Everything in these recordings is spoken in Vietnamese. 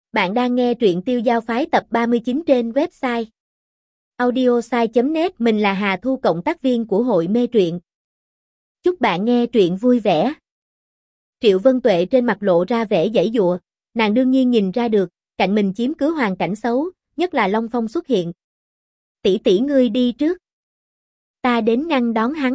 Bạn đang nghe truyện Tiêu Giao Phái tập 39 trên website audiosai.net. Mình là Hà Thu, cộng tác viên của hội mê truyện. Chúc bạn nghe truyện vui vẻ. Triệu Vân Tuệ trên mặt lộ ra vẻ giãy giụa, nàng đương nhiên nhìn ra được, cạnh mình chiếm cứ hoàn cảnh xấu, nhất là Long Phong xuất hiện. Tỷ tỷ ngươi đi trước. Ta đến ngăn đón hắn.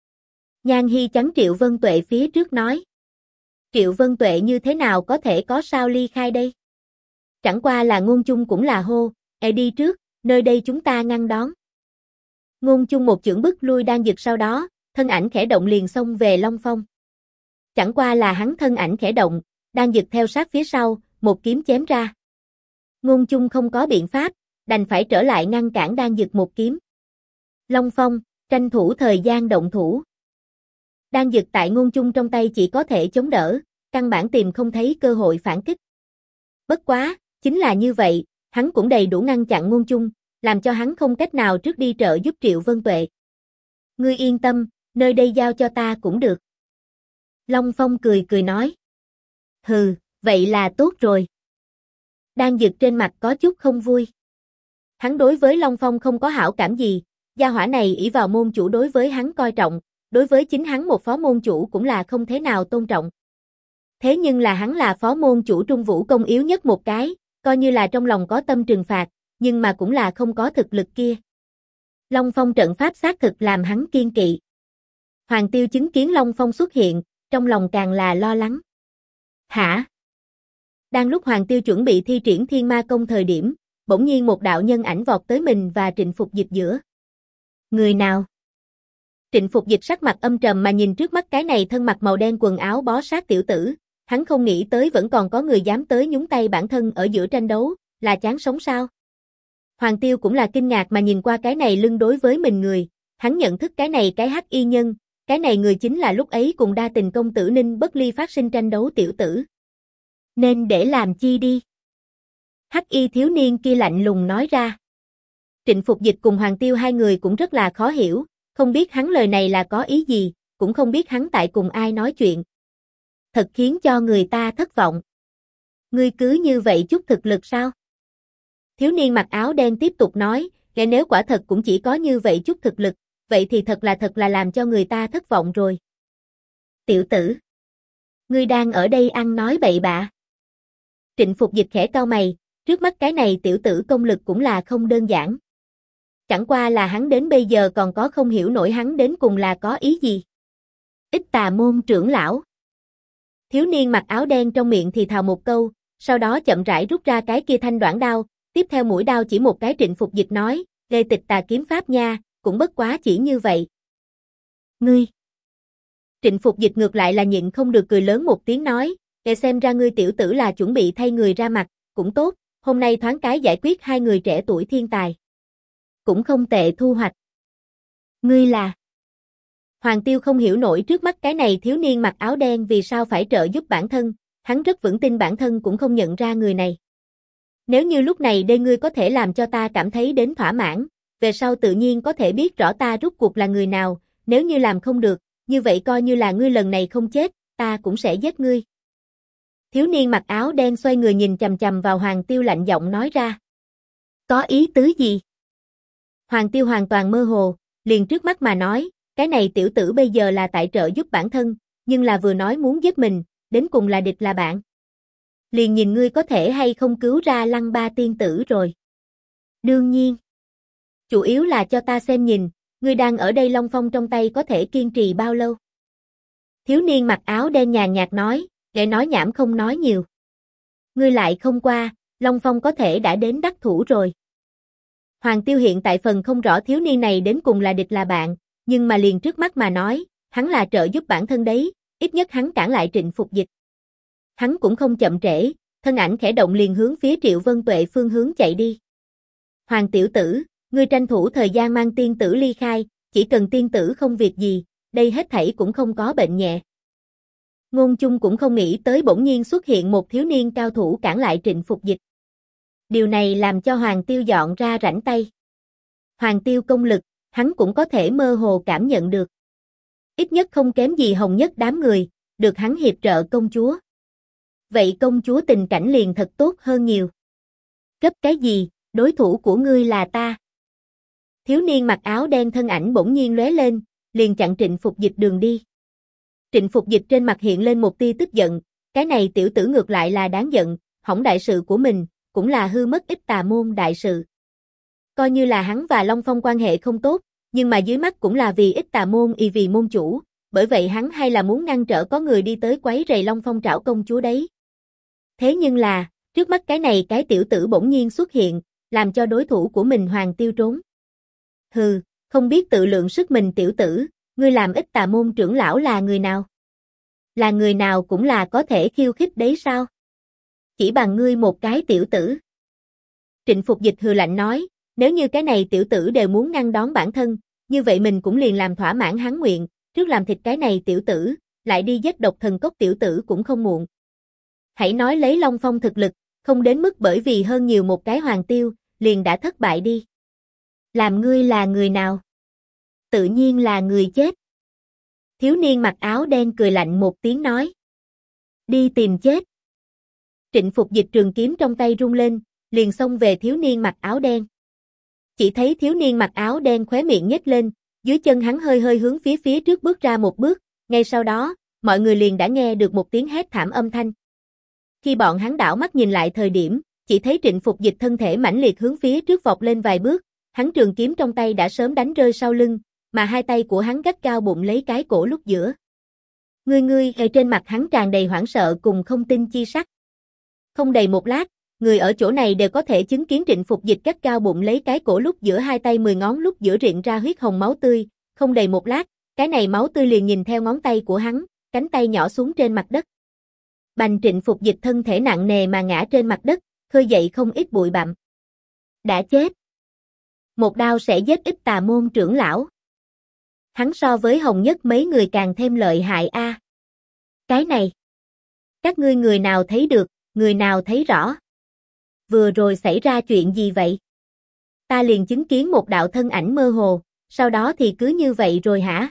Nhan Hi chắn Triệu Vân Tuệ phía trước nói. Triệu Vân Tuệ như thế nào có thể có sao ly khai đây? Chẳng qua là Ngôn Chung cũng là hô, đi trước, nơi đây chúng ta ngăn đón. Ngôn Chung một chưởng bức lui Đan Dực, sau đó, thân ảnh khẽ động liền xông về Long Phong. Chẳng qua là hắn thân ảnh khẽ động, Đan Dực theo sát phía sau, một kiếm chém ra. Ngôn Chung không có biện pháp, đành phải trở lại ngăn cản Đan Dực một kiếm. Long Phong, tranh thủ thời gian động thủ. Đan Dực tại Ngôn Chung trong tay chỉ có thể chống đỡ, căn bản tìm không thấy cơ hội phản kích. Bất quá, chính là như vậy, hắn cũng đầy đủ ngăn chặn Ngôn Chung, làm cho hắn không cách nào trước đi trợ giúp Triệu Vân Tuệ. Ngươi yên tâm, nơi đây giao cho ta cũng được. Long Phong cười cười nói. Hừ, vậy là tốt rồi. Đan Dực trên mặt có chút không vui. Hắn đối với Long Phong không có hảo cảm gì, gia hỏa này ỷ vào môn chủ đối với hắn coi trọng, đối với chính hắn một phó môn chủ cũng là không thế nào tôn trọng. Thế nhưng là hắn là phó môn chủ Trung Vũ Công yếu nhất một cái, coi như là trong lòng có tâm trừng phạt, nhưng mà cũng là không có thực lực kia. Long Phong trận pháp xác thực làm hắn kiên kỵ. Hoàng Tiêu chứng kiến Long Phong xuất hiện, trong lòng càng là lo lắng. Hả? Đang lúc Hoàng Tiêu chuẩn bị thi triển Thiên Ma Công thời điểm, bỗng nhiên một đạo nhân ảnh vọt tới mình và Trịnh Phục Dịch giữa. Người nào? Trịnh Phục Dịch sắc mặt âm trầm mà nhìn trước mắt cái này thân mặc màu đen quần áo bó sát tiểu tử, hắn không nghĩ tới vẫn còn có người dám tới nhúng tay bản thân ở giữa tranh đấu, là chán sống sao? Hoàng Tiêu cũng là kinh ngạc mà nhìn qua cái này lưng đối với mình người, hắn nhận thức cái này cái hắc y nhân, cái này người chính là lúc ấy cùng đa tình công tử Ninh Bất Ly phát sinh tranh đấu tiểu tử. Nên để làm chi đi? Hắc y thiếu niên kia lạnh lùng nói ra. Trịnh Phục Dịch cùng Hoàng Tiêu hai người cũng rất là khó hiểu, không biết hắn lời này là có ý gì, cũng không biết hắn tại cùng ai nói chuyện. Thật khiến cho người ta thất vọng. Ngươi cứ như vậy chút thực lực sao? Thiếu niên mặc áo đen tiếp tục nói, nếu quả thật cũng chỉ có như vậy chút thực lực, vậy thì thật là làm cho người ta thất vọng rồi. Tiểu tử, ngươi đang ở đây ăn nói bậy bạ. Trịnh Phục Dịch khẽ cau mày, trước mắt cái này tiểu tử công lực cũng là không đơn giản. Chẳng qua là hắn đến bây giờ còn có không hiểu nổi hắn đến cùng là có ý gì. Ít Tà Môn trưởng lão. Thiếu niên mặc áo đen trong miệng thì thào một câu, sau đó chậm rãi rút ra cái kia thanh đoản đao, tiếp theo mũi đao chỉ một cái. Trịnh Phục Dịch nói, Lê Tịch Tà kiếm pháp nha, cũng bất quá chỉ như vậy. Ngươi. Trịnh Phục Dịch ngược lại là nhịn không được cười lớn một tiếng nói, để xem ra ngươi tiểu tử là chuẩn bị thay người ra mặt, cũng tốt, hôm nay thoáng cái giải quyết hai người trẻ tuổi thiên tài. Cũng không tệ thu hoạch. Ngươi là... Hoàng Tiêu không hiểu nổi trước mắt cái này thiếu niên mặc áo đen vì sao phải trợ giúp bản thân, hắn rất vững tin bản thân cũng không nhận ra người này. Nếu như lúc này đây ngươi có thể làm cho ta cảm thấy đến thỏa mãn, về sau tự nhiên có thể biết rõ ta rốt cuộc là người nào, nếu như làm không được, như vậy coi như là ngươi lần này không chết, ta cũng sẽ giết ngươi. Thiếu niên mặc áo đen xoay người nhìn chằm chằm vào Hoàng Tiêu lạnh giọng nói ra. Có ý tứ gì? Hoàng Tiêu hoàn toàn mơ hồ, liền trước mắt mà nói, cái này tiểu tử bây giờ là tại trợ giúp bản thân, nhưng là vừa nói muốn giết mình, đến cùng là địch là bạn. Liền nhìn ngươi có thể hay không cứu ra Lăng Ba tiên tử rồi. Đương nhiên. Chủ yếu là cho ta xem nhìn, ngươi đang ở đây Long Phong trong tay có thể kiên trì bao lâu. Thiếu niên mặc áo đen nhàn nhạt nói, để nói nhảm không nói nhiều. Ngươi lại không qua, Long Phong có thể đã đến đắc thủ rồi. Hoàng Tiêu hiện tại phần không rõ thiếu niên này đến cùng là địch là bạn, nhưng mà liền trước mắt mà nói, hắn là trợ giúp bản thân đấy, ít nhất hắn cản lại Trịnh Phục Dịch. Hắn cũng không chậm trễ, thân ảnh khẽ động liền hướng phía Triệu Vân Tuệ phương hướng chạy đi. Hoàng tiểu tử, ngươi tranh thủ thời gian mang tiên tử ly khai, chỉ cần tiên tử không việc gì, đây hết thảy cũng không có bệnh nhẹ. Ngôn Chung cũng không nghĩ tới bỗng nhiên xuất hiện một thiếu niên cao thủ cản lại Trịnh Phục Dịch. Điều này làm cho Hoàng Tiêu dọn ra rảnh tay. Hoàng Tiêu công lực, hắn cũng có thể mơ hồ cảm nhận được. Ít nhất không kém gì Hồng Nhất đám người, được hắn hiệp trợ công chúa. Vậy công chúa tình cảnh liền thật tốt hơn nhiều. Gấp cái gì, đối thủ của ngươi là ta. Thiếu niên mặc áo đen thân ảnh bỗng nhiên lóe lên, liền chặn Trịnh Phục Dịch đường đi. Trịnh Phục Dịch trên mặt hiện lên một tia tức giận, cái này tiểu tử ngược lại là đáng giận, hỏng đại sự của mình, cũng là hư mất Ích Tà Môn đại sự. Coi như là hắn và Long Phong quan hệ không tốt, nhưng mà dưới mắt cũng là vì Ích Tà Môn vì môn chủ, bởi vậy hắn hay là muốn ngăn trở có người đi tới quấy rầy Long Phong trảo công chúa đấy. Thế nhưng là, trước mắt cái này cái tiểu tử bỗng nhiên xuất hiện, làm cho đối thủ của mình Hoàng Tiêu trốn. Hừ, không biết tự lượng sức mình tiểu tử, ngươi làm Ích Tà Môn trưởng lão là người nào? Là người nào cũng là có thể khiêu khích đấy sao? Chỉ bằng ngươi một cái tiểu tử. Trịnh Phục Dịch hừ lạnh nói, nếu như cái này tiểu tử đều muốn ngăn đón bản thân, như vậy mình cũng liền làm thỏa mãn hắn nguyện, trước làm thịt cái này tiểu tử, lại đi giết Độc Thần Cốc tiểu tử cũng không muộn. Hãy nói lấy Long Phong thực lực, không đến mức bởi vì hơn nhiều một cái Hoàng Tiêu, liền đã thất bại đi. Làm ngươi là người nào? Tự nhiên là người chết. Thiếu niên mặc áo đen cười lạnh một tiếng nói. Đi tìm chết. Trịnh Phục Dịch trường kiếm trong tay rung lên, liền xông về thiếu niên mặc áo đen. Chỉ thấy thiếu niên mặc áo đen khóe miệng nhếch lên, dưới chân hắn hơi hơi hướng phía trước bước ra một bước, ngay sau đó, mọi người liền đã nghe được một tiếng hét thảm âm thanh. Khi bọn hắn đảo mắt nhìn lại thời điểm, chỉ thấy Trịnh Phục Dịch thân thể mãnh liệt hướng phía trước vọt lên vài bước, hắn trường kiếm trong tay đã sớm đánh rơi sau lưng, mà hai tay của hắn gắt gao bụng lấy cái cổ lúc giữa. Ngươi ở trên mặt hắn tràn đầy hoảng sợ cùng không tin chi sắc. Không đầy một lát, người ở chỗ này đều có thể chứng kiến Trịnh Phục Dịch gắt gao bụng lấy cái cổ lúc giữa hai tay 10 ngón lúc giữa rịn ra huyết hồng máu tươi, không đầy một lát, cái này máu tươi liền nhìn theo ngón tay của hắn, cánh tay nhỏ xuống trên mặt đất. Bành Trịnh Phục Dịch thân thể nặng nề mà ngã trên mặt đất, khơi dậy không ít bụi bặm. Đã chết. Một đao sẽ giết Ích Tà Môn trưởng lão. Hắn so với Hồng Nhất mấy người càng thêm lợi hại a. Cái này. Các ngươi người nào thấy được, người nào thấy rõ. Vừa rồi xảy ra chuyện gì vậy? Ta liền chứng kiến một đạo thân ảnh mơ hồ, sau đó thì cứ như vậy rồi hả?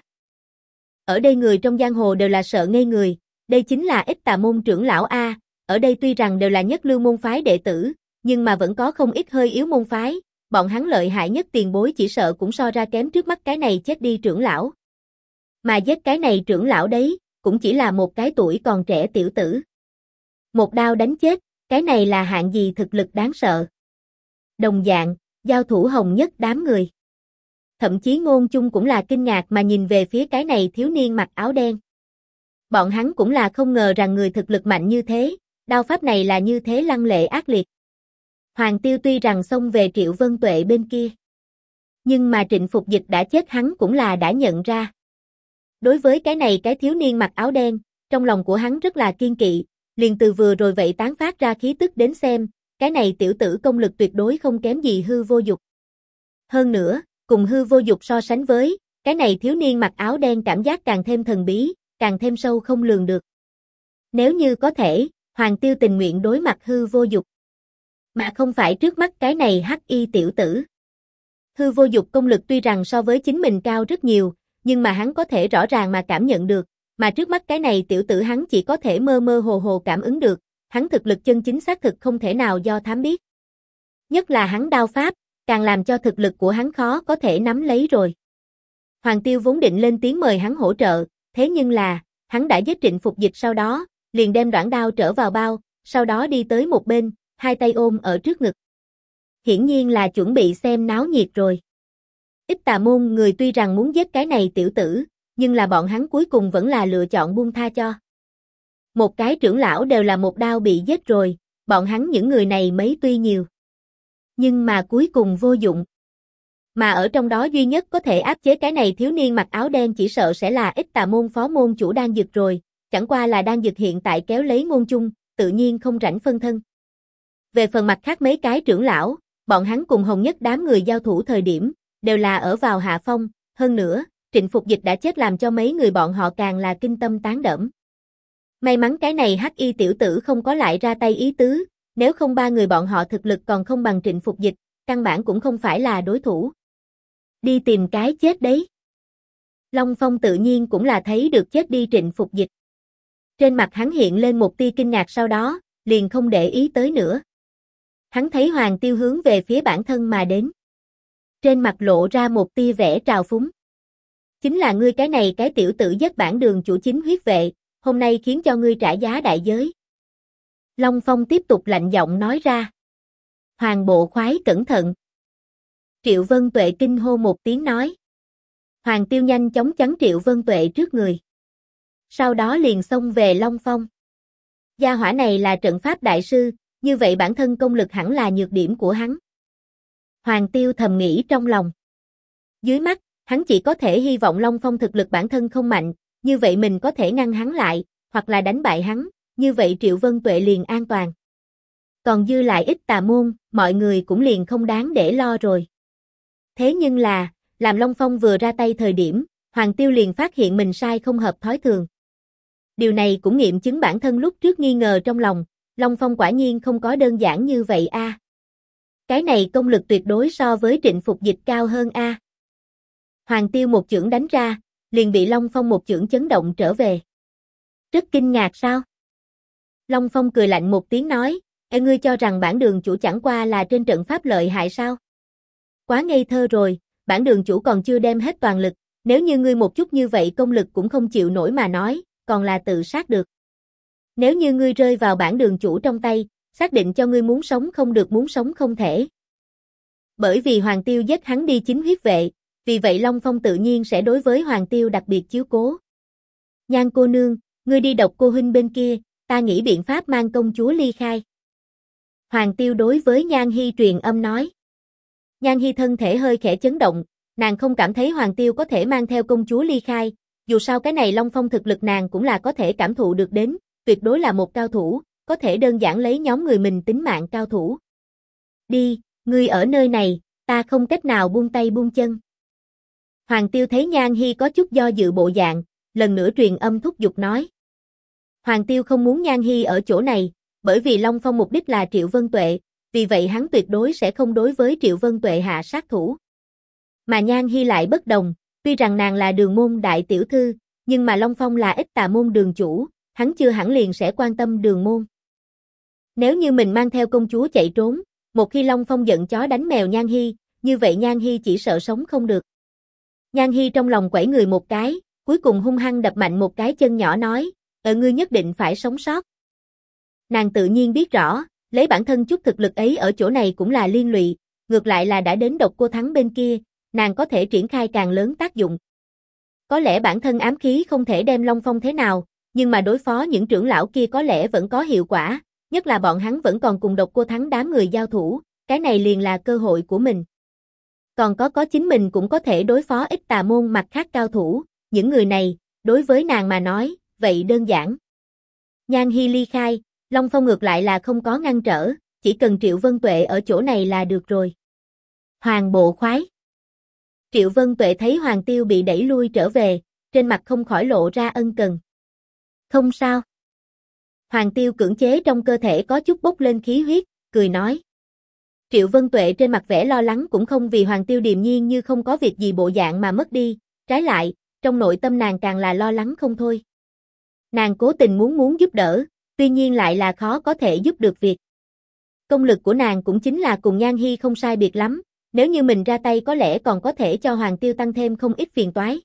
Ở đây người trong giang hồ đều là sợ ngây người, đây chính là Ích Tà Môn trưởng lão a, ở đây tuy rằng đều là nhất lưu môn phái đệ tử, nhưng mà vẫn có không ít hơi yếu môn phái, bọn hắn lợi hại nhất tiền bối chỉ sợ cũng so ra kém trước mắt cái này chết đi trưởng lão. Mà giết cái này trưởng lão đấy, cũng chỉ là một cái tuổi còn trẻ tiểu tử. Một đao đánh chết, cái này là hạng gì thực lực đáng sợ. Đồng dạng, giao thủ Hồng Nhất đám người. Thậm chí Ngôn Chung cũng là kinh ngạc mà nhìn về phía cái này thiếu niên mặc áo đen. Bọn hắn cũng là không ngờ rằng người thực lực mạnh như thế, đao pháp này là như thế lăng lệ ác liệt. Hoàng Tiêu tuy rằng xông về Triệu Vân Tuệ bên kia, nhưng mà Trịnh Phục Dịch đã chết hắn cũng là đã nhận ra. Đối với cái này cái thiếu niên mặc áo đen, trong lòng của hắn rất là kiên kỵ, liền từ vừa rồi vậy tán phát ra khí tức đến xem, cái này tiểu tử công lực tuyệt đối không kém gì Hư Vô Dục. Hơn nữa, cùng Hư Vô Dục so sánh với, cái này thiếu niên mặc áo đen cảm giác càng thêm thần bí, càng thêm sâu không lường được. Nếu như có thể, Hoàng Tiêu tình nguyện đối mặt Hư Vô Dục, mà không phải trước mắt cái này hắc y tiểu tử. Hư Vô Dục công lực tuy rằng so với chính mình cao rất nhiều, nhưng mà hắn có thể rõ ràng mà cảm nhận được, mà trước mắt cái này tiểu tử hắn chỉ có thể mơ mơ hồ hồ cảm ứng được, hắn thực lực chân chính xác thực không thể nào do thám biết. Nhất là hắn đao pháp, càng làm cho thực lực của hắn khó có thể nắm lấy rồi. Hoàng Tiêu vốn định lên tiếng mời hắn hỗ trợ, thế nhưng là, hắn đã giết Trịnh Phục Dịch sau đó, liền đem đoạn đao trở vào bao, sau đó đi tới một bên, hai tay ôm ở trước ngực. Hiển nhiên là chuẩn bị xem náo nhiệt rồi. Ích Tà Môn người tuy rằng muốn giết cái này tiểu tử, nhưng là bọn hắn cuối cùng vẫn là lựa chọn buông tha cho. Một cái trưởng lão đều là một đao bị giết rồi, bọn hắn những người này mấy tuy nhiều. Nhưng mà cuối cùng vô dụng. Mà ở trong đó duy nhất có thể áp chế cái này thiếu niên mặc áo đen chỉ sợ sẽ là Ích Tà Môn phó môn chủ Đan Dực rồi, chẳng qua là Đan Dực hiện tại kéo lấy Ngôn Chung, tự nhiên không rảnh phân thân. Về phần mặt khác mấy cái trưởng lão, bọn hắn cùng Hồng Nhất đám người giao thủ thời điểm, đều là ở vào hạ phong, hơn nữa, Trịnh Phục Dịch đã chết làm cho mấy người bọn họ càng là kinh tâm tán đẫm. May mắn cái này hắc y tiểu tử không có lại ra tay ý tứ, nếu không ba người bọn họ thực lực còn không bằng Trịnh Phục Dịch, căn bản cũng không phải là đối thủ. Đi tìm cái chết đấy. Long Phong tự nhiên cũng là thấy được chết đi Trịnh Phục Dịch. Trên mặt hắn hiện lên một tia kinh ngạc, sau đó, liền không để ý tới nữa. Hắn thấy Hoàng Tiêu hướng về phía bản thân mà đến. Trên mặt lộ ra một tia vẻ trào phúng. Chính là ngươi cái này cái tiểu tử giết bản đường chủ chính huyết vệ, hôm nay khiến cho ngươi trả giá đại giới. Long Phong tiếp tục lạnh giọng nói ra. Hoàng bộ khoái cẩn thận. Triệu Vân Tuệ kinh hô một tiếng nói. Hoàng Tiêu nhanh chóng chắn Triệu Vân Tuệ trước người. Sau đó liền xông về Long Phong. Gia hỏa này là trận pháp đại sư, như vậy bản thân công lực hẳn là nhược điểm của hắn. Hoàng Tiêu thầm nghĩ trong lòng. Dưới mắt, hắn chỉ có thể hy vọng Long Phong thực lực bản thân không mạnh, như vậy mình có thể ngăn hắn lại, hoặc là đánh bại hắn, như vậy Triệu Vân Tuệ liền an toàn. Còn dư lại ít tà môn, mọi người cũng liền không đáng để lo rồi. Thế nhưng là, làm Long Phong vừa ra tay thời điểm, Hoàng Tiêu liền phát hiện mình sai không hợp thói thường. Điều này cũng nghiệm chứng bản thân lúc trước nghi ngờ trong lòng, Long Phong quả nhiên không có đơn giản như vậy a. Cái này công lực tuyệt đối so với Trịnh Phục Dịch cao hơn a. Hoàng Tiêu một chưởng đánh ra, liền bị Long Phong một chưởng chấn động trở về. Rất kinh ngạc sao? Long Phong cười lạnh một tiếng nói, ngươi cho rằng bản đường chủ chẳng qua là trên trận pháp lợi hại sao? Quá ngây thơ rồi, bản đường chủ còn chưa đem hết toàn lực, nếu như ngươi một chút như vậy công lực cũng không chịu nổi mà nói, còn là tự sát được. Nếu như ngươi rơi vào bản đường chủ trong tay, xác định cho ngươi muốn sống không được, muốn sống không thể. Bởi vì Hoàng Tiêu giết hắn đi chính huyết vệ, vì vậy Long Phong tự nhiên sẽ đối với Hoàng Tiêu đặc biệt chiếu cố. Nhan cô nương, ngươi đi Độc Cô huynh bên kia, ta nghĩ biện pháp mang công chúa ly khai. Hoàng Tiêu đối với Nhan Hi truyền âm nói. Nhan Hi thân thể hơi khẽ chấn động, nàng không cảm thấy Hoàng Tiêu có thể mang theo công chúa ly khai, dù sao cái này Long Phong thực lực nàng cũng là có thể cảm thụ được đến, tuyệt đối là một cao thủ, có thể đơn giản lấy nhóm người mình tính mạng cao thủ. Đi, ngươi ở nơi này, ta không cách nào buông tay buông chân. Hoàng Tiêu thấy Nhan Hi có chút do dự bộ dạng, lần nữa truyền âm thúc giục nói. Hoàng Tiêu không muốn Nhan Hi ở chỗ này, bởi vì Long Phong mục đích là Triệu Vân Tuệ, vì vậy hắn tuyệt đối sẽ không đối với Triệu Vân Tuệ hạ sát thủ. Mà Nhan Hi lại bất đồng, tuy rằng nàng là đường môn đại tiểu thư, nhưng mà Long Phong là ít tà môn đường chủ, hắn chưa hẳn liền sẽ quan tâm đường môn. Nếu như mình mang theo công chúa chạy trốn, một khi Long Phong giận chó đánh mèo Nhan Hi, như vậy Nhan Hi chỉ sợ sống không được. Nhan Hi trong lòng quẩy người một cái, cuối cùng hung hăng đập mạnh một cái chân nhỏ nói, ngươi nhất định phải sống sót. Nàng tự nhiên biết rõ, lấy bản thân chút thực lực ấy ở chỗ này cũng là liên lụy, ngược lại là đã đến Độc Cô Thắng bên kia, nàng có thể triển khai càng lớn tác dụng. Có lẽ bản thân ám khí không thể đem Long Phong thế nào, nhưng mà đối phó những trưởng lão kia có lẽ vẫn có hiệu quả, nhất là bọn hắn vẫn còn cùng Độc Cô Thắng đám người giao thủ, cái này liền là cơ hội của mình. Còn có chính mình cũng có thể đối phó ít tà môn mặt khác cao thủ, những người này, đối với nàng mà nói, vậy đơn giản. Nhan Hi ly khai, Long Phong ngược lại là không có ngăn trở, chỉ cần Triệu Vân Tuệ ở chỗ này là được rồi. Hoàng bộ khoái. Triệu Vân Tuệ thấy Hoàng Tiêu bị đẩy lui trở về, trên mặt không khỏi lộ ra ân cần. Không sao. Hoàng Tiêu cưỡng chế trong cơ thể có chút bốc lên khí huyết, cười nói. Triệu Vân Tuệ trên mặt vẻ lo lắng cũng không vì Hoàng Tiêu điềm nhiên như không có việc gì bộ dạng mà mất đi, trái lại, trong nội tâm nàng càng là lo lắng không thôi. Nàng cố tình muốn giúp đỡ, tuy nhiên lại là khó có thể giúp được việc. Công lực của nàng cũng chính là cùng Nhan Hi không sai biệt lắm, nếu như mình ra tay có lẽ còn có thể cho Hoàng Tiêu tăng thêm không ít phiền toái.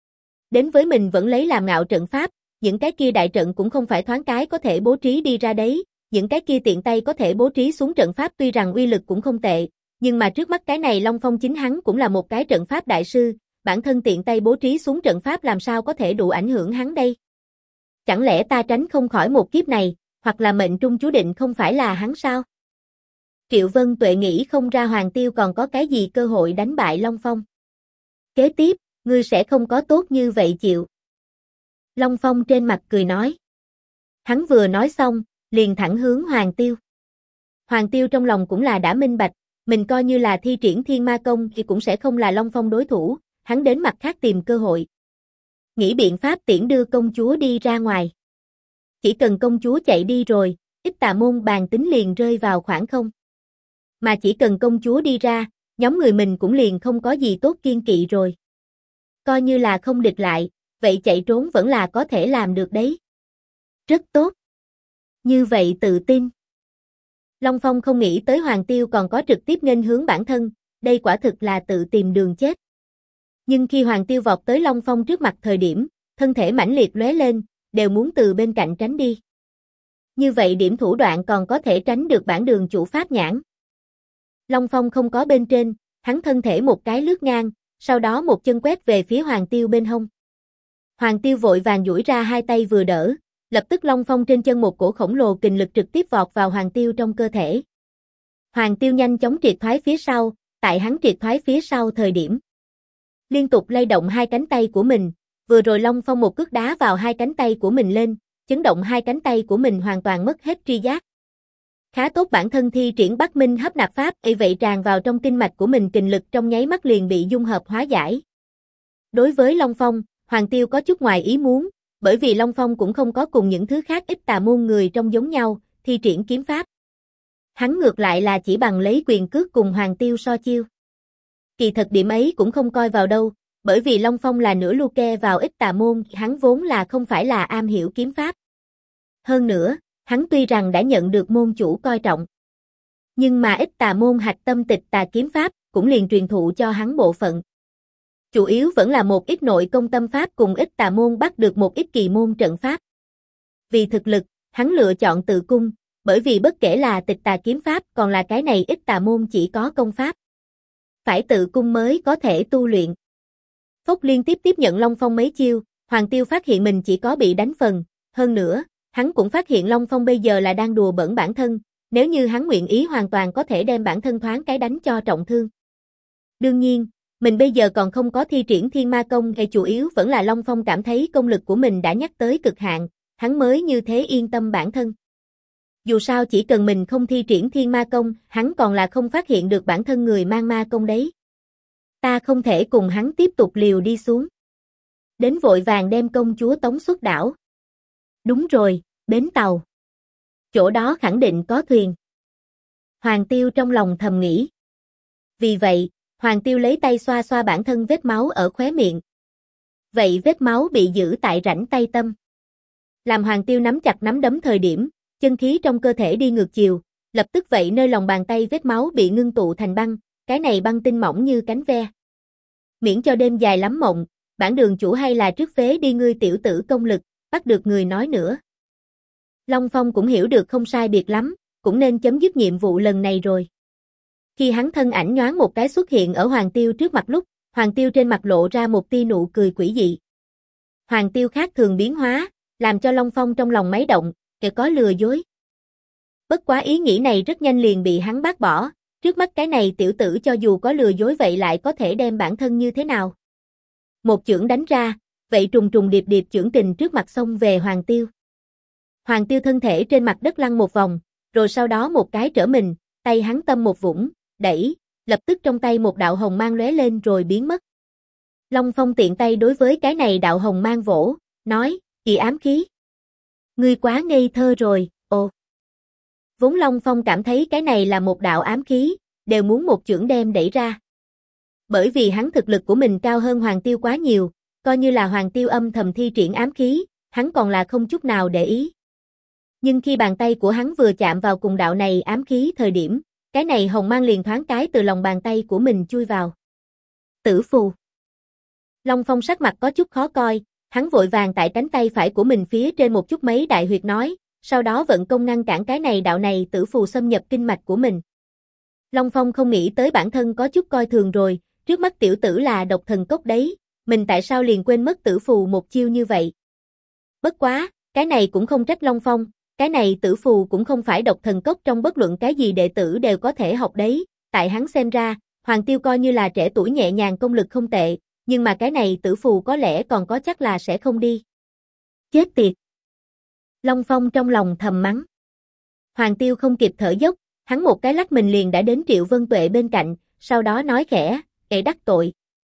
Đến với mình vẫn lấy làm ngạo trận pháp, những cái kia đại trận cũng không phải thoáng cái có thể bố trí đi ra đấy, những cái kia tiện tay có thể bố trí xuống trận pháp tuy rằng uy lực cũng không tệ, nhưng mà trước mắt cái này Long Phong chính hắn cũng là một cái trận pháp đại sư, bản thân tiện tay bố trí xuống trận pháp làm sao có thể đủ ảnh hưởng hắn đây? Chẳng lẽ ta tránh không khỏi một kiếp này, hoặc là mệnh trung chú định không phải là hắn sao? Triệu Vân Tuệ nghĩ không ra Hoàng Tiêu còn có cái gì cơ hội đánh bại Long Phong. Kế tiếp, ngươi sẽ không có tốt như vậy chịu. Long Phong trên mặt cười nói. Hắn vừa nói xong, liền thẳng hướng Hoàng Tiêu. Hoàng Tiêu trong lòng cũng là đã minh bạch, mình coi như là thi triển thiên ma công thì cũng sẽ không là Long Phong đối thủ, hắn đến mặt khác tìm cơ hội. Nghĩ biện pháp tiễn đưa công chúa đi ra ngoài. Chỉ cần công chúa chạy đi rồi, ít tà môn bàn tính liền rơi vào khoảng không. Mà chỉ cần công chúa đi ra, nhóm người mình cũng liền không có gì tốt kiên kỵ rồi. Coi như là không địch lại, vậy chạy trốn vẫn là có thể làm được đấy. Rất tốt. Như vậy tự tin. Long Phong không nghĩ tới Hoàng Tiêu còn có trực tiếp nghênh hướng bản thân, đây quả thực là tự tìm đường chết. Nhưng khi Hoàng Tiêu vọt tới Long Phong trước mặt thời điểm, thân thể mãnh liệt lóe lên, đều muốn từ bên cạnh tránh đi. Như vậy điểm thủ đoạn còn có thể tránh được bản đường chủ pháp nhãn. Long Phong không có bên trên, hắn thân thể một cái lướt ngang, sau đó một chân quét về phía Hoàng Tiêu bên hông. Hoàng Tiêu vội vàng duỗi ra hai tay vừa đỡ, lập tức Long Phong trên chân một cổ khổng lồ kình lực trực tiếp vọt vào Hoàng Tiêu trong cơ thể. Hoàng Tiêu nhanh chóng triệt thoái phía sau, tại hắn triệt thoái phía sau thời điểm. Liên tục lay động hai cánh tay của mình, vừa rồi Long Phong một cước đá vào hai cánh tay của mình lên, chấn động hai cánh tay của mình hoàn toàn mất hết tri giác. Khá tốt bản thân thi triển Bắc Minh hấp nạp pháp, vậy tràn vào trong kinh mạch của mình kình lực trong nháy mắt liền bị dung hợp hóa giải. Đối với Long Phong, Hoàng Tiêu có chút ngoài ý muốn, bởi vì Long Phong cũng không có cùng những thứ khác ít tà môn người trong giống nhau, thi triển kiếm pháp. Hắn ngược lại là chỉ bằng lấy quyền cước cùng Hoàng Tiêu so chiêu. Kỳ thật điểm ấy cũng không coi vào đâu, bởi vì Long Phong là nửa luke vào ít tà môn, hắn vốn là không phải là am hiểu kiếm pháp. Hơn nữa, hắn tuy rằng đã nhận được môn chủ coi trọng, nhưng mà ít tà môn hạch tâm tịch tà kiếm pháp cũng liền truyền thụ cho hắn bộ phận. Chủ yếu vẫn là một ít nội công tâm pháp cùng ít tà môn bắt được một ít kỳ môn trận pháp. Vì thực lực, hắn lựa chọn tự cung, bởi vì bất kể là tịch tà kiếm pháp còn là cái này ít tà môn chỉ có công pháp. Phải tự cung mới có thể tu luyện. Phốc liên tiếp tiếp nhận Long Phong mấy chiêu, Hoàng Tiêu phát hiện mình chỉ có bị đánh phần, hơn nữa, hắn cũng phát hiện Long Phong bây giờ là đang đùa bỡn bản thân, nếu như hắn nguyện ý hoàn toàn có thể đem bản thân thoáng cái đánh cho trọng thương. Đương nhiên, mình bây giờ còn không có thi triển Thiên Ma Công, hay chủ yếu vẫn là Long Phong cảm thấy công lực của mình đã nhắc tới cực hạn, hắn mới như thế yên tâm bản thân. Dù sao chỉ cần mình không thi triển Thiên Ma Công, hắn còn là không phát hiện được bản thân người mang ma công đấy. Ta không thể cùng hắn tiếp tục liều đi xuống. Đến vội vàng đem công chúa tống xuất đảo. Đúng rồi, bến tàu. Chỗ đó khẳng định có thuyền. Hoàng Tiêu trong lòng thầm nghĩ. Vì vậy, Hoàng Tiêu lấy tay xoa xoa bản thân vết máu ở khóe miệng. Vậy vết máu bị giữ tại rãnh tay tâm. Làm Hoàng Tiêu nắm chặt nắm đấm thời điểm, chân khí trong cơ thể đi ngược chiều, lập tức vậy nơi lòng bàn tay vết máu bị ngưng tụ thành băng, cái này băng tinh mỏng như cánh ve. Miễn cho đêm dài lắm mộng, bản đường chủ hay là trước phế đi ngươi tiểu tử công lực, bắt được người nói nữa. Long Phong cũng hiểu được không sai biệt lắm, cũng nên chấm dứt nhiệm vụ lần này rồi. Khi hắn thân ảnh nhoáng một cái xuất hiện ở Hoàng Tiêu trước mặt lúc, Hoàng Tiêu trên mặt lộ ra một tia nụ cười quỷ dị. Hoàng Tiêu khác thường biến hóa, làm cho Long Phong trong lòng máy động, kẻ có lừa dối. Bất quá ý nghĩ này rất nhanh liền bị hắn bác bỏ, trước mắt cái này tiểu tử cho dù có lừa dối vậy lại có thể đem bản thân như thế nào. Một chưởng đánh ra, vậy trùng trùng điệp điệp chưởng kình trước mặt xông về Hoàng Tiêu. Hoàng Tiêu thân thể trên mặt đất lăn một vòng, rồi sau đó một cái trở mình, tay hắn tâm một vũng, đẩy, lập tức trong tay một đạo hồng mang lóe lên rồi biến mất. Long Phong tiện tay đối với cái này đạo hồng mang vỗ, nói, kỳ ám khí. Ngươi quá ngây thơ rồi, ồ. Vốn Long Phong cảm thấy cái này là một đạo ám khí, đều muốn một chưởng đem đẩy ra. Bởi vì hắn thực lực của mình cao hơn Hoàng Tiêu quá nhiều, coi như là Hoàng Tiêu âm thầm thi triển ám khí, hắn còn là không chút nào để ý. Nhưng khi bàn tay của hắn vừa chạm vào cùng đạo này ám khí thời điểm, cái này hồng mang liền thoáng cái từ lòng bàn tay của mình chui vào. Tử phù. Long Phong sắc mặt có chút khó coi, hắn vội vàng tại cánh tay phải của mình phía trên một chút mấy đại huyệt nói, sau đó vận công ngăn cản cái này đạo này tử phù xâm nhập kinh mạch của mình. Long Phong không nghĩ tới bản thân có chút coi thường rồi, trước mắt tiểu tử là độc thần cốc đấy, mình tại sao liền quên mất tử phù một chiêu như vậy. Bất quá, cái này cũng không trách Long Phong, cái này tử phù cũng không phải độc thần cốc trong bất luận cái gì đệ tử đều có thể học đấy, tại hắn xem ra, Hoàng Tiêu coi như là trẻ tuổi nhẹ nhàng công lực không tệ, nhưng mà cái này tử phù có lẽ còn có chắc là sẽ không đi. Chết tiệt! Long Phong trong lòng thầm mắng. Hoàng Tiêu không kịp thở dốc, hắn một cái lắc mình liền đã đến Triệu Vân Tuệ bên cạnh, sau đó nói khẽ, kẻ đắc tội.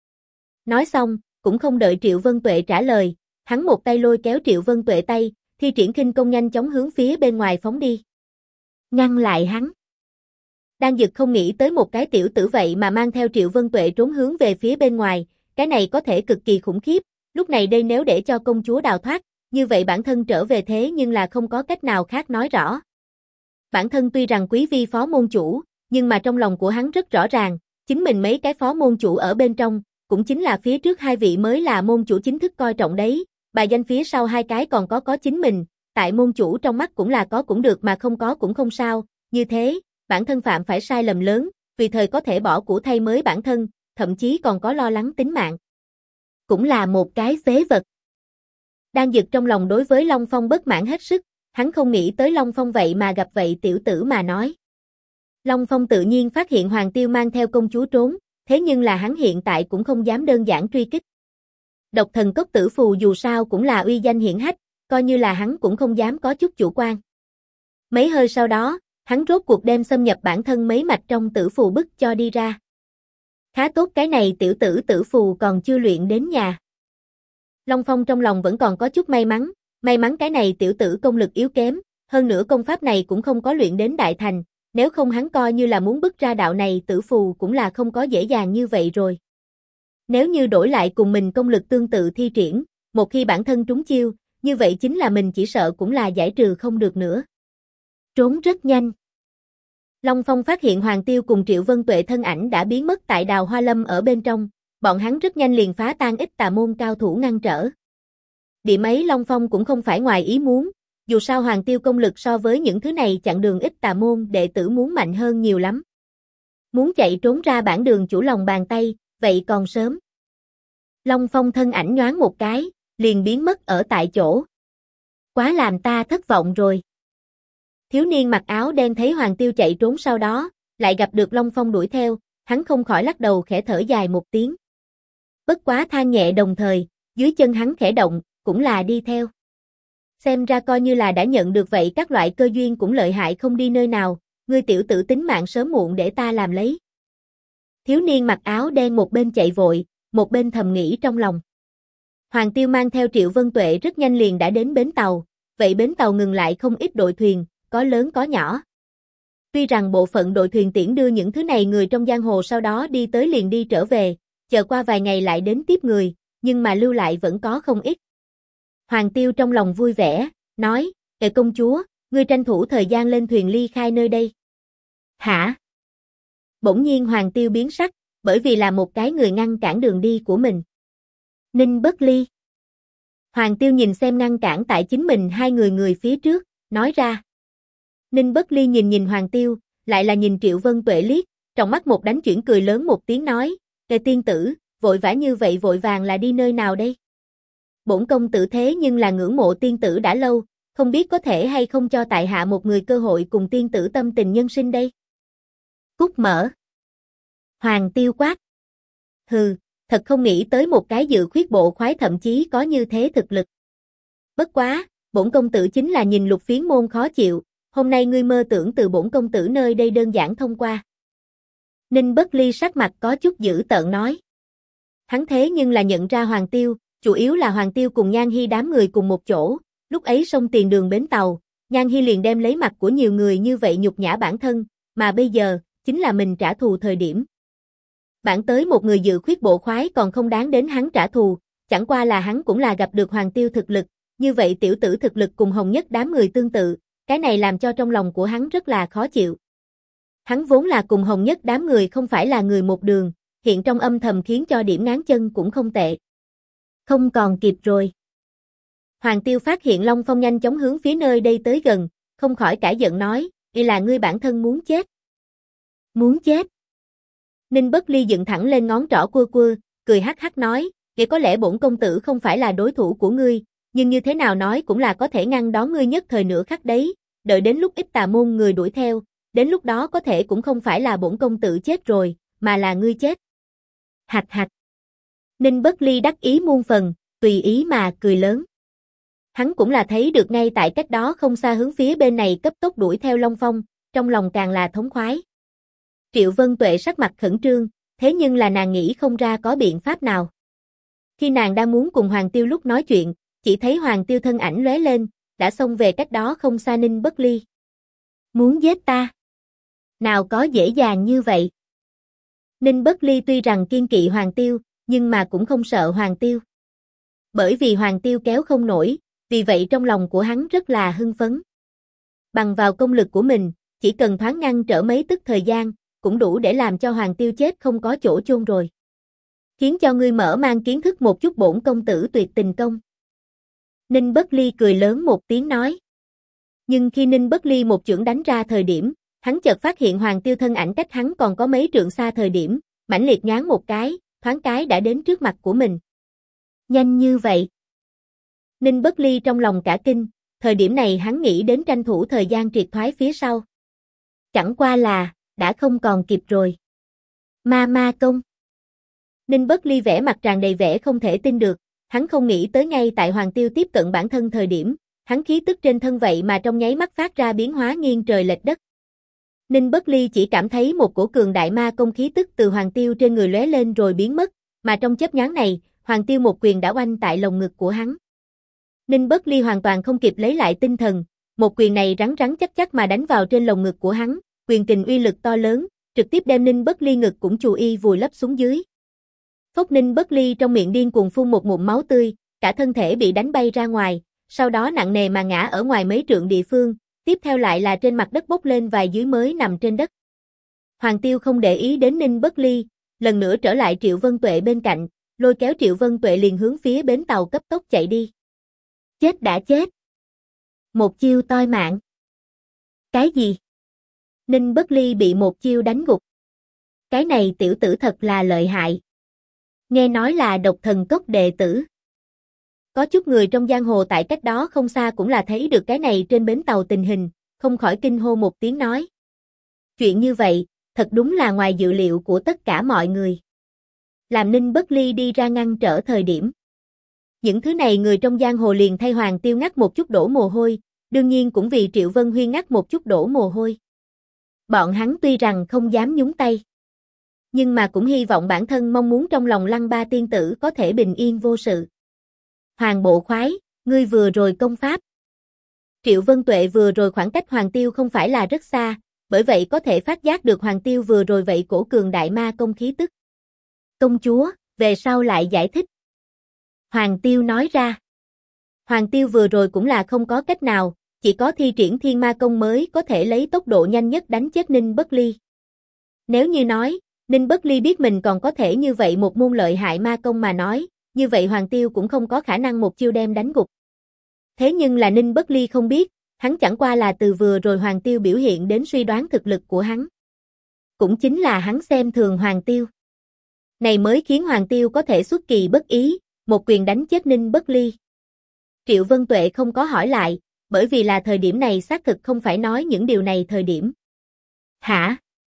Nói xong, cũng không đợi Triệu Vân Tuệ trả lời, hắn một tay lôi kéo Triệu Vân Tuệ tay, thi triển khinh công nhanh chóng hướng phía bên ngoài phóng đi. Ngăn lại hắn. Đang giật không nghĩ tới một cái tiểu tử vậy mà mang theo Triệu Vân Tuệ trốn hướng về phía bên ngoài, cái này có thể cực kỳ khủng khiếp, lúc này đây nếu để cho công chúa đào thoát, như vậy bản thân trở về thế nhưng là không có cách nào khác nói rõ. Bản thân tuy rằng quý vi phó môn chủ, nhưng mà trong lòng của hắn rất rõ ràng, chính mình mấy cái phó môn chủ ở bên trong, cũng chính là phía trước hai vị mới là môn chủ chính thức coi trọng đấy, bài danh phía sau hai cái còn có chính mình, tại môn chủ trong mắt cũng là có cũng được mà không có cũng không sao, như thế, bản thân phạm phải sai lầm lớn, vì thời có thể bỏ của thay mới bản thân, thậm chí còn có lo lắng tính mạng. Cũng là một cái phế vật. Đang giật trong lòng đối với Long Phong bất mãn hết sức, hắn không nghĩ tới Long Phong vậy mà gặp vậy tiểu tử mà nói. Long Phong tự nhiên phát hiện Hoàng Tiêu mang theo công chúa trốn, thế nhưng là hắn hiện tại cũng không dám đơn giản truy kích. Độc thần cốc tử phù dù sao cũng là uy danh hiển hách, coi như là hắn cũng không dám có chút chủ quan. Mấy hơi sau đó, hắn rốt cuộc đem xâm nhập bản thân mấy mạch trong tử phù bức cho đi ra. Khá tốt cái này tiểu tử tử phù còn chưa luyện đến nhà. Long Phong trong lòng vẫn còn có chút may mắn cái này tiểu tử công lực yếu kém, hơn nữa công pháp này cũng không có luyện đến đại thành, nếu không hắn coi như là muốn bức ra đạo này tử phù cũng là không có dễ dàng như vậy rồi. Nếu như đổi lại cùng mình công lực tương tự thi triển, một khi bản thân trúng chiêu, như vậy chính là mình chỉ sợ cũng là giải trừ không được nữa. Trốn rất nhanh. Long Phong phát hiện Hoàng Tiêu cùng Triệu Vân Tuệ thân ảnh đã biến mất tại Đào Hoa Lâm ở bên trong, bọn hắn rất nhanh liền phá tan ít tà môn cao thủ ngăn trở. Điểm ấy Long Phong cũng không phải ngoài ý muốn, dù sao Hoàng Tiêu công lực so với những thứ này chặn đường ít tà môn đệ tử muốn mạnh hơn nhiều lắm. Muốn chạy trốn ra bản đường chủ lòng bàn tay, vậy còn sớm. Long Phong thân ảnh nhoáng một cái, liền biến mất ở tại chỗ. Quá làm ta thất vọng rồi. Thiếu niên mặc áo đen thấy Hoàng Tiêu chạy trốn sau đó, lại gặp được Long Phong đuổi theo, hắn không khỏi lắc đầu khẽ thở dài một tiếng. Bất quá than nhẹ đồng thời, dưới chân hắn khẽ động, cũng là đi theo. Xem ra coi như là đã nhận được vậy các loại cơ duyên cũng lợi hại không đi nơi nào, ngươi tiểu tử tính mạng sớm muộn để ta làm lấy. Thiếu niên mặc áo đen một bên chạy vội, một bên thầm nghĩ trong lòng. Hoàng Tiêu mang theo Triệu Vân Tuệ rất nhanh liền đã đến bến tàu, vậy bến tàu ngừng lại không ít đội thuyền, có lớn có nhỏ. Tuy rằng bộ phận đội thuyền tiễn đưa những thứ này người trong giang hồ sau đó đi tới liền đi trở về, chờ qua vài ngày lại đến tiếp người, nhưng mà lưu lại vẫn có không ít. Hoàng Tiêu trong lòng vui vẻ, nói, công chúa, ngươi tranh thủ thời gian lên thuyền ly khai nơi đây. Hả? Bỗng nhiên Hoàng Tiêu biến sắc, bởi vì là một cái người ngăn cản đường đi của mình. Ninh Bất Ly. Hoàng Tiêu nhìn xem ngăn cản tại chính mình hai người phía trước, nói ra. Ninh Bất Ly nhìn Hoàng Tiêu, lại là nhìn Triệu Vân Tuệ liếc, trong mắt một đánh chuyển cười lớn một tiếng nói, tiên tử, vội vã như vậy vội vàng là đi nơi nào đây? Bổn công tử thế nhưng là ngưỡng mộ tiên tử đã lâu, không biết có thể hay không cho tại hạ một người cơ hội cùng tiên tử tâm tình nhân sinh đây? Cút mở. Hoàng Tiêu quát. Hừ, thật không nghĩ tới một cái dự khuyết bộ khoái thậm chí có như thế thực lực. Bất quá, bổn công tử chính là nhìn Lục Phiến môn khó chịu, hôm nay ngươi mơ tưởng từ bổn công tử nơi đây đơn giản thông qua. Ninh Bất Ly sắc mặt có chút dữ tợn nói. Hắn thế nhưng là nhận ra Hoàng Tiêu, chủ yếu là Hoàng Tiêu cùng Nhan Hi đám người cùng một chỗ, lúc ấy xông tiền đường bến tàu, Nhan Hi liền đem lấy mặt của nhiều người như vậy nhục nhã bản thân, mà bây giờ, chính là mình trả thù thời điểm. Bản tới một người dự khuyết bộ khoái còn không đáng đến hắn trả thù, chẳng qua là hắn cũng là gặp được Hoàng Tiêu thực lực, như vậy tiểu tử thực lực cùng Hồng Nhất đám người tương tự, cái này làm cho trong lòng của hắn rất là khó chịu. Hắn vốn là cùng Hồng Nhất đám người không phải là người một đường, hiện trong âm thầm khiến cho điểm ngáng chân cũng không tệ. Không còn kịp rồi. Hoàng Tiêu phát hiện Long Phong nhanh chóng hướng phía nơi đây tới gần, không khỏi cả giận nói, đây là ngươi bản thân muốn chết. Muốn chết. Ninh Bất Ly dựng thẳng lên ngón trỏ cua, cười hắc hắc nói, vậy có lẽ bổn công tử không phải là đối thủ của ngươi, nhưng như thế nào nói cũng là có thể ngăn đón ngươi nhất thời nửa khắc đấy, đợi đến lúc ít tà môn người đuổi theo, đến lúc đó có thể cũng không phải là bổn công tử chết rồi, mà là ngươi chết. Hạch hạch. Ninh Bất Ly đắc ý muôn phần, tùy ý mà cười lớn. Hắn cũng là thấy được ngay tại cách đó không xa hướng phía bên này cấp tốc đuổi theo Long Phong, trong lòng càng là thống khoái. Triệu Vân Tuệ sắc mặt khẩn trương, thế nhưng là nàng nghĩ không ra có biện pháp nào. Khi nàng đang muốn cùng Hoàng Tiêu lúc nói chuyện, chỉ thấy Hoàng Tiêu thân ảnh lóe lên, đã xông về cách đó không xa Ninh Bất Ly. Muốn giết ta? Nào có dễ dàng như vậy? Ninh Bất Ly tuy rằng kiên kỵ Hoàng Tiêu, nhưng mà cũng không sợ Hoàng Tiêu. Bởi vì Hoàng Tiêu kéo không nổi, Vì vậy trong lòng của hắn rất là hưng phấn. Bằng vào công lực của mình, chỉ cần thoáng ngăn trở mấy tức thời gian, cũng đủ để làm cho Hoàng Tiêu chết không có chỗ chôn rồi. Khiến cho ngươi mở mang kiến thức một chút bổn công tử tuyệt tình công. Ninh Bất Ly cười lớn một tiếng nói. Nhưng khi Ninh Bất Ly một chưởng đánh ra thời điểm, hắn chợt phát hiện Hoàng Tiêu thân ảnh cách hắn còn có mấy trượng xa thời điểm, mãnh liệt nhoáng một cái, thoáng cái đã đến trước mặt của mình. Nhanh như vậy. Ninh Bất Ly trong lòng cả kinh, thời điểm này hắn nghĩ đến tranh thủ thời gian triệt thoái phía sau. Chẳng qua là, đã không còn kịp rồi. Ma công. Ninh Bất Ly vẻ mặt tràn đầy vẻ không thể tin được, hắn không nghĩ tới ngay tại Hoàng Tiêu tiếp cận bản thân thời điểm, hắn khí tức trên thân vậy mà trong nháy mắt phát ra biến hóa nghiêng trời lệch đất. Ninh Bất Ly chỉ cảm thấy một cổ cường đại ma công khí tức từ Hoàng Tiêu trên người lóe lên rồi biến mất, mà trong chớp nhoáng này, Hoàng Tiêu một quyền đã oanh tại lồng ngực của hắn. Ninh Bất Ly hoàn toàn không kịp lấy lại tinh thần, một quyền này rắn rắn chắc chắc mà đánh vào trên lồng ngực của hắn, quyền kình uy lực to lớn, trực tiếp đem Ninh Bất Ly ngực cũng chù y vùi lấp xuống dưới. Phốc, Ninh Bất Ly trong miệng điên cuồng phun một ngụm máu tươi, cả thân thể bị đánh bay ra ngoài, sau đó nặng nề mà ngã ở ngoài mấy trượng địa phương, tiếp theo lại là trên mặt đất bốc lên vài dưới mới nằm trên đất. Hoàng Tiêu không để ý đến Ninh Bất Ly, lần nữa trở lại Triệu Vân Tuệ bên cạnh, lôi kéo Triệu Vân Tuệ liền hướng phía bến tàu cấp tốc chạy đi. Chết đã chết. Một chiêu toi mạng. Cái gì? Ninh Bất Ly bị một chiêu đánh gục. Cái này tiểu tử thật là lợi hại. Nghe nói là độc thần cốc đệ tử. Có chút người trong giang hồ tại cách đó không xa cũng là thấy được cái này trên bến tàu tình hình, không khỏi kinh hô một tiếng nói. Chuyện như vậy, thật đúng là ngoài dự liệu của tất cả mọi người. Làm Ninh Bất Ly đi ra ngăn trở thời điểm. Những thứ này người trong giang hồ liền thay Hoàng Tiêu ngắt một chút đổ mồ hôi, đương nhiên cũng vì Triệu Vân Huyên ngắt một chút đổ mồ hôi. Bọn hắn tuy rằng không dám nhúng tay, nhưng mà cũng hy vọng bản thân mong muốn trong lòng Lăng Ba tiên tử có thể bình yên vô sự. Hoàng bộ khoái, ngươi vừa rồi công pháp. Triệu Vân Tuệ vừa rồi khoảng cách Hoàng Tiêu không phải là rất xa, bởi vậy có thể phát giác được Hoàng Tiêu vừa rồi vậy cổ cường đại ma công khí tức. Công chúa, về sau lại giải thích. Hoàng Tiêu nói ra. Hoàng Tiêu vừa rồi cũng là không có cách nào, chỉ có thi triển thiên ma công mới có thể lấy tốc độ nhanh nhất đánh chết Ninh Bất Ly. Nếu như nói, Ninh Bất Ly biết mình còn có thể như vậy một môn lợi hại ma công mà nói, như vậy Hoàng Tiêu cũng không có khả năng một chiêu đem đánh gục. Thế nhưng là Ninh Bất Ly không biết, hắn chẳng qua là từ vừa rồi Hoàng Tiêu biểu hiện đến suy đoán thực lực của hắn. Cũng chính là hắn xem thường Hoàng Tiêu. Này mới khiến Hoàng Tiêu có thể xuất kỳ bất ý, một quyền đánh chết Ninh Bất Ly. Triệu Vân Tuệ không có hỏi lại, bởi vì là thời điểm này xác thực không phải nói những điều này thời điểm. Hả?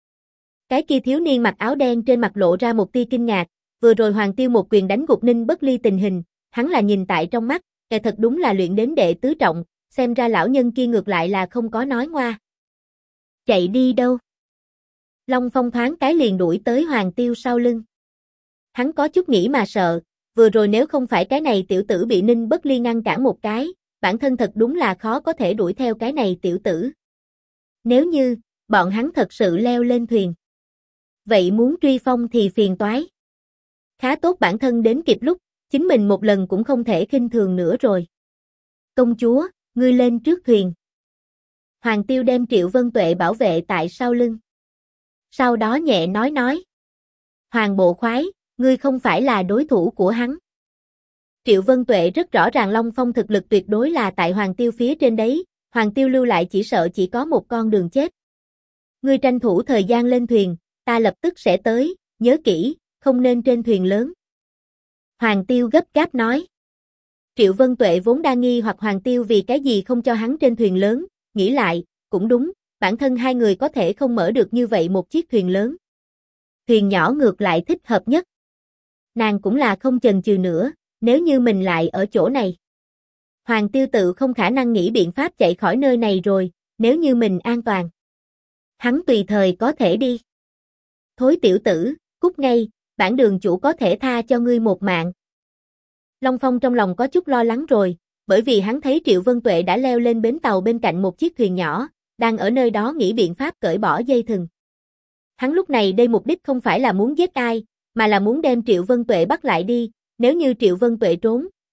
Cái kia thiếu niên mặc áo đen trên mặt lộ ra một tia kinh ngạc, vừa rồi Hoàng Tiêu một quyền đánh gục Ninh Bất Ly tình hình, hắn là nhìn tại trong mắt, kẻ thật đúng là luyện đến đệ tứ trọng, xem ra lão nhân kia ngược lại là không có nói ngoa. Chạy đi đâu? Long Phong thoáng cái liền đuổi tới Hoàng Tiêu sau lưng. Hắn có chút nghĩ mà sợ, vừa rồi nếu không phải cái này tiểu tử bị Ninh Bất Ly ngăn cản một cái, bản thân thật đúng là khó có thể đuổi theo cái này tiểu tử. Nếu như, bọn hắn thật sự leo lên thuyền. Vậy muốn truy phong thì phiền toái. Khá tốt bản thân đến kịp lúc, chính mình một lần cũng không thể khinh thường nữa rồi. Công chúa, ngươi lên trước thuyền. Hoàng Tiêu đem Triệu Vân Tuệ bảo vệ tại sau lưng. Sau đó nhẹ nói. Hoàng bộ khoái, ngươi không phải là đối thủ của hắn. Triệu Vân Tuệ rất rõ ràng Long Phong thực lực tuyệt đối là tại Hoàng Tiêu phía trên đấy, Hoàng Tiêu lưu lại chỉ sợ chỉ có một con đường chết. Ngươi tranh thủ thời gian lên thuyền, ta lập tức sẽ tới, nhớ kỹ, không nên trên thuyền lớn. Hoàng Tiêu gấp gáp nói. Triệu Vân Tuệ vốn đa nghi hoặc Hoàng Tiêu vì cái gì không cho hắn trên thuyền lớn, nghĩ lại, cũng đúng, bản thân hai người có thể không mở được như vậy một chiếc thuyền lớn. Thuyền nhỏ ngược lại thích hợp nhất. Nàng cũng là không chần chừ nữa, nếu như mình lại ở chỗ này. Hoàng Tiêu tự không khả năng nghĩ biện pháp chạy khỏi nơi này rồi, nếu như mình an toàn. Hắn tùy thời có thể đi. Thối tiểu tử, cút ngay, bản đường chủ có thể tha cho ngươi một mạng. Long Phong trong lòng có chút lo lắng rồi, bởi vì hắn thấy Triệu Vân Tuệ đã leo lên bến tàu bên cạnh một chiếc thuyền nhỏ, đang ở nơi đó nghĩ biện pháp cởi bỏ dây thừng. Hắn lúc này đây mục đích không phải là muốn giết ai, mà là muốn đem Triệu Vân Tuệ bắt lại đi, nếu như Triệu Vân Tuệ trốn,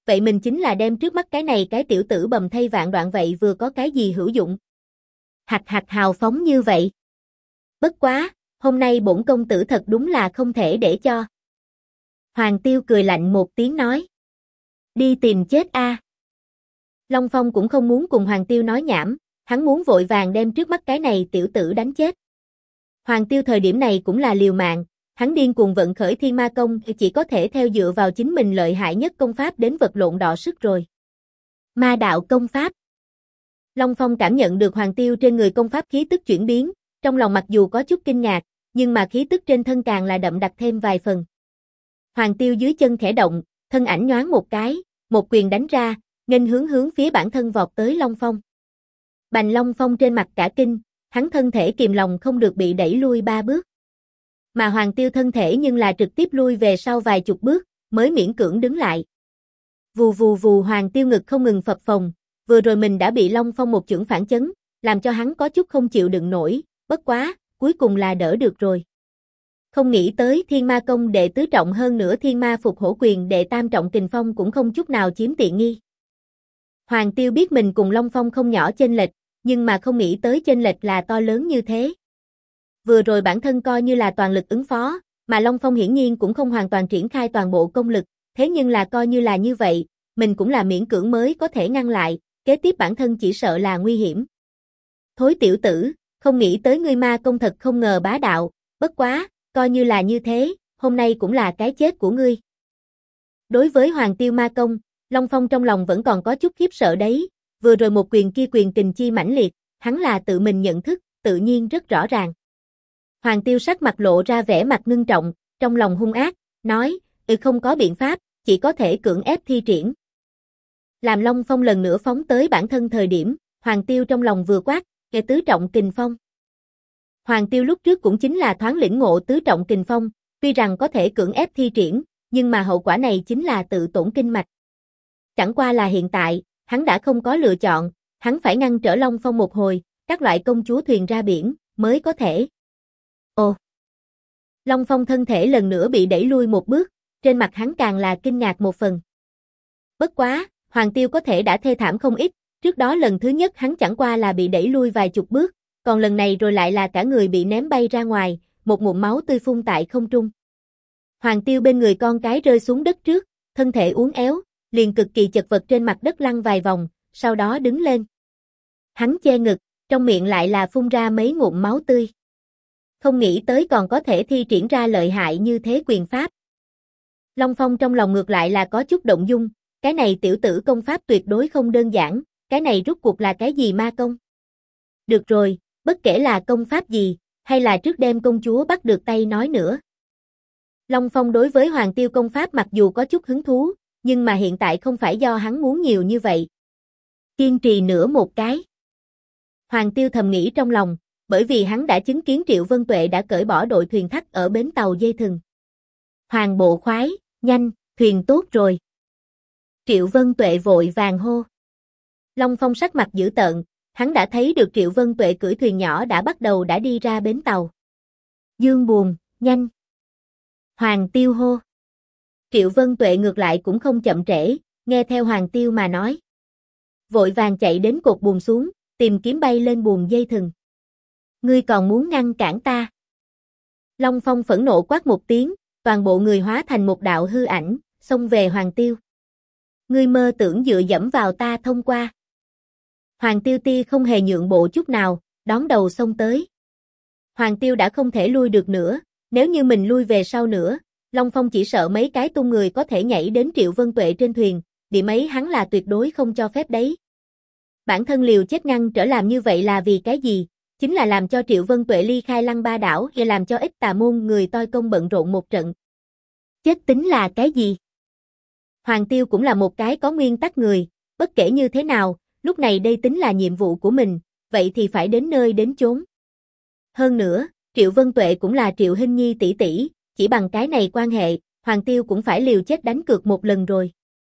vậy mình chính là đem trước mắt cái này cái tiểu tử bầm thây vạn đoạn vậy vừa có cái gì hữu dụng. Hạch hạch hào phóng như vậy. Bất quá, hôm nay bổn công tử thật đúng là không thể để cho. Hoàng Tiêu cười lạnh một tiếng nói. Đi tìm chết a. Long Phong cũng không muốn cùng Hoàng Tiêu nói nhảm, hắn muốn vội vàng đem trước mắt cái này tiểu tử đánh chết. Hoàng Tiêu thời điểm này cũng là liều mạng, hắn điên cuồng vận khởi Thiên Ma Công chỉ có thể theo dựa vào chính mình lợi hại nhất công pháp đến vật lộn đọ sức rồi. Ma đạo công pháp. Long Phong cảm nhận được Hoàng Tiêu trên người công pháp khí tức chuyển biến, trong lòng mặc dù có chút kinh ngạc, nhưng mà khí tức trên thân càng là đậm đặc thêm vài phần. Hoàng Tiêu dưới chân khẽ động, thân ảnh nhoáng một cái, một quyền đánh ra, nghênh hướng phía bản thân vọt tới Long Phong. Bành Long Phong trên mặt cả kinh, hắn thân thể kìm lòng không được bị đẩy lui 3 bước. Mà Hoàng Tiêu thân thể nhưng là trực tiếp lui về sau vài chục bước, mới miễn cưỡng đứng lại. Vù vù vù Hoàng Tiêu ngực không ngừng phập phồng, vừa rồi mình đã bị Long Phong một chưởng phản chấn, làm cho hắn có chút không chịu đựng nổi, bất quá, cuối cùng là đỡ được rồi. Không nghĩ tới Thiên Ma Công đệ tứ trọng hơn nữa Thiên Ma Phục Hổ Quyền đệ tam trọng Kình Phong cũng không chút nào chiếm tiện nghi. Hoàng Tiêu biết mình cùng Long Phong không nhỏ chênh lệch, nhưng mà không nghĩ tới chênh lệch là to lớn như thế. Vừa rồi bản thân coi như là toàn lực ứng phó, mà Long Phong hiển nhiên cũng không hoàn toàn triển khai toàn bộ công lực, thế nhưng là coi như là như vậy, mình cũng là miễn cưỡng mới có thể ngăn lại, kế tiếp bản thân chỉ sợ là nguy hiểm. Thối tiểu tử, không nghĩ tới ngươi ma công thật không ngờ bá đạo, bất quá, coi như là như thế, hôm nay cũng là cái chết của ngươi. Đối với Hoàng Tiêu ma công, Long Phong trong lòng vẫn còn có chút khiếp sợ đấy, vừa rồi một quyền kia quyền kình chi mãnh liệt, hắn là tự mình nhận thức, tự nhiên rất rõ ràng. Hoàng Tiêu sắc mặt lộ ra vẻ mặt ngưng trọng, trong lòng hung ác, nói, không có biện pháp, chỉ có thể cưỡng ép thi triển. Làm Long Phong lần nữa phóng tới bản thân thời điểm, Hoàng Tiêu trong lòng vừa quát, tứ trọng kình phong. Hoàng Tiêu lúc trước cũng chính là thoáng lĩnh ngộ tứ trọng kình phong, tuy rằng có thể cưỡng ép thi triển, nhưng mà hậu quả này chính là tự tổn kinh mạch. Chẳng qua là hiện tại, hắn đã không có lựa chọn, hắn phải ngăn trở Long Phong một hồi, các loại công chúa thuyền ra biển, mới có thể. Ồ! Long Phong thân thể lần nữa bị đẩy lui một bước, trên mặt hắn càng là kinh ngạc một phần. Bất quá, Hoàng Tiêu có thể đã thê thảm không ít, trước đó lần thứ nhất hắn chẳng qua là bị đẩy lui vài chục bước, còn lần này rồi lại là cả người bị ném bay ra ngoài, một ngụm máu tươi phun tại không trung. Hoàng Tiêu bên người con cái rơi xuống đất trước, thân thể uốn éo, liền cực kỳ chật vật trên mặt đất lăn vài vòng, sau đó đứng lên. Hắn che ngực, trong miệng lại là phun ra mấy ngụm máu tươi. Không nghĩ tới còn có thể thi triển ra lợi hại như thế quyền pháp. Long Phong trong lòng ngược lại là có chút động dung, cái này tiểu tử công pháp tuyệt đối không đơn giản, cái này rút cuộc là cái gì ma công? Được rồi, bất kể là công pháp gì, hay là trước đem công chúa bắt được tay nói nữa. Long Phong đối với Hoàng Tiêu công pháp mặc dù có chút hứng thú, nhưng mà hiện tại không phải do hắn muốn nhiều như vậy. Kiên trì nữa một cái. Hoàng Tiêu thầm nghĩ trong lòng, bởi vì hắn đã chứng kiến Triệu Vân Tuệ đã cởi bỏ đội thuyền thắt ở bến tàu dây thừng. Hoàng bộ khoái, nhanh, thuyền tốt rồi. Triệu Vân Tuệ vội vàng hô. Long Phong sắc mặt dữ tợn, hắn đã thấy được Triệu Vân Tuệ cưỡi thuyền nhỏ đã đi ra bến tàu. Dương Buồn, nhanh. Hoàng Tiêu hô. Triệu Vân Tuệ ngược lại cũng không chậm trễ, nghe theo Hoàng Tiêu mà nói. Vội vàng chạy đến cột buồm xuống, tìm kiếm bay lên buồm dây thừng. Ngươi còn muốn ngăn cản ta? Long Phong phẫn nộ quát một tiếng, toàn bộ người hóa thành một đạo hư ảnh, xông về Hoàng Tiêu. Ngươi mơ tưởng dựa dẫm vào ta thông qua. Hoàng Tiêu tia không hề nhượng bộ chút nào, đón đầu xông tới. Hoàng Tiêu đã không thể lui được nữa, nếu như mình lui về sau nữa, Long Phong chỉ sợ mấy cái tung người có thể nhảy đến Triệu Vân Tuệ trên thuyền, điểm ấy hắn là tuyệt đối không cho phép đấy. Bản thân liều chết ngăn trở làm như vậy là vì cái gì? Chính là làm cho Triệu Vân Tuệ ly khai Lăng Ba đảo và làm cho ít tà môn người toi công bận rộn một trận. Chết tính là cái gì? Hoàng Tiêu cũng là một cái có nguyên tắc người, bất kể như thế nào, lúc này đây tính là nhiệm vụ của mình, vậy thì phải đến nơi đến chốn. Hơn nữa, Triệu Vân Tuệ cũng là Triệu Hinh Nhi tỷ tỷ, chỉ bằng cái này quan hệ, Hoàng Tiêu cũng phải liều chết đánh cược một lần rồi.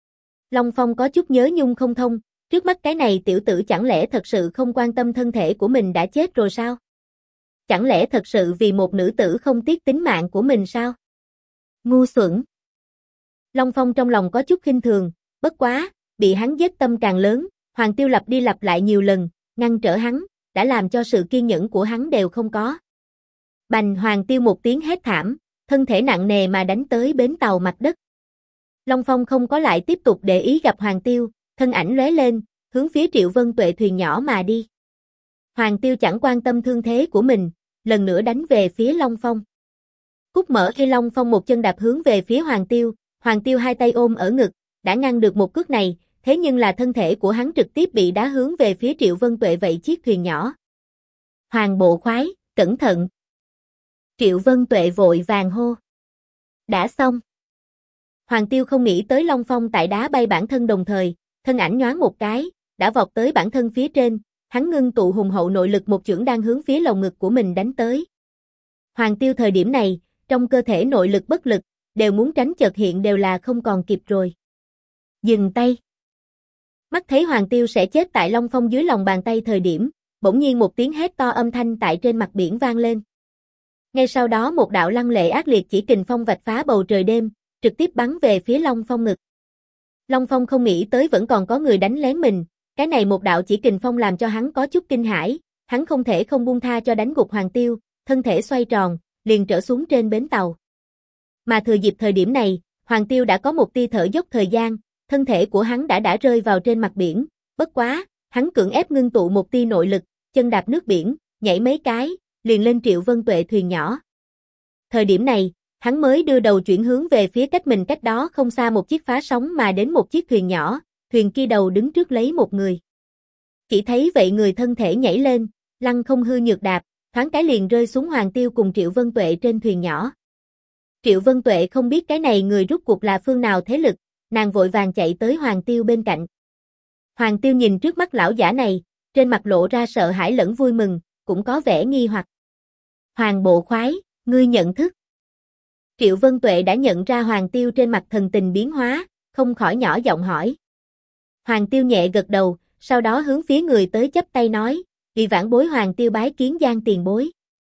Long Phong có chút nhớ nhung không thông, trước mắt cái này tiểu tử chẳng lẽ thật sự không quan tâm thân thể của mình đã chết rồi sao? Chẳng lẽ thật sự vì một nữ tử không tiếc tính mạng của mình sao? Ngu xuẩn. Long Phong trong lòng có chút khinh thường, Bất quá, bị hắn giết tâm càng lớn, Hoàng Tiêu lặp đi lặp lại nhiều lần, ngăn trở hắn, đã làm cho sự kiên nhẫn của hắn đều không có. Bành, Hoàng Tiêu một tiếng hét thảm, thân thể nặng nề mà đánh tới bến tàu mặt đất. Long Phong không có lại tiếp tục để ý gặp Hoàng Tiêu, thân ảnh lóe lên, hướng phía Triệu Vân Tuệ thuyền nhỏ mà đi. Hoàng Tiêu chẳng quan tâm thương thế của mình, lần nữa đánh về phía Long Phong. Cúc mở khi Long Phong một chân đạp hướng về phía Hoàng Tiêu hai tay ôm ở ngực, đã ngăn được một cước này, thế nhưng là thân thể của hắn trực tiếp bị đá hướng về phía Triệu Vân Tuệ vậy chiếc thuyền nhỏ. Hoàng bộ khoái, cẩn thận. Triệu Vân Tuệ vội vàng hô. Đã xong. Hoàng Tiêu không nghĩ tới Long Phong tại đá bay bản thân đồng thời, thân ảnh nhoáng một cái, đã vọt tới bản thân phía trên, hắn ngưng tụ hùng hậu nội lực một chưởng đang hướng phía lồng ngực của mình đánh tới. Hoàng Tiêu thời điểm này, trong cơ thể nội lực bất lực, đều muốn tránh chợt hiện đều là không còn kịp rồi. Dừng tay. Mắt thấy Hoàng Tiêu sẽ chết tại Long Phong dưới lòng bàn tay thời điểm, bỗng nhiên một tiếng hét to âm thanh tại trên mặt biển vang lên. Ngay sau đó một đạo lăng lệ ác liệt chỉ kình phong vạch phá bầu trời đêm, trực tiếp bắn về phía Long Phong ngực. Long Phong không nghĩ tới vẫn còn có người đánh lén mình, cái này một đạo chỉ kình phong làm cho hắn có chút kinh hãi, hắn không thể không buông tha cho đánh gục Hoàng Tiêu, thân thể xoay tròn, liền trở xuống trên bến tàu. Mà thừa dịp thời điểm này, Hoàng Tiêu đã có một tia thở dốc thời gian, thân thể của hắn đã rơi vào trên mặt biển, bất quá, hắn cưỡng ép ngưng tụ một tia nội lực, chân đạp nước biển, nhảy mấy cái, liền lên Triệu Vân Tuệ thuyền nhỏ. Thời điểm này, hắn mới đưa đầu chuyển hướng về phía cách mình cách đó không xa một chiếc phá sóng mà đến một chiếc thuyền nhỏ, thuyền kia đầu đứng trước lấy một người. Chỉ thấy vậy người thân thể nhảy lên, lăng không hư nhược đạp, thoáng cái liền rơi xuống Hoàng Tiêu cùng Triệu Vân Tuệ trên thuyền nhỏ. Triệu Vân Tuệ không biết cái này người rút cuộc là phương nào thế lực, nàng vội vàng chạy tới Hoàng Tiêu bên cạnh. Hoàng Tiêu nhìn trước mắt lão giả này, trên mặt lộ ra sợ hãi lẫn vui mừng, cũng có vẻ nghi hoặc. Hoàng bộ khoái, ngươi nhận thức. Triệu Vân Tuệ đã nhận ra Hoàng Tiêu trên mặt thần tình biến hóa, không khỏi nhỏ giọng hỏi. Hoàng Tiêu nhẹ gật đầu, sau đó hướng phía người tới chắp tay nói, vì vãn bối Hoàng Tiêu bái kiến Giang tiền bối.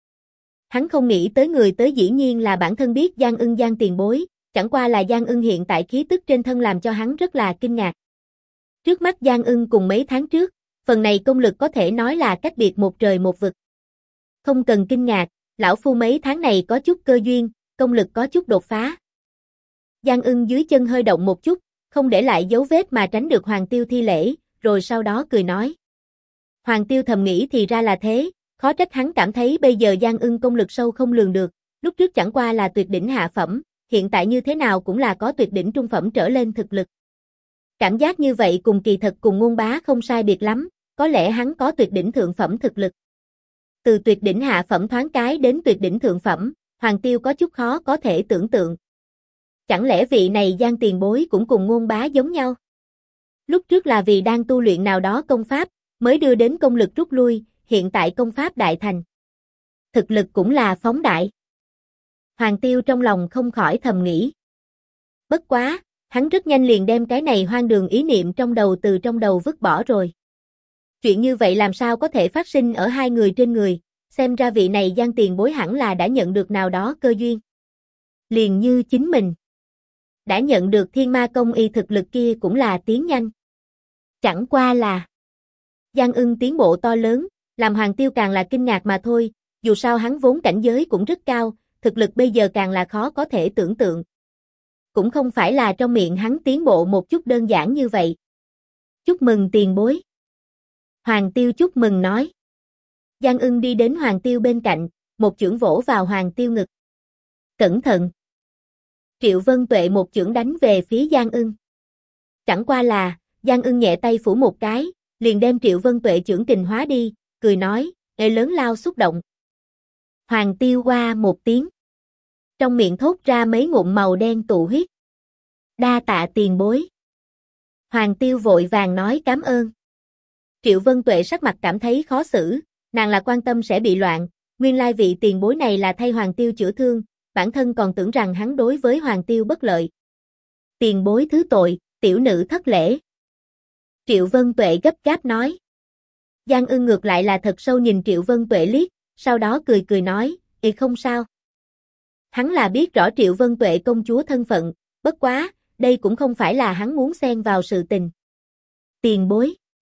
Hắn không nghĩ tới người tới dĩ nhiên là bản thân biết Giang Ưng Giang tiền bối, chẳng qua là Giang Ưng hiện tại khí tức trên thân làm cho hắn rất là kinh ngạc. Trước mắt Giang Ưng cùng mấy tháng trước, phần này công lực có thể nói là cách biệt một trời một vực. Không cần kinh ngạc, lão phu mấy tháng này có chút cơ duyên, công lực có chút đột phá. Giang Ưng dưới chân hơi động một chút, không để lại dấu vết mà tránh được Hoàng Tiêu thi lễ, rồi sau đó cười nói. Hoàng Tiêu thầm nghĩ thì ra là thế, khó trách hắn cảm thấy bây giờ Giang Ưng công lực sâu không lường được, lúc trước chẳng qua là tuyệt đỉnh hạ phẩm, hiện tại như thế nào cũng là có tuyệt đỉnh trung phẩm trở lên thực lực. Cảm giác như vậy cùng kỳ thật cùng Ngôn Bá không sai biệt lắm, có lẽ hắn có tuyệt đỉnh thượng phẩm thực lực. Từ tuyệt đỉnh hạ phẩm thoáng cái đến tuyệt đỉnh thượng phẩm, Hoàng Tiêu có chút khó có thể tưởng tượng. Chẳng lẽ vị này Giang tiền bối cũng cùng Ngôn Bá giống nhau? Lúc trước là vì đang tu luyện nào đó công pháp, mới đưa đến công lực rút lui, hiện tại công pháp đại thành. Thực lực cũng là phóng đại. Hoàng Tiêu trong lòng không khỏi thầm nghĩ. Bất quá, hắn rất nhanh liền đem cái này hoang đường ý niệm từ trong đầu vứt bỏ rồi. Chuyện như vậy làm sao có thể phát sinh ở hai người trên người, xem ra vị này Giang tiền bối hẳn là đã nhận được nào đó cơ duyên. Liền như chính mình. Đã nhận được thiên ma công y thực lực kia cũng là tiến nhanh. Chẳng qua là Giang Ưng tiến bộ to lớn, làm Hoàng Tiêu càng là kinh ngạc mà thôi, dù sao hắn vốn cảnh giới cũng rất cao, thực lực bây giờ càng là khó có thể tưởng tượng. Cũng không phải là trong miệng hắn tiến bộ một chút đơn giản như vậy. Chúc mừng tiền bối. Hoàng Tiêu chúc mừng nói. Giang Ưng đi đến Hoàng Tiêu bên cạnh, một chưởng vỗ vào Hoàng Tiêu ngực. Cẩn thận. Triệu Vân Tuệ một chưởng đánh về phía Giang Ưng. Chẳng qua là, Giang Ưng nhẹ tay phủ một cái, liền đem Triệu Vân Tuệ chưởng kình hóa đi, cười nói, ê lớn lao xúc động. Hoàng Tiêu qua một tiếng. Trong miệng thốt ra mấy ngụm màu đen tụ huyết. Đa tạ tiền bối. Hoàng Tiêu vội vàng nói cảm ơn. Triệu Vân Tuệ sắc mặt cảm thấy khó xử, nàng là quan tâm sẽ bị loạn, nguyên lai vị tiền bối này là thay Hoàng Tiêu chữa thương, bản thân còn tưởng rằng hắn đối với Hoàng Tiêu bất lợi. Tiền bối thứ tội, tiểu nữ thất lễ. Triệu Vân Tuệ gấp gáp nói. Giang Ưng ngược lại là thật sâu nhìn Triệu Vân Tuệ liếc, sau đó cười nói, không sao. Hắn là biết rõ Triệu Vân Tuệ công chúa thân phận, bất quá, đây cũng không phải là hắn muốn xen vào sự tình. Tiền bối.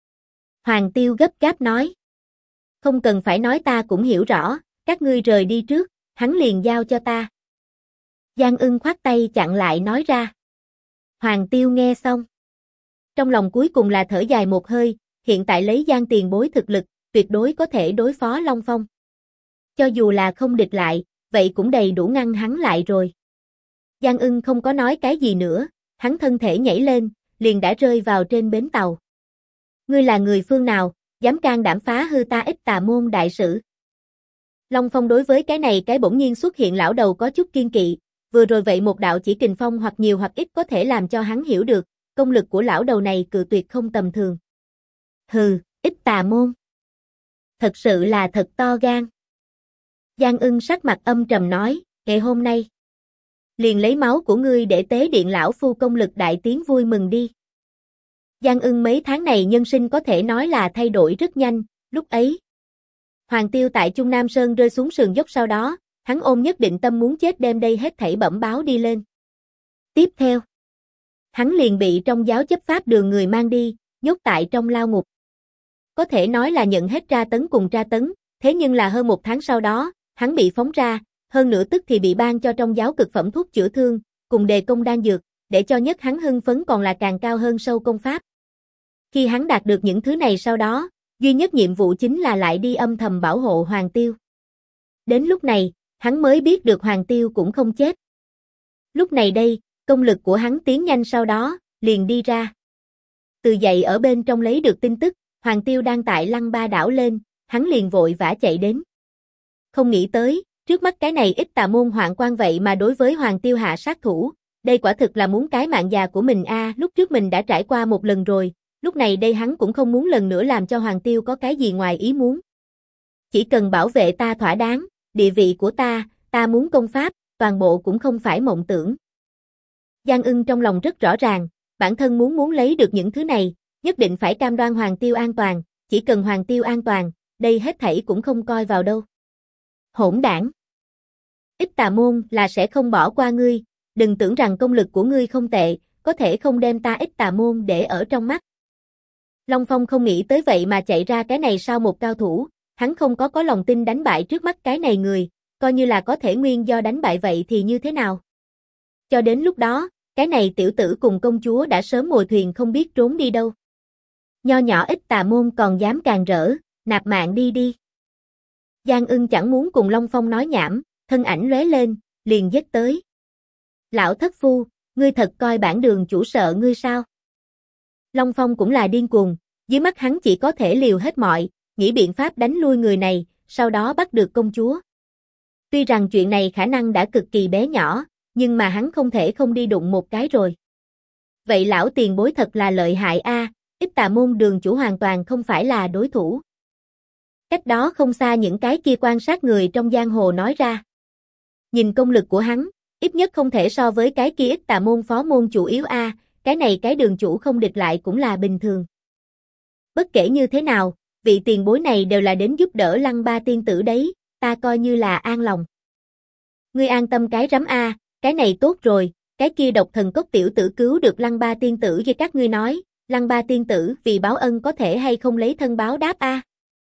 Hoàng Tiêu gấp gáp nói. Không cần phải nói ta cũng hiểu rõ, các ngươi rời đi trước, hắn liền giao cho ta. Giang Ưng khoát tay chặn lại nói ra. Hoàng Tiêu nghe xong. Trong lòng cuối cùng là thở dài một hơi, hiện tại lấy Giang tiền bối thực lực, tuyệt đối có thể đối phó Long Phong. Cho dù là không địch lại, vậy cũng đầy đủ ngăn hắn lại rồi. Giang Ưng không có nói cái gì nữa, hắn thân thể nhảy lên, liền đã rơi vào trên bến tàu. Ngươi là người phương nào, dám can đảm phá hư ta Ích Tà Môn đại sử? Long Phong đối với cái này cái bỗng nhiên xuất hiện lão đầu có chút kiên kỵ, vừa rồi vậy một đạo chỉ kình phong hoặc nhiều hoặc ít có thể làm cho hắn hiểu được, công lực của lão đầu này cự tuyệt không tầm thường. Hừ, Ích Tà Môn. Thật sự là thật to gan. Giang Ưng sắc mặt âm trầm nói, ngày hôm nay, liền lấy máu của ngươi để tế điện lão phu công lực đại tiến vui mừng đi. Giang Ưng mấy tháng này nhân sinh có thể nói là thay đổi rất nhanh, lúc ấy. Hoàng Tiêu tại Trung Nam Sơn rơi xuống sườn dốc sau đó, hắn ôm nhất định tâm muốn chết đem đây hết thảy bẩm báo đi lên. Tiếp theo, hắn liền bị trong giáo chấp pháp đường người mang đi, nhốt tại trong lao ngục. Có thể nói là nhận hết tra tấn cùng tra tấn, thế nhưng là hơn một tháng sau đó, hắn bị phóng ra, hơn nữa tức thì bị ban cho trong giáo cực phẩm thuốc chữa thương, cùng đề công đan dược, để cho nhất hắn hưng phấn còn là càng cao hơn sâu công pháp. Khi hắn đạt được những thứ này sau đó, duy nhất nhiệm vụ chính là lại đi âm thầm bảo hộ Hoàng Tiêu. Đến lúc này, hắn mới biết được Hoàng Tiêu cũng không chết. Lúc này đây, công lực của hắn tiến nhanh sau đó, liền đi ra. Từ dậy ở bên trong lấy được tin tức, Hoàng Tiêu đang tại Lăng Ba đảo lên, hắn liền vội vã chạy đến. Không nghĩ tới, trước mắt cái này Ích Tà Môn hoạn quan vậy mà đối với Hoàng Tiêu hạ sát thủ, đây quả thực là muốn cái mạng già của mình a, lúc trước mình đã trải qua một lần rồi, lúc này đây hắn cũng không muốn lần nữa làm cho Hoàng Tiêu có cái gì ngoài ý muốn. Chỉ cần bảo vệ ta thỏa đáng, địa vị của ta muốn công pháp, toàn bộ cũng không phải mộng tưởng. Giang Ưng trong lòng rất rõ ràng, bản thân muốn lấy được những thứ này, nhất định phải cam đoan Hoàng Tiêu an toàn, chỉ cần Hoàng Tiêu an toàn, đây hết thảy cũng không coi vào đâu. Hỗn đảng. Ích Tà Môn là sẽ không bỏ qua ngươi, đừng tưởng rằng công lực của ngươi không tệ, có thể không đem ta Ích Tà Môn để ở trong mắt. Long Phong không nghĩ tới vậy mà chạy ra cái này sau một cao thủ, hắn không có lòng tin đánh bại trước mắt cái này người, coi như là có thể nguyên do đánh bại vậy thì như thế nào. Cho đến lúc đó, cái này tiểu tử cùng công chúa đã sớm ngồi thuyền không biết trốn đi đâu. Nho nhỏ Ích Tà Môn còn dám càng rỡ, nạp mạng đi đi. Giang Ưng chẳng muốn cùng Long Phong nói nhảm, thân ảnh lóe lên, liền giết tới. Lão thất phu, ngươi thật coi bản đường chủ sợ ngươi sao? Long Phong cũng là điên cuồng, dưới mắt hắn chỉ có thể liều hết mọi, nghĩ biện pháp đánh lui người này, sau đó bắt được công chúa. Tuy rằng chuyện này khả năng đã cực kỳ bé nhỏ, nhưng mà hắn không thể không đi đụng một cái rồi. Vậy lão tiền bối thật là lợi hại a, Ích Tà Môn đường chủ hoàn toàn không phải là đối thủ. Cách đó không xa những cái kia quan sát người trong giang hồ nói ra. Nhìn công lực của hắn, ít nhất không thể so với cái kia Ích Tà Môn phó môn chủ yếu a, cái này cái đường chủ không địch lại cũng là bình thường. Bất kể như thế nào, vị tiền bối này đều là đến giúp đỡ Lăng Ba tiên tử đấy, ta coi như là an lòng. Ngươi an tâm cái rắm a, cái này tốt rồi, cái kia độc thần cốc tiểu tử cứu được Lăng Ba tiên tử với các ngươi nói, Lăng Ba tiên tử vì báo ân có thể hay không lấy thân báo đáp a?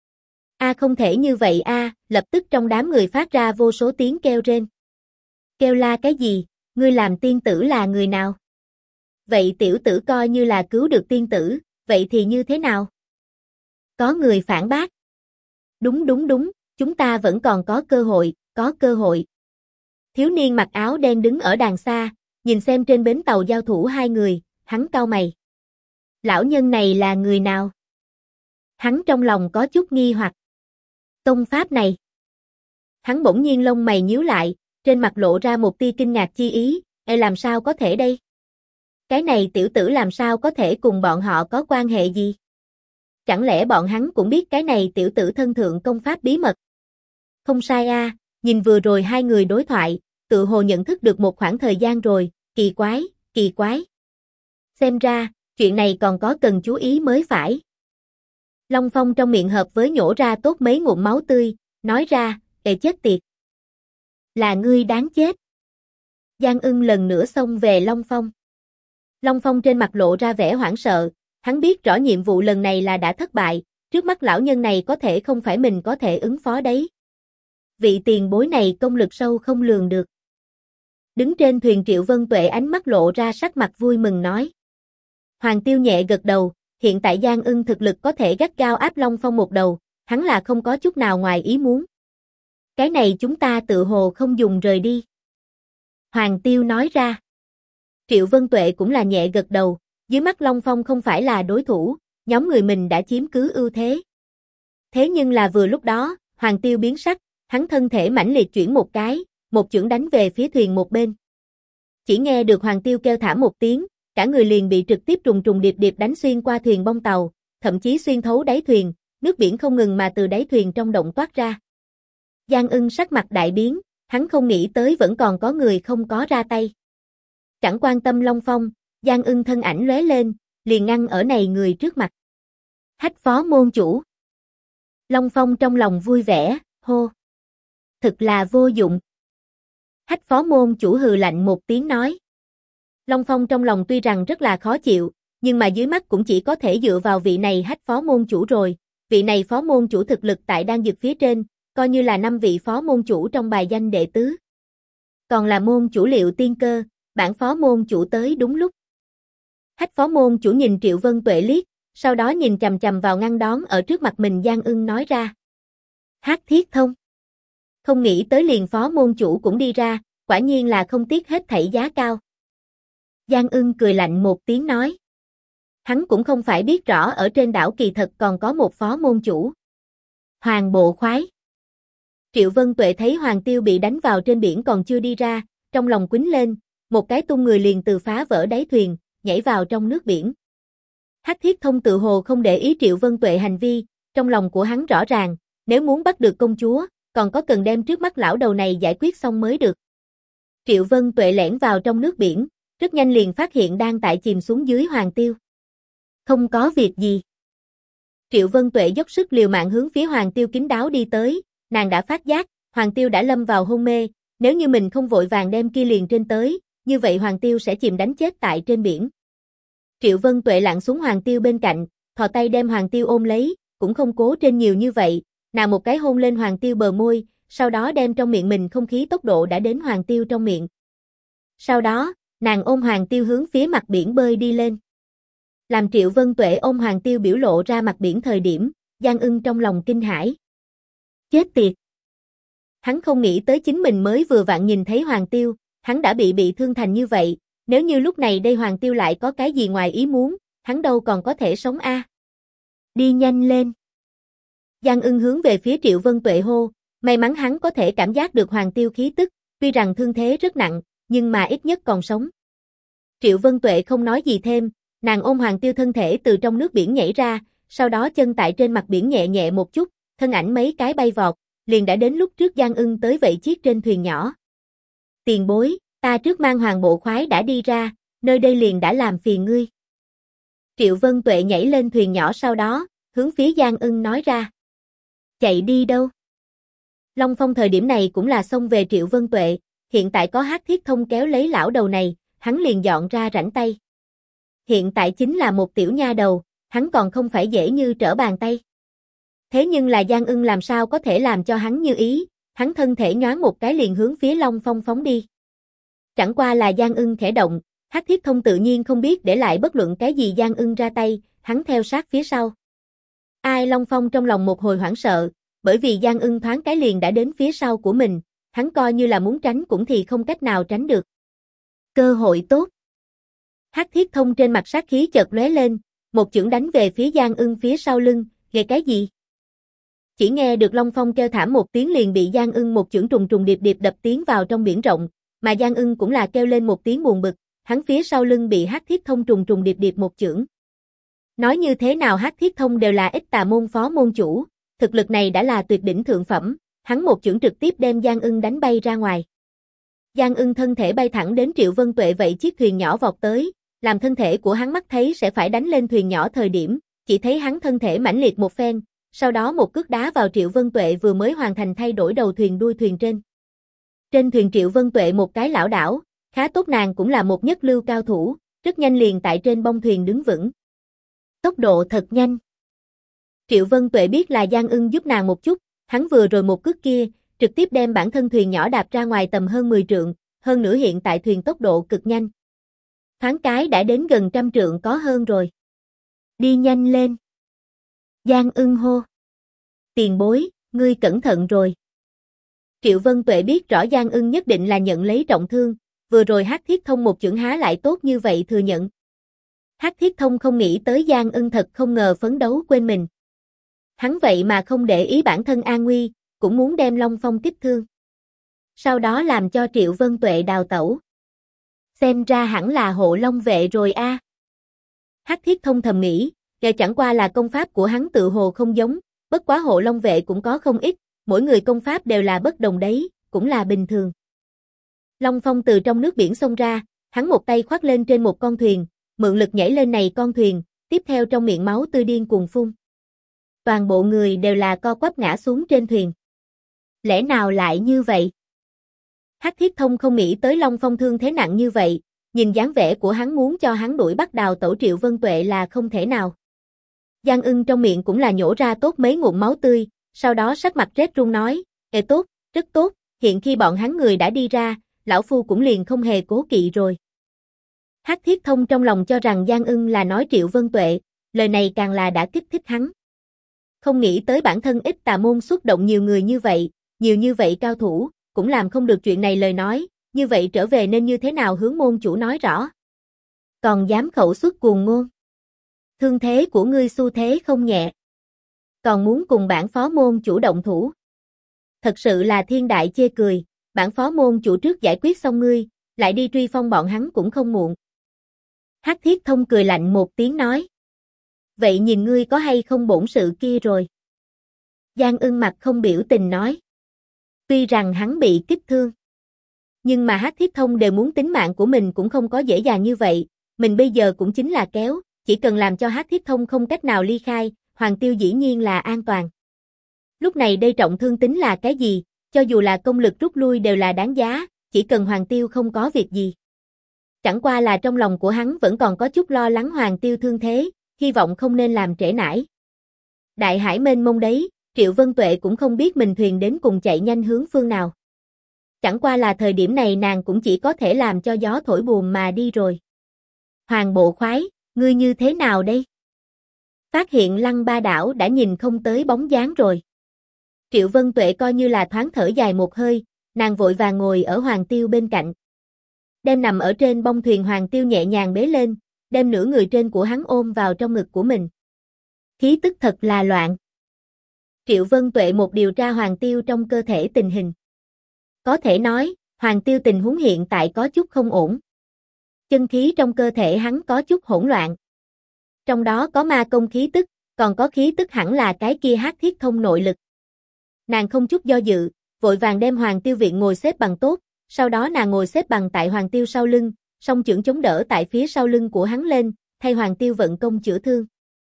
A không thể như vậy a, lập tức trong đám người phát ra vô số tiếng kêu rên. Kêu la cái gì, ngươi làm tiên tử là người nào? Vậy tiểu tử coi như là cứu được tiên tử, vậy thì như thế nào? Có người phản bác. Đúng, chúng ta vẫn còn có cơ hội. Thiếu niên mặc áo đen đứng ở đàng xa, nhìn xem trên bến tàu giao thủ hai người, hắn cau mày. Lão nhân này là người nào? Hắn trong lòng có chút nghi hoặc. Công pháp này. Hắn bỗng nhiên lông mày nhíu lại, trên mặt lộ ra một tia kinh ngạc chi ý, làm sao có thể đây? Cái này tiểu tử làm sao có thể cùng bọn họ có quan hệ gì? Chẳng lẽ bọn hắn cũng biết cái này tiểu tử thân thượng công pháp bí mật? Không sai a, nhìn vừa rồi hai người đối thoại, tự hồ nhận thức được một khoảng thời gian rồi, kỳ quái. Xem ra, chuyện này còn có cần chú ý mới phải. Long Phong trong miệng hợp với nhổ ra tốt mấy ngụm máu tươi, nói ra, chết tiệt. Là ngươi đáng chết. Giang Ưng lần nữa xông về Long Phong. Long Phong trên mặt lộ ra vẻ hoảng sợ, hắn biết rõ nhiệm vụ lần này là đã thất bại, trước mắt lão nhân này có thể không phải mình có thể ứng phó đấy. Vị tiền bối này công lực sâu không lường được. Đứng trên thuyền Triệu Vân Tuệ ánh mắt lộ ra sắc mặt vui mừng nói. Hoàng Tiêu nhẹ gật đầu, hiện tại Giang Ưng thực lực có thể gắt gao áp Long Phong một đầu, hắn là không có chút nào ngoài ý muốn. Cái này chúng ta tự hồ không dùng rời đi. Hoàng Tiêu nói ra. Triệu Vân Tuệ cũng là nhẹ gật đầu, dưới mắt Long Phong không phải là đối thủ, nhóm người mình đã chiếm cứ ưu thế. Thế nhưng là vừa lúc đó, Hoàng Tiêu biến sắc, hắn thân thể mãnh liệt chuyển một cái, một chưởng đánh về phía thuyền một bên. Chỉ nghe được Hoàng Tiêu kêu thảm một tiếng, cả người liền bị trực tiếp trùng trùng điệp điệp đánh xuyên qua thuyền bong tàu, thậm chí xuyên thấu đáy thuyền, nước biển không ngừng mà từ đáy thuyền trong động toát ra. Giang Ưng sắc mặt đại biến, hắn không nghĩ tới vẫn còn có người không có ra tay. Chẳng quan tâm Long Phong, Giang Ưng thân ảnh lóe lên, liền ngăn ở này người trước mặt. Hách phó môn chủ. Long Phong trong lòng vui vẻ, hô. Thực là vô dụng. Hách phó môn chủ hừ lạnh một tiếng nói. Long Phong trong lòng tuy rằng rất là khó chịu, nhưng mà dưới mắt cũng chỉ có thể dựa vào vị này hách phó môn chủ rồi. Vị này phó môn chủ thực lực tại đan dược phía trên, coi như là 5 vị phó môn chủ trong bài danh đệ tứ. Còn là môn chủ Liệu tiên cơ, bản phó môn chủ tới đúng lúc. Hách phó môn chủ nhìn Triệu Vân Tuệ liếc, sau đó nhìn chằm chằm vào ngăn đón ở trước mặt mình Giang Ưng nói ra. Hắc Thiết Thông. Không nghĩ tới liền phó môn chủ cũng đi ra, quả nhiên là không tiếc hết thảy giá cao. Giang Ưng cười lạnh một tiếng nói. Hắn cũng không phải biết rõ ở trên đảo kỳ thật còn có một phó môn chủ. Hoàng Bộ Khoái. Triệu Vân Tuệ thấy Hoàng Tiêu bị đánh vào trên biển còn chưa đi ra, trong lòng quýnh lên, một cái tung người liền từ phá vỡ đáy thuyền, nhảy vào trong nước biển. Hắc Thiết Thông tự hồ không để ý Triệu Vân Tuệ hành vi, trong lòng của hắn rõ ràng, nếu muốn bắt được công chúa, còn có cần đem trước mắt lão đầu này giải quyết xong mới được. Triệu Vân Tuệ lẻn vào trong nước biển, rất nhanh liền phát hiện đang tại chìm xuống dưới Hoàng Tiêu. Không có việc gì. Triệu Vân Tuệ dốc sức liều mạng hướng phía Hoàng Tiêu kín đáo đi tới, nàng đã phát giác, Hoàng Tiêu đã lâm vào hôn mê, nếu như mình không vội vàng đem kia liền trên tới, như vậy Hoàng Tiêu sẽ chìm đánh chết tại trên biển. Triệu Vân Tuệ lặn xuống Hoàng Tiêu bên cạnh, thò tay đem Hoàng Tiêu ôm lấy, cũng không cố trên nhiều như vậy, nàng một cái hôn lên Hoàng Tiêu bờ môi, sau đó đem trong miệng mình không khí tốc độ đã đến Hoàng Tiêu trong miệng. Sau đó, nàng ôm Hoàng Tiêu hướng phía mặt biển bơi đi lên. Làm Triệu Vân Tuệ ôm Hoàng Tiêu biểu lộ ra mặt biển thời điểm, Giang Ưng trong lòng kinh hãi. Chết tiệt! Hắn không nghĩ tới chính mình mới vừa vặn nhìn thấy Hoàng Tiêu, hắn đã bị thương thành như vậy, nếu như lúc này đây Hoàng Tiêu lại có cái gì ngoài ý muốn, hắn đâu còn có thể sống a. Đi nhanh lên! Giang Ưng hướng về phía Triệu Vân Tuệ hô, may mắn hắn có thể cảm giác được Hoàng Tiêu khí tức, tuy rằng thương thế rất nặng, nhưng mà ít nhất còn sống. Triệu Vân Tuệ không nói gì thêm, nàng ôm Hoàng Tiêu thân thể từ trong nước biển nhảy ra, sau đó chân tại trên mặt biển nhẹ nhẹ một chút, thân ảnh mấy cái bay vọt, liền đã đến lúc trước Giang Ưng tới vậy chiếc trên thuyền nhỏ. Tiền bối, ta trước mang Hoàng Bộ Khoái đã đi ra, nơi đây liền đã làm phiền ngươi. Triệu Vân Tuệ nhảy lên thuyền nhỏ sau đó, hướng phía Giang Ưng nói ra. Chạy đi đâu? Long Phong thời điểm này cũng là xông về Triệu Vân Tuệ, hiện tại có Hắc Thiết Thông kéo lấy lão đầu này, hắn liền dọn ra rảnh tay. Hiện tại chính là một tiểu nha đầu, hắn còn không phải dễ như trở bàn tay. Thế nhưng là Giang Ưng làm sao có thể làm cho hắn như ý, hắn thân thể nhoáng một cái liền hướng phía Long Phong phóng đi. Chẳng qua là Giang Ưng khẽ động, Hắc Thiết Thông tự nhiên không biết để lại bất luận cái gì Giang Ưng ra tay, hắn theo sát phía sau. Ai Long Phong trong lòng một hồi hoảng sợ, bởi vì Giang Ưng thoáng cái liền đã đến phía sau của mình, hắn coi như là muốn tránh cũng thì không cách nào tránh được. Cơ hội tốt. Hắc Thiết Thông trên mặt sát khí chợt lóe lên, một chưởng đánh về phía Giang Ưng phía sau lưng, ghê cái gì? Chỉ nghe được Long Phong kêu thảm một tiếng liền bị Giang Ưng một chưởng trùng trùng điệp điệp đập tiến vào trong biển rộng, mà Giang Ưng cũng là kêu lên một tiếng buồn bực, hắn phía sau lưng bị Hắc Thiết Thông trùng trùng điệp điệp một chưởng. Nói như thế nào Hắc Thiết Thông đều là ít tà môn phó môn chủ, thực lực này đã là tuyệt đỉnh thượng phẩm, hắn một chưởng trực tiếp đem Giang Ưng đánh bay ra ngoài. Giang Ưng thân thể bay thẳng đến Triệu Vân Tuệ vậy chiếc thuyền nhỏ vọt tới, làm thân thể của hắn mắt thấy sẽ phải đánh lên thuyền nhỏ thời điểm, chỉ thấy hắn thân thể mãnh liệt một phen, sau đó một cước đá vào Triệu Vân Tuệ vừa mới hoàn thành thay đổi đầu thuyền đuôi thuyền trên. Trên thuyền Triệu Vân Tuệ một cái lảo đảo, khá tốt nàng cũng là một nhất lưu cao thủ, rất nhanh liền tại trên bông thuyền đứng vững. Tốc độ thật nhanh. Triệu Vân Tuệ biết là Giang Ưng giúp nàng một chút, hắn vừa rồi một cước kia, trực tiếp đem bản thân thuyền nhỏ đạp ra ngoài tầm hơn 10 trượng, hơn nữa hiện tại thuyền tốc độ cực nhanh. Thoáng cái đã đến gần 100 trượng có hơn rồi. Đi nhanh lên. Giang Ưng hô. Tiền bối, ngươi cẩn thận rồi. Triệu Vân Tuệ biết rõ Giang Ưng nhất định là nhận lấy trọng thương, vừa rồi Hắc Thiết Thông một chưởng há lại tốt như vậy thừa nhận. Hắc Thiết Thông không nghĩ tới Giang Ưng thật không ngờ phấn đấu quên mình. Hắn vậy mà không để ý bản thân an nguy, cũng muốn đem Long Phong kích thương. Sau đó làm cho Triệu Vân Tuệ đào tẩu. Xem ra hẳn là hộ Long vệ rồi a. Hắc Thiết Thông thầm nghĩ, chẳng qua là công pháp của hắn tự hồ không giống, bất quá hộ Long vệ cũng có không ít, mỗi người công pháp đều là bất đồng đấy, cũng là bình thường. Long Phong từ trong nước biển xông ra, hắn một tay khoác lên trên một con thuyền, mượn lực nhảy lên này con thuyền, tiếp theo trong miệng máu tươi điên cuồng phun. Toàn bộ người đều là co quắp ngã xuống trên thuyền. Lẽ nào lại như vậy? Hắc Thiết Thông không nghĩ tới Long Phong thương thế nặng như vậy, nhìn dáng vẻ của hắn muốn cho hắn đuổi bắt đào tẩu Triệu Vân Tuệ là không thể nào. Giang Ưng trong miệng cũng là nhổ ra tốt mấy ngụm máu tươi, sau đó sắc mặt rét run nói, tốt, rất tốt, hiện khi bọn hắn người đã đi ra, lão phu cũng liền không hề cố kỵ rồi. Hắc Thiết Thông trong lòng cho rằng Giang Ưng là nói Triệu Vân Tuệ, lời này càng là đã kích thích hắn. Không nghĩ tới bản thân ít tà môn xuất động nhiều người như vậy cao thủ, cũng làm không được chuyện này lời nói, như vậy trở về nên như thế nào hướng môn chủ nói rõ. Còn dám khẩu xuất cuồng ngôn. Thương thế của ngươi xu thế không nhẹ. Còn muốn cùng bản phó môn chủ động thủ. Thật sự là thiên đại chê cười, bản phó môn chủ trước giải quyết xong ngươi, lại đi truy phong bọn hắn cũng không muộn. Hắc Thiết Thông cười lạnh một tiếng nói. Vậy nhìn ngươi có hay không bổn sự kia rồi. Giang Ưng mặt không biểu tình nói. Tuy rằng hắn bị kích thương. Nhưng mà Hắc Thiết Thông đều muốn tính mạng của mình cũng không có dễ dàng như vậy. Mình bây giờ cũng chính là kéo, chỉ cần làm cho Hắc Thiết Thông không cách nào ly khai, Hoàng Tiêu dĩ nhiên là an toàn. Lúc này đây trọng thương tính là cái gì, cho dù là công lực rút lui đều là đáng giá, chỉ cần Hoàng Tiêu không có việc gì. Chẳng qua là trong lòng của hắn vẫn còn có chút lo lắng Hoàng Tiêu thương thế, hy vọng không nên làm trễ nải. Đại hải mênh mông đấy, Triệu Vân Tuệ cũng không biết mình thuyền đến cùng chạy nhanh hướng phương nào. Chẳng qua là thời điểm này nàng cũng chỉ có thể làm cho gió thổi buồm mà đi rồi. Hoàng Bộ Khoái, ngươi như thế nào đây? Phát hiện Lăng Ba Đảo đã nhìn không tới bóng dáng rồi. Triệu Vân Tuệ coi như là thoáng thở dài một hơi, nàng vội vàng ngồi ở Hoàng Tiêu bên cạnh. Đem nằm ở trên bông thuyền Hoàng Tiêu nhẹ nhàng bế lên, đem nửa người trên của hắn ôm vào trong ngực của mình. Khí tức thật là loạn. Triệu Vân Tuệ một điều tra Hoàng Tiêu trong cơ thể tình hình. Có thể nói, Hoàng Tiêu tình huống hiện tại có chút không ổn. Chân khí trong cơ thể hắn có chút hỗn loạn. Trong đó có ma công khí tức, còn có khí tức hẳn là cái kia Hắc Thiết Thông nội lực. Nàng không chút do dự, vội vàng đem Hoàng Tiêu viện ngồi xếp bằng tốt, sau đó nàng ngồi xếp bằng tại Hoàng Tiêu sau lưng, song chưởng chống đỡ tại phía sau lưng của hắn lên, thay Hoàng Tiêu vận công chữa thương.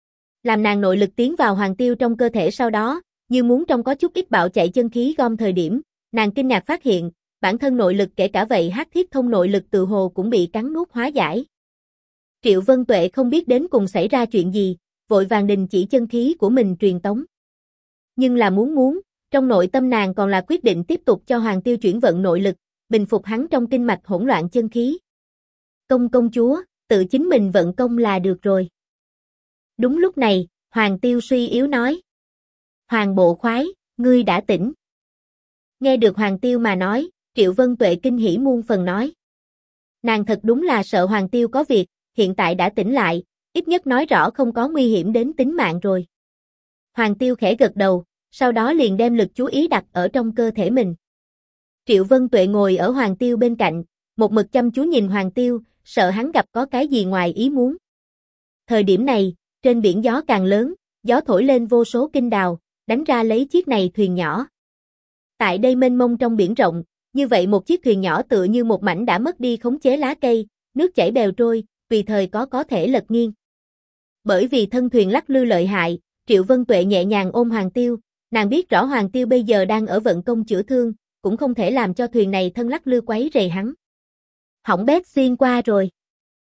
Làm nàng nội lực tiến vào Hoàng Tiêu trong cơ thể sau đó, như muốn trong có chút ít bạo chạy chân khí gom thời điểm, nàng kinh ngạc phát hiện, bản thân nội lực kể cả vậy Hắc Thiết Thông nội lực tự hồ cũng bị cắn nuốt hóa giải. Triệu Vân Tuệ không biết đến cùng xảy ra chuyện gì, vội vàng đình chỉ chân khí của mình truyền tống. Nhưng là muốn, trong nội tâm nàng còn là quyết định tiếp tục cho Hoàng Tiêu chuyển vận nội lực, bình phục hắn trong kinh mạch hỗn loạn chân khí. Công chúa, tự chính mình vận công là được rồi. Đúng lúc này, Hoàng Tiêu suy yếu nói. Hoàng Bộ Khoái, ngươi đã tỉnh. Nghe được Hoàng Tiêu mà nói, Triệu Vân Tuệ kinh hỉ muôn phần nói. Nàng thật đúng là sợ Hoàng Tiêu có việc, hiện tại đã tỉnh lại, ít nhất nói rõ không có nguy hiểm đến tính mạng rồi. Hoàng Tiêu khẽ gật đầu, sau đó liền đem lực chú ý đặt ở trong cơ thể mình. Triệu Vân Tuệ ngồi ở Hoàng Tiêu bên cạnh, một mực chăm chú nhìn Hoàng Tiêu, sợ hắn gặp có cái gì ngoài ý muốn. Thời điểm này, trên biển gió càng lớn, gió thổi lên vô số kinh đào, đánh ra lấy chiếc này thuyền nhỏ. Tại đây mênh mông trong biển rộng, như vậy một chiếc thuyền nhỏ tựa như một mảnh đã mất đi khống chế lá cây, nước chảy bèo trôi, tùy thời có thể lật nghiêng. Bởi vì thân thuyền lắc lư lợi hại, Triệu Vân Tuệ nhẹ nhàng ôm Hoàng Tiêu, nàng biết rõ Hoàng Tiêu bây giờ đang ở vận công chữa thương, cũng không thể làm cho thuyền này thân lắc lư quấy rầy hắn. Hỏng bét xuyên qua rồi.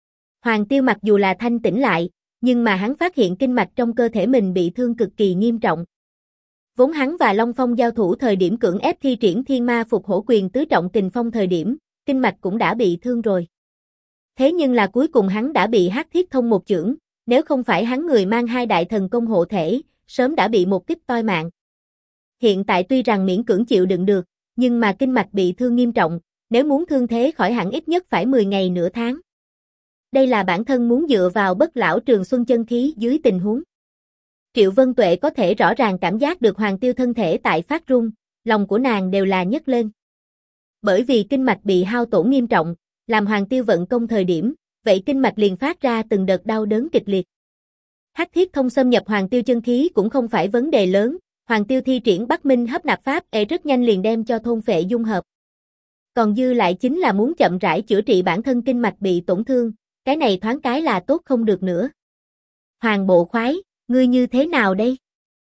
Hoàng Tiêu mặc dù là thanh tỉnh lại, nhưng mà hắn phát hiện kinh mạch trong cơ thể mình bị thương cực kỳ nghiêm trọng. Vốn hắn và Long Phong giao thủ thời điểm cưỡng ép thi triển Thiên Ma Phục Hổ Quyền tứ trọng kình phong thời điểm, kinh mạch cũng đã bị thương rồi. Thế nhưng là cuối cùng hắn đã bị Hắc Thiết Thông một chưởng, nếu không phải hắn người mang hai đại thần công hộ thể, sớm đã bị một kích toi mạng. Hiện tại tuy rằng miễn cưỡng chịu đựng được, nhưng mà kinh mạch bị thương nghiêm trọng, nếu muốn thương thế khỏi hẳn ít nhất phải 10 ngày nửa tháng. Đây là bản thân muốn dựa vào bất lão trường xuân chân khí dưới tình huống. Triệu Vân Tuệ có thể rõ ràng cảm giác được Hoàng Tiêu thân thể tại phát run, lòng của nàng đều là nhấc lên. Bởi vì kinh mạch bị hao tổn nghiêm trọng, làm Hoàng Tiêu vận công thời điểm, vậy kinh mạch liền phát ra từng đợt đau đớn kịch liệt. Hắc Thiết Thông xâm nhập Hoàng Tiêu chân khí cũng không phải vấn đề lớn, Hoàng Tiêu thi triển Bắc Minh hấp nạp pháp rất nhanh liền đem cho thôn phệ dung hợp. Còn dư lại chính là muốn chậm rãi chữa trị bản thân kinh mạch bị tổn thương, cái này thoáng cái là tốt không được nữa. Hoàng Bộ Khoái, ngươi như thế nào đây?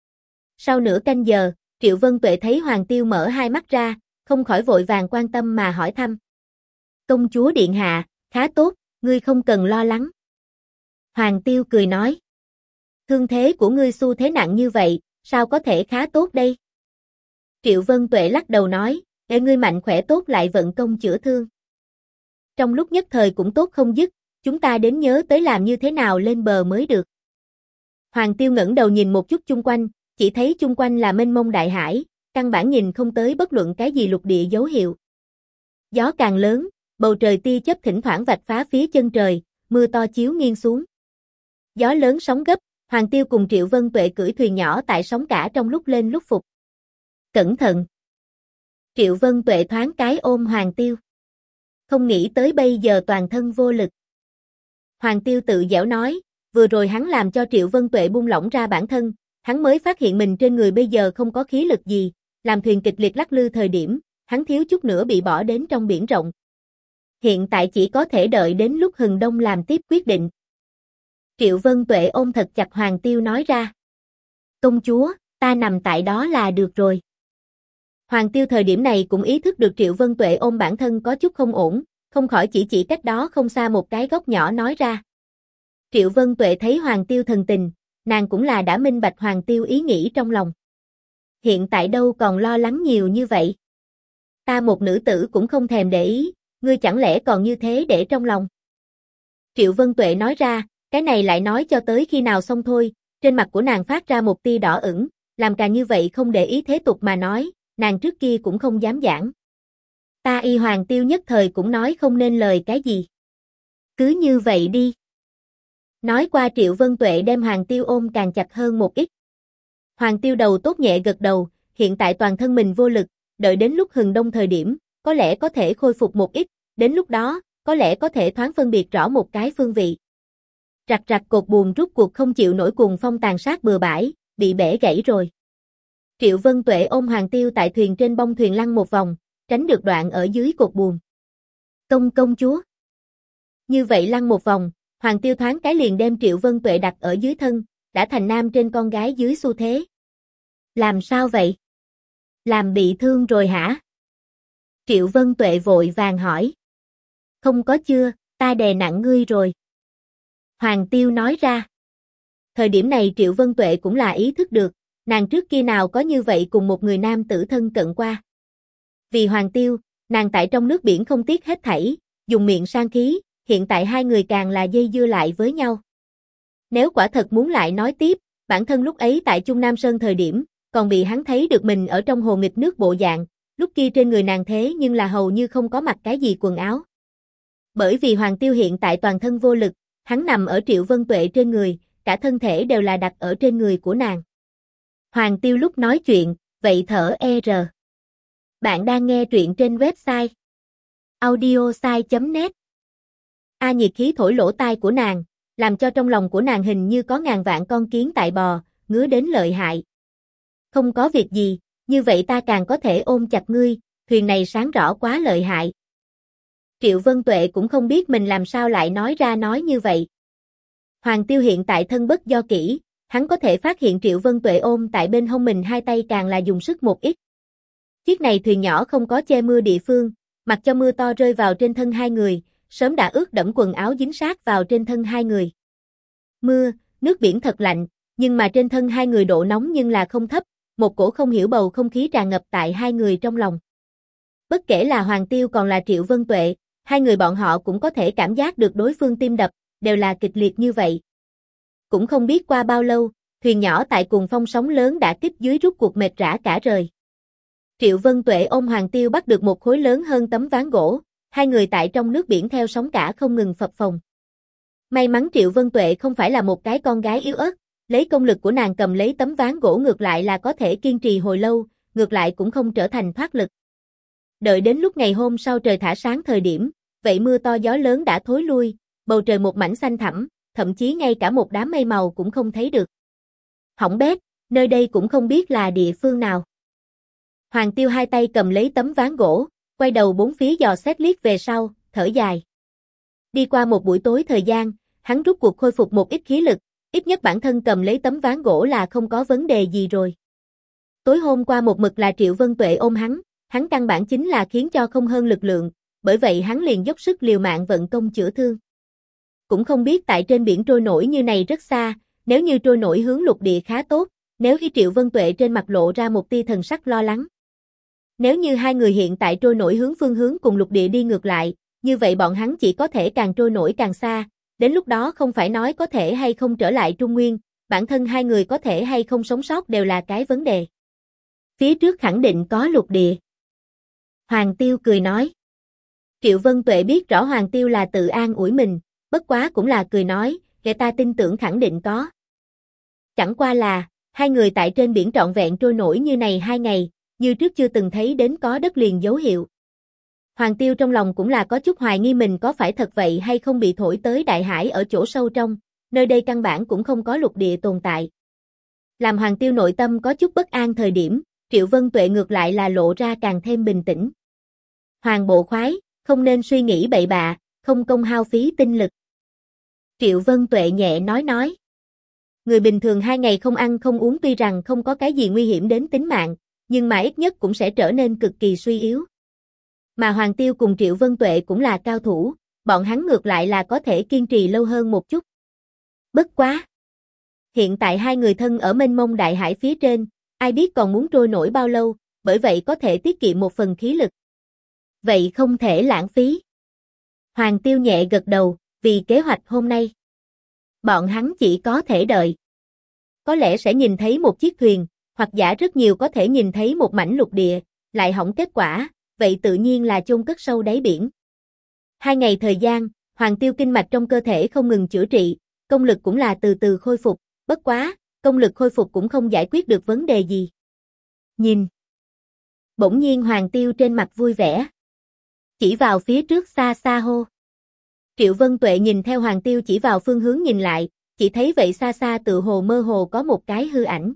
Sau nửa canh giờ, Triệu Vân Tuệ thấy Hoàng Tiêu mở hai mắt ra, không khỏi vội vàng quan tâm mà hỏi thăm. Công chúa điện hạ, khá tốt, ngươi không cần lo lắng. Hoàng Tiêu cười nói. Thương thế của ngươi xu thế nặng như vậy, sao có thể khá tốt đây? Triệu Vân Tuệ lắc đầu nói, ngươi mạnh khỏe tốt lại vận công chữa thương. Trong lúc nhất thời cũng tốt không dứt, chúng ta đến nhớ tới làm như thế nào lên bờ mới được. Hoàng Tiêu ngẩng đầu nhìn một chút chung quanh, chỉ thấy chung quanh là mênh mông đại hải, căn bản nhìn không tới bất luận cái gì lục địa dấu hiệu. Gió càng lớn, bầu trời tia chớp thỉnh thoảng vạch phá phía chân trời, mưa to chiếu nghiêng xuống. Gió lớn sóng gấp, Hoàng Tiêu cùng Triệu Vân Tuệ cưỡi thuyền nhỏ tại sóng cả trong lúc lên lúc phục. Cẩn thận! Triệu Vân Tuệ thoáng cái ôm Hoàng Tiêu. Không nghĩ tới bây giờ toàn thân vô lực. Hoàng Tiêu tự giễu nói, vừa rồi hắn làm cho Triệu Vân Tuệ buông lỏng ra bản thân, hắn mới phát hiện mình trên người bây giờ không có khí lực gì, làm thuyền kịch liệt lắc lư thời điểm, hắn thiếu chút nữa bị bỏ đến trong biển rộng. Hiện tại chỉ có thể đợi đến lúc hừng đông làm tiếp quyết định. Triệu Vân Tuệ ôm thật chặt Hoàng Tiêu nói ra. Công chúa, ta nằm tại đó là được rồi. Hoàng Tiêu thời điểm này cũng ý thức được Triệu Vân Tuệ ôm bản thân có chút không ổn, không khỏi chỉ cách đó không xa một cái góc nhỏ nói ra. Triệu Vân Tuệ thấy Hoàng Tiêu thần tình, nàng cũng là đã minh bạch Hoàng Tiêu ý nghĩ trong lòng. Hiện tại đâu còn lo lắng nhiều như vậy. Ta một nữ tử cũng không thèm để ý, ngươi chẳng lẽ còn như thế để trong lòng. Triệu Vân Tuệ nói ra, cái này lại nói cho tới khi nào xong thôi, trên mặt của nàng phát ra một tia đỏ ửng, làm càng như vậy không để ý thế tục mà nói, nàng trước kia cũng không dám giảng. Ta y Hoàng Tiêu nhất thời cũng nói không nên lời cái gì. Cứ như vậy đi. Nói qua Triệu Vân Tuệ đem Hoàng Tiêu ôm càng chặt hơn một ít. Hoàng Tiêu đầu tốt nhẹ gật đầu, hiện tại toàn thân mình vô lực, đợi đến lúc hừng đông thời điểm, có lẽ có thể khôi phục một ít, đến lúc đó, có lẽ có thể thoáng phân biệt rõ một cái phương vị. Rạc rạc cột buồm rút cuộc không chịu nổi cuồng phong tàn sát bừa bãi, bị bẻ gãy rồi. Triệu Vân Tuệ ôm Hoàng Tiêu tại thuyền trên bông thuyền lăn một vòng, tránh được đoạn ở dưới cột buồm. Công chúa. Như vậy lăn một vòng, Hoàng Tiêu thoáng cái liền đem Triệu Vân Tuệ đặt ở dưới thân, đã thành nam trên con gái dưới xu thế. Làm sao vậy? Làm bị thương rồi hả? Triệu Vân Tuệ vội vàng hỏi. Không có chưa, ta đè nặng ngươi rồi. Hoàng Tiêu nói ra. Thời điểm này Triệu Vân Tuệ cũng là ý thức được, nàng trước kia nào có như vậy cùng một người nam tử thân cận qua. Vì Hoàng Tiêu, nàng tại trong nước biển không tiếc hết thảy, dùng miệng sang khí, hiện tại hai người càng là dây dưa lại với nhau. Nếu quả thật muốn lại nói tiếp, bản thân lúc ấy tại Trung Nam Sơn thời điểm, còn bị hắn thấy được mình ở trong hồ nghịch nước bộ dạng, lúc kia trên người nàng thế nhưng là hầu như không có mặc cái gì quần áo. Bởi vì Hoàng Tiêu hiện tại toàn thân vô lực, hắn nằm ở Triệu Vân Tuệ trên người, cả thân thể đều là đặt ở trên người của nàng. Hoàng Tiêu lúc nói chuyện, vậy thở r. Bạn đang nghe truyện trên website audiosai.net. Nhiệt khí thổi lỗ tai của nàng, làm cho trong lòng của nàng hình như có ngàn vạn con kiến tại bò, ngứa đến lợi hại. Không có việc gì, như vậy ta càng có thể ôm chặt ngươi, thuyền này sáng rõ quá lợi hại. Triệu Vân Tuệ cũng không biết mình làm sao lại nói ra nói như vậy. Hoàng Tiêu hiện tại thân bất do kỹ, hắn có thể phát hiện Triệu Vân Tuệ ôm tại bên hông mình hai tay càng là dùng sức một ít. Chiếc này thuyền nhỏ không có che mưa địa phương, mặc cho mưa to rơi vào trên thân hai người, sớm đã ướt đẫm quần áo dính sát vào trên thân hai người. Mưa, nước biển thật lạnh, nhưng mà trên thân hai người độ nóng nhưng là không thấp, một cổ không hiểu bầu không khí tràn ngập tại hai người trong lòng. Bất kể là Hoàng Tiêu còn là Triệu Vân Tuệ, hai người bọn họ cũng có thể cảm giác được đối phương tim đập, đều là kịch liệt như vậy. Cũng không biết qua bao lâu, thuyền nhỏ tại cùng phong sóng lớn đã kích dưới rút cuộc mệt rã cả rời. Triệu Vân Tuệ ôm Hoàng Tiêu bắt được một khối lớn hơn tấm ván gỗ, hai người tại trong nước biển theo sóng cả không ngừng phập phồng. May mắn Triệu Vân Tuệ không phải là một cái con gái yếu ớt, lấy công lực của nàng cầm lấy tấm ván gỗ ngược lại là có thể kiên trì hồi lâu, ngược lại cũng không trở thành thoát lực. Đợi đến lúc ngày hôm sau trời thả sáng thời điểm, vậy mưa to gió lớn đã thối lui, bầu trời một mảnh xanh thẳm, thậm chí ngay cả một đám mây màu cũng không thấy được. Hỏng bét, nơi đây cũng không biết là địa phương nào. Hoàng Tiêu hai tay cầm lấy tấm ván gỗ, quay đầu bốn phía dò xét liếc về sau, thở dài. Đi qua một buổi tối thời gian, hắn rút cuộc khôi phục một ít khí lực, ít nhất bản thân cầm lấy tấm ván gỗ là không có vấn đề gì rồi. Tối hôm qua một mực là Triệu Vân Tuệ ôm hắn căn bản chính là khiến cho không hơn lực lượng, bởi vậy hắn liền dốc sức liều mạng vận công chữa thương. Cũng không biết tại trên biển trôi nổi như này rất xa, nếu như trôi nổi hướng lục địa khá tốt, nếu khi Triệu Vân Tuệ trên mặt lộ ra một tia thần sắc lo lắng. Nếu như hai người hiện tại trôi nổi hướng phương hướng cùng lục địa đi ngược lại, như vậy bọn hắn chỉ có thể càng trôi nổi càng xa, đến lúc đó không phải nói có thể hay không trở lại Trung Nguyên, bản thân hai người có thể hay không sống sót đều là cái vấn đề. Phía trước khẳng định có lục địa. Hoàng Tiêu cười nói. Triệu Vân Tuệ biết rõ Hoàng Tiêu là tự an ủi mình, bất quá cũng là cười nói, để ta tin tưởng khẳng định có. Chẳng qua là, hai người tại trên biển trọn vẹn trôi nổi như này 2 ngày, như trước chưa từng thấy đến có đất liền dấu hiệu. Hoàng Tiêu trong lòng cũng là có chút hoài nghi mình có phải thật vậy hay không bị thổi tới đại hải ở chỗ sâu trong, nơi đây căn bản cũng không có lục địa tồn tại. Làm Hoàng Tiêu nội tâm có chút bất an thời điểm, Triệu Vân Tuệ ngược lại là lộ ra càng thêm bình tĩnh. Hoàng bộ khoái, không nên suy nghĩ bậy bạ, không công hao phí tinh lực. Triệu Vân Tuệ nhẹ nói. Người bình thường 2 ngày không ăn không uống tuy rằng không có cái gì nguy hiểm đến tính mạng, nhưng mà ít nhất cũng sẽ trở nên cực kỳ suy yếu. Mà Hoàng Tiêu cùng Triệu Vân Tuệ cũng là cao thủ, bọn hắn ngược lại là có thể kiên trì lâu hơn một chút. Bất quá. Hiện tại hai người thân ở mênh mông đại hải phía trên, ai biết còn muốn trôi nổi bao lâu, bởi vậy có thể tiết kiệm một phần khí lực. Vậy không thể lãng phí. Hoàng Tiêu nhẹ gật đầu, vì kế hoạch hôm nay. Bọn hắn chỉ có thể đợi. Có lẽ sẽ nhìn thấy một chiếc thuyền, hoặc giả rất nhiều có thể nhìn thấy một mảnh lục địa, lại hỏng kết quả, vậy tự nhiên là chôn cất sâu đáy biển. 2 ngày thời gian, Hoàng Tiêu kinh mạch trong cơ thể không ngừng chữa trị, công lực cũng là từ từ khôi phục, bất quá, công lực khôi phục cũng không giải quyết được vấn đề gì. Nhìn. Bỗng nhiên Hoàng Tiêu trên mặt vui vẻ. Chỉ vào phía trước xa xa hô. Triệu Vân Tuệ nhìn theo Hoàng Tiêu chỉ vào phương hướng nhìn lại, chỉ thấy vậy xa xa tự hồ mơ hồ có một cái hư ảnh.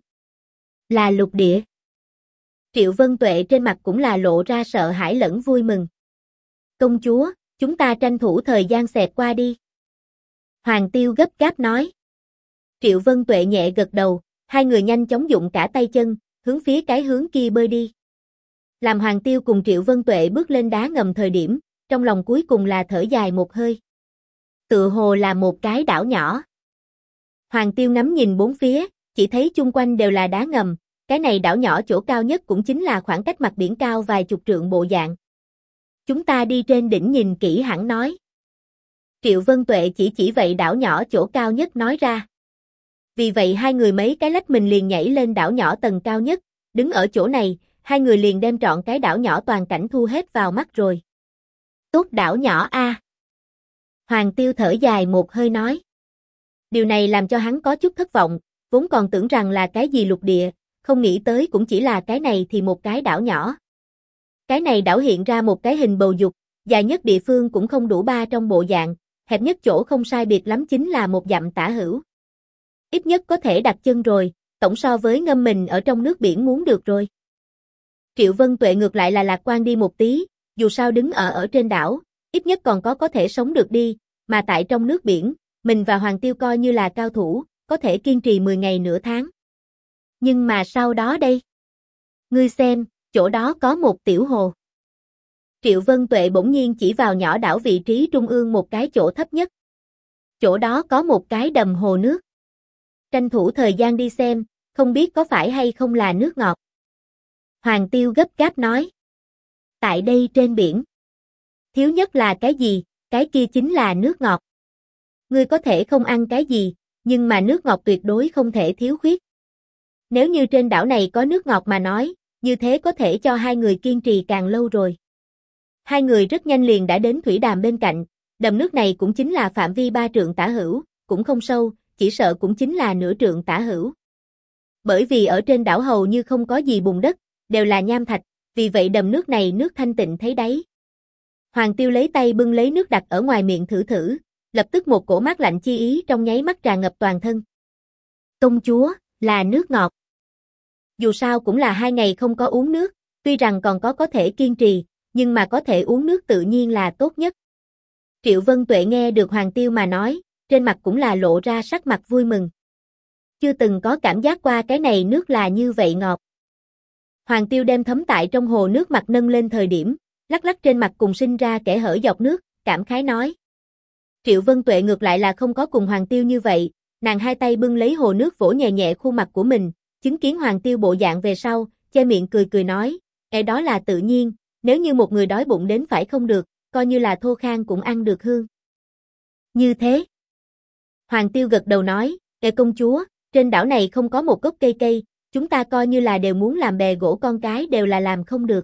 Là lục địa. Triệu Vân Tuệ trên mặt cũng là lộ ra sợ hãi lẫn vui mừng. Công chúa, chúng ta tranh thủ thời gian xẹt qua đi. Hoàng Tiêu gấp gáp nói. Triệu Vân Tuệ nhẹ gật đầu, hai người nhanh chóng dụng cả tay chân, hướng phía cái hướng kia bơi đi. Làm Hoàng Tiêu cùng Triệu Vân Tuệ bước lên đá ngầm thời điểm, trong lòng cuối cùng là thở dài một hơi. Tựa hồ là một cái đảo nhỏ. Hoàng Tiêu ngắm nhìn bốn phía, chỉ thấy chung quanh đều là đá ngầm, cái này đảo nhỏ chỗ cao nhất cũng chính là khoảng cách mặt biển cao vài chục trượng bộ dạng. Chúng ta đi trên đỉnh nhìn kỹ hẳn nói. Triệu Vân Tuệ chỉ vậy đảo nhỏ chỗ cao nhất nói ra. Vì vậy hai người mấy cái lách mình liền nhảy lên đảo nhỏ tầng cao nhất, đứng ở chỗ này, hai người liền đem trọn cái đảo nhỏ toàn cảnh thu hết vào mắt rồi. Tốt đảo nhỏ a. Hoàng Tiêu thở dài một hơi nói. Điều này làm cho hắn có chút thất vọng, vốn còn tưởng rằng là cái gì lục địa, không nghĩ tới cũng chỉ là cái này thì một cái đảo nhỏ. Cái này đảo hiện ra một cái hình bầu dục, dài nhất địa phương cũng không đủ 3 trong bộ dạng, hẹp nhất chỗ không sai biệt lắm chính là 1 dặm tả hữu. Ít nhất có thể đặt chân rồi, tổng so với ngâm mình ở trong nước biển muốn được rồi. Triệu Vân Tuệ ngược lại là lạc quan đi một tí, dù sao đứng ở trên đảo, ít nhất còn có thể sống được đi, mà tại trong nước biển, mình và Hoàng Tiêu coi như là cao thủ, có thể kiên trì 10 ngày nửa tháng. Nhưng mà sau đó đây? Ngươi xem, chỗ đó có một tiểu hồ. Triệu Vân Tuệ bỗng nhiên chỉ vào nhỏ đảo vị trí trung ương một cái chỗ thấp nhất. Chỗ đó có một cái đầm hồ nước. Tranh thủ thời gian đi xem, không biết có phải hay không là nước ngọt. Hoàng Tiêu gấp gáp nói. Tại đây trên biển. Thiếu nhất là cái gì, cái kia chính là nước ngọt. Ngươi có thể không ăn cái gì, nhưng mà nước ngọt tuyệt đối không thể thiếu khuyết. Nếu như trên đảo này có nước ngọt mà nói, như thế có thể cho hai người kiên trì càng lâu rồi. Hai người rất nhanh liền đã đến thủy đàm bên cạnh, đầm nước này cũng chính là phạm vi 3 trượng tả hữu, cũng không sâu, chỉ sợ cũng chính là nửa trượng tả hữu. Bởi vì ở trên đảo hầu như không có gì bùn đất, đều là nham thạch, vì vậy đầm nước này nước thanh tịnh thấy đáy. Hoàng Tiêu lấy tay bưng lấy nước đặt ở ngoài miệng thử thử, lập tức một cổ mát lạnh chi ý trong nháy mắt tràn ngập toàn thân. Công chúa, là nước ngọt. Dù sao cũng là 2 ngày không có uống nước, tuy rằng còn có thể kiên trì, nhưng mà có thể uống nước tự nhiên là tốt nhất. Triệu Vân Tuệ nghe được Hoàng Tiêu mà nói, trên mặt cũng là lộ ra sắc mặt vui mừng. Chưa từng có cảm giác qua cái này nước là như vậy ngọt. Hoàng Tiêu đem thấm tại trong hồ nước mặt nâng lên thời điểm, lắc lắc trên mặt cùng sinh ra kẽ hở dọc nước, cảm khái nói. Triệu Vân Tuệ ngược lại là không có cùng Hoàng Tiêu như vậy, nàng hai tay bưng lấy hồ nước vỗ nhẹ nhẹ khuôn mặt của mình, chứng kiến Hoàng Tiêu bộ dạng về sau, che miệng cười cười nói, đó là tự nhiên, nếu như một người đói bụng đến phải không được, coi như là thô khan cũng ăn được hương. Như thế. Hoàng Tiêu gật đầu nói, công chúa, trên đảo này không có một gốc cây, chúng ta coi như là đều muốn làm bè gỗ con cái đều là làm không được.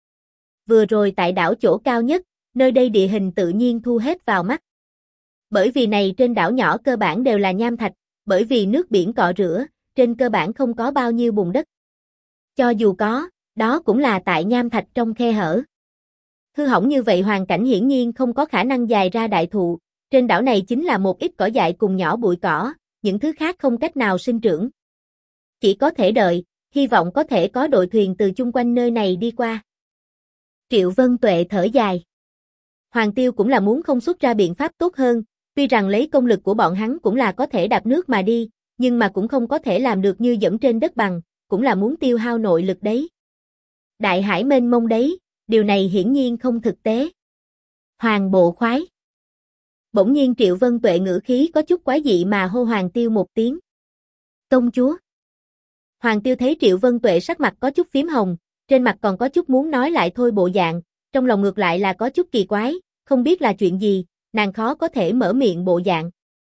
Vừa rồi tại đảo chỗ cao nhất, nơi đây địa hình tự nhiên thu hết vào mắt. Bởi vì này trên đảo nhỏ cơ bản đều là nham thạch, bởi vì nước biển cọ rửa, trên cơ bản không có bao nhiêu bùn đất. Cho dù có, đó cũng là tại nham thạch trong khe hở. Hư hỏng như vậy hoàn cảnh hiển nhiên không có khả năng dài ra đại thụ, trên đảo này chính là một ít cỏ dại cùng nhỏ bụi cỏ, những thứ khác không cách nào sinh trưởng. Chỉ có thể đợi, hy vọng có thể có đội thuyền từ chung quanh nơi này đi qua. Triệu Vân Tuệ thở dài. Hoàng Tiêu cũng là muốn không xuất ra biện pháp tốt hơn, tuy rằng lấy công lực của bọn hắn cũng là có thể đạp nước mà đi, nhưng mà cũng không có thể làm được như dẫm trên đất bằng, cũng là muốn tiêu hao nội lực đấy. Đại hải mênh mông đấy, điều này hiển nhiên không thực tế. Hoàng bộ khoái. Bỗng nhiên Triệu Vân Tuệ ngữ khí có chút quái dị mà hô Hoàng Tiêu một tiếng. Công chúa. Hoàng Tiêu thấy Triệu Vân Tuệ sắc mặt có chút phím hồng, trên mặt còn có chút muốn nói lại thôi bộ dạng, trong lòng ngược lại là có chút kỳ quái, không biết là chuyện gì, nàng khó có thể mở miệng bộ dạng.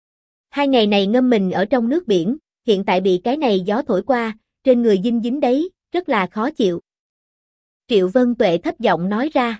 2 ngày này ngâm mình ở trong nước biển, hiện tại bị cái này gió thổi qua, trên người dinh dính đấy, rất là khó chịu. Triệu Vân Tuệ thấp giọng nói ra.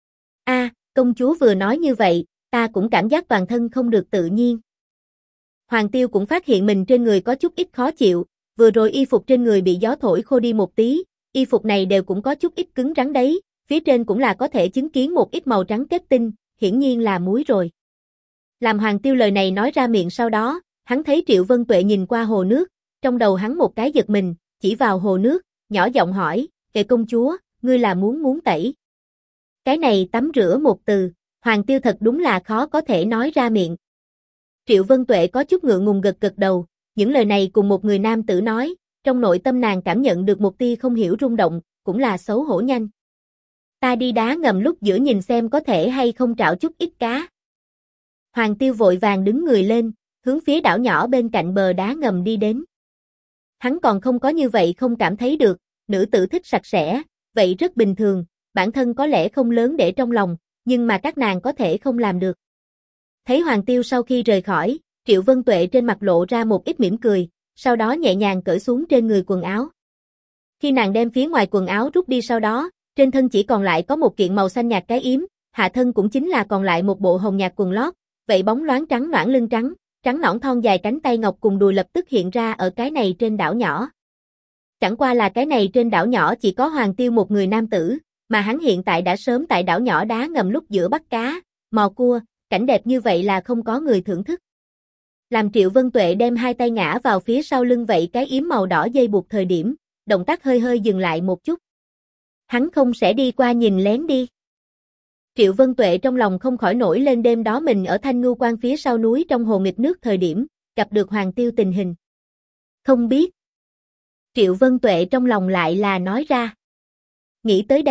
Công chúa vừa nói như vậy, ta cũng cảm giác toàn thân không được tự nhiên. Hoàng Tiêu cũng phát hiện mình trên người có chút ít khó chịu, vừa rồi y phục trên người bị gió thổi khô đi một tí, y phục này đều cũng có chút ít cứng rắn đấy, phía trên cũng là có thể chứng kiến một ít màu trắng kết tinh, hiển nhiên là muối rồi. Làm Hoàng Tiêu lời này nói ra miệng sau đó, hắn thấy Triệu Vân Tuệ nhìn qua hồ nước, trong đầu hắn một cái giật mình, chỉ vào hồ nước, nhỏ giọng hỏi, công chúa, ngươi là muốn tẩy. Cái này tắm rửa một từ, Hoàng Tiêu thật đúng là khó có thể nói ra miệng. Triệu Vân Tuệ có chút ngượng ngùng gật gật đầu, những lời này cùng một người nam tử nói, trong nội tâm nàng cảm nhận được một tia không hiểu rung động, cũng là xấu hổ nhanh. Ta đi đá ngầm lúc giữa nhìn xem có thể hay không trảo chút ít cá. Hoàng Tiêu vội vàng đứng người lên, hướng phía đảo nhỏ bên cạnh bờ đá ngầm đi đến. Hắn còn không có như vậy không cảm thấy được, nữ tử thích sạch sẽ, vậy rất bình thường, bản thân có lẽ không lớn để trong lòng, nhưng mà các nàng có thể không làm được. Thấy Hoàng Tiêu sau khi rời khỏi, Triệu Vân Tuệ trên mặt lộ ra một ít mỉm cười, sau đó nhẹ nhàng cởi xuống trên người quần áo. Khi nàng đem phía ngoài quần áo rút đi sau đó, trên thân chỉ còn lại có một kiện màu xanh nhạt cái yếm, hạ thân cũng chính là còn lại một bộ hồng nhạt quần lót, vậy bóng loáng trắng nõn lưng trắng, trắng nõn thon dài cánh tay ngọc cùng đùi lập tức hiện ra ở cái này trên đảo nhỏ. Chẳng qua là cái này trên đảo nhỏ chỉ có Hoàng Tiêu một người nam tử, mà hắn hiện tại đã sớm tại đảo nhỏ đá ngầm lúc giữa bắt cá, mò cua, cảnh đẹp như vậy là không có người thưởng thức. Làm Triệu Vân Tuệ đem hai tay ngã vào phía sau lưng vậy cái yếm màu đỏ dây buộc thời điểm, động tác hơi hơi dừng lại một chút. Hắn không sẽ đi qua nhìn lén đi. Triệu Vân Tuệ trong lòng không khỏi nổi lên đêm đó mình ở Thanh Ngưu Quan phía sau núi trong hồ nghịch nước thời điểm, gặp được Hoàng Tiêu tình hình. Không biết. Triệu Vân Tuệ trong lòng lại là nói ra. Nghĩ tới đây,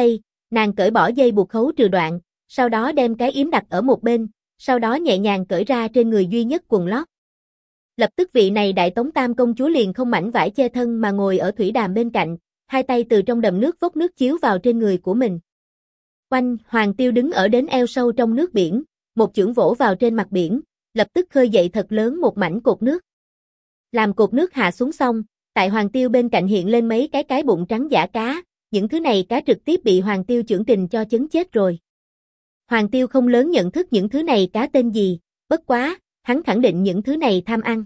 Nàng cởi bỏ dây buộc khấu trừ đoạn, sau đó đem cái yếm đặt ở một bên, sau đó nhẹ nhàng cởi ra trên người duy nhất quần lót. Lập tức vị này Đại Tống Tam công chúa liền không mảnh vải che thân mà ngồi ở thủy đàm bên cạnh, hai tay từ trong đầm nước vốc nước chiếu vào trên người của mình. Oanh, Hoàng Tiêu đứng ở đến eo sâu trong nước biển, một chưởng vỗ vào trên mặt biển, lập tức khơi dậy thật lớn một mảnh cột nước. Làm cột nước hạ xuống xong, tại Hoàng Tiêu bên cạnh hiện lên mấy cái bụng trắng giả cá, những thứ này cá trực tiếp bị Hoàng Tiêu chưởng kình cho chấn chết rồi. Hoàng Tiêu không lớn nhận thức những thứ này cá tên gì, bất quá, hắn khẳng định những thứ này tham ăn.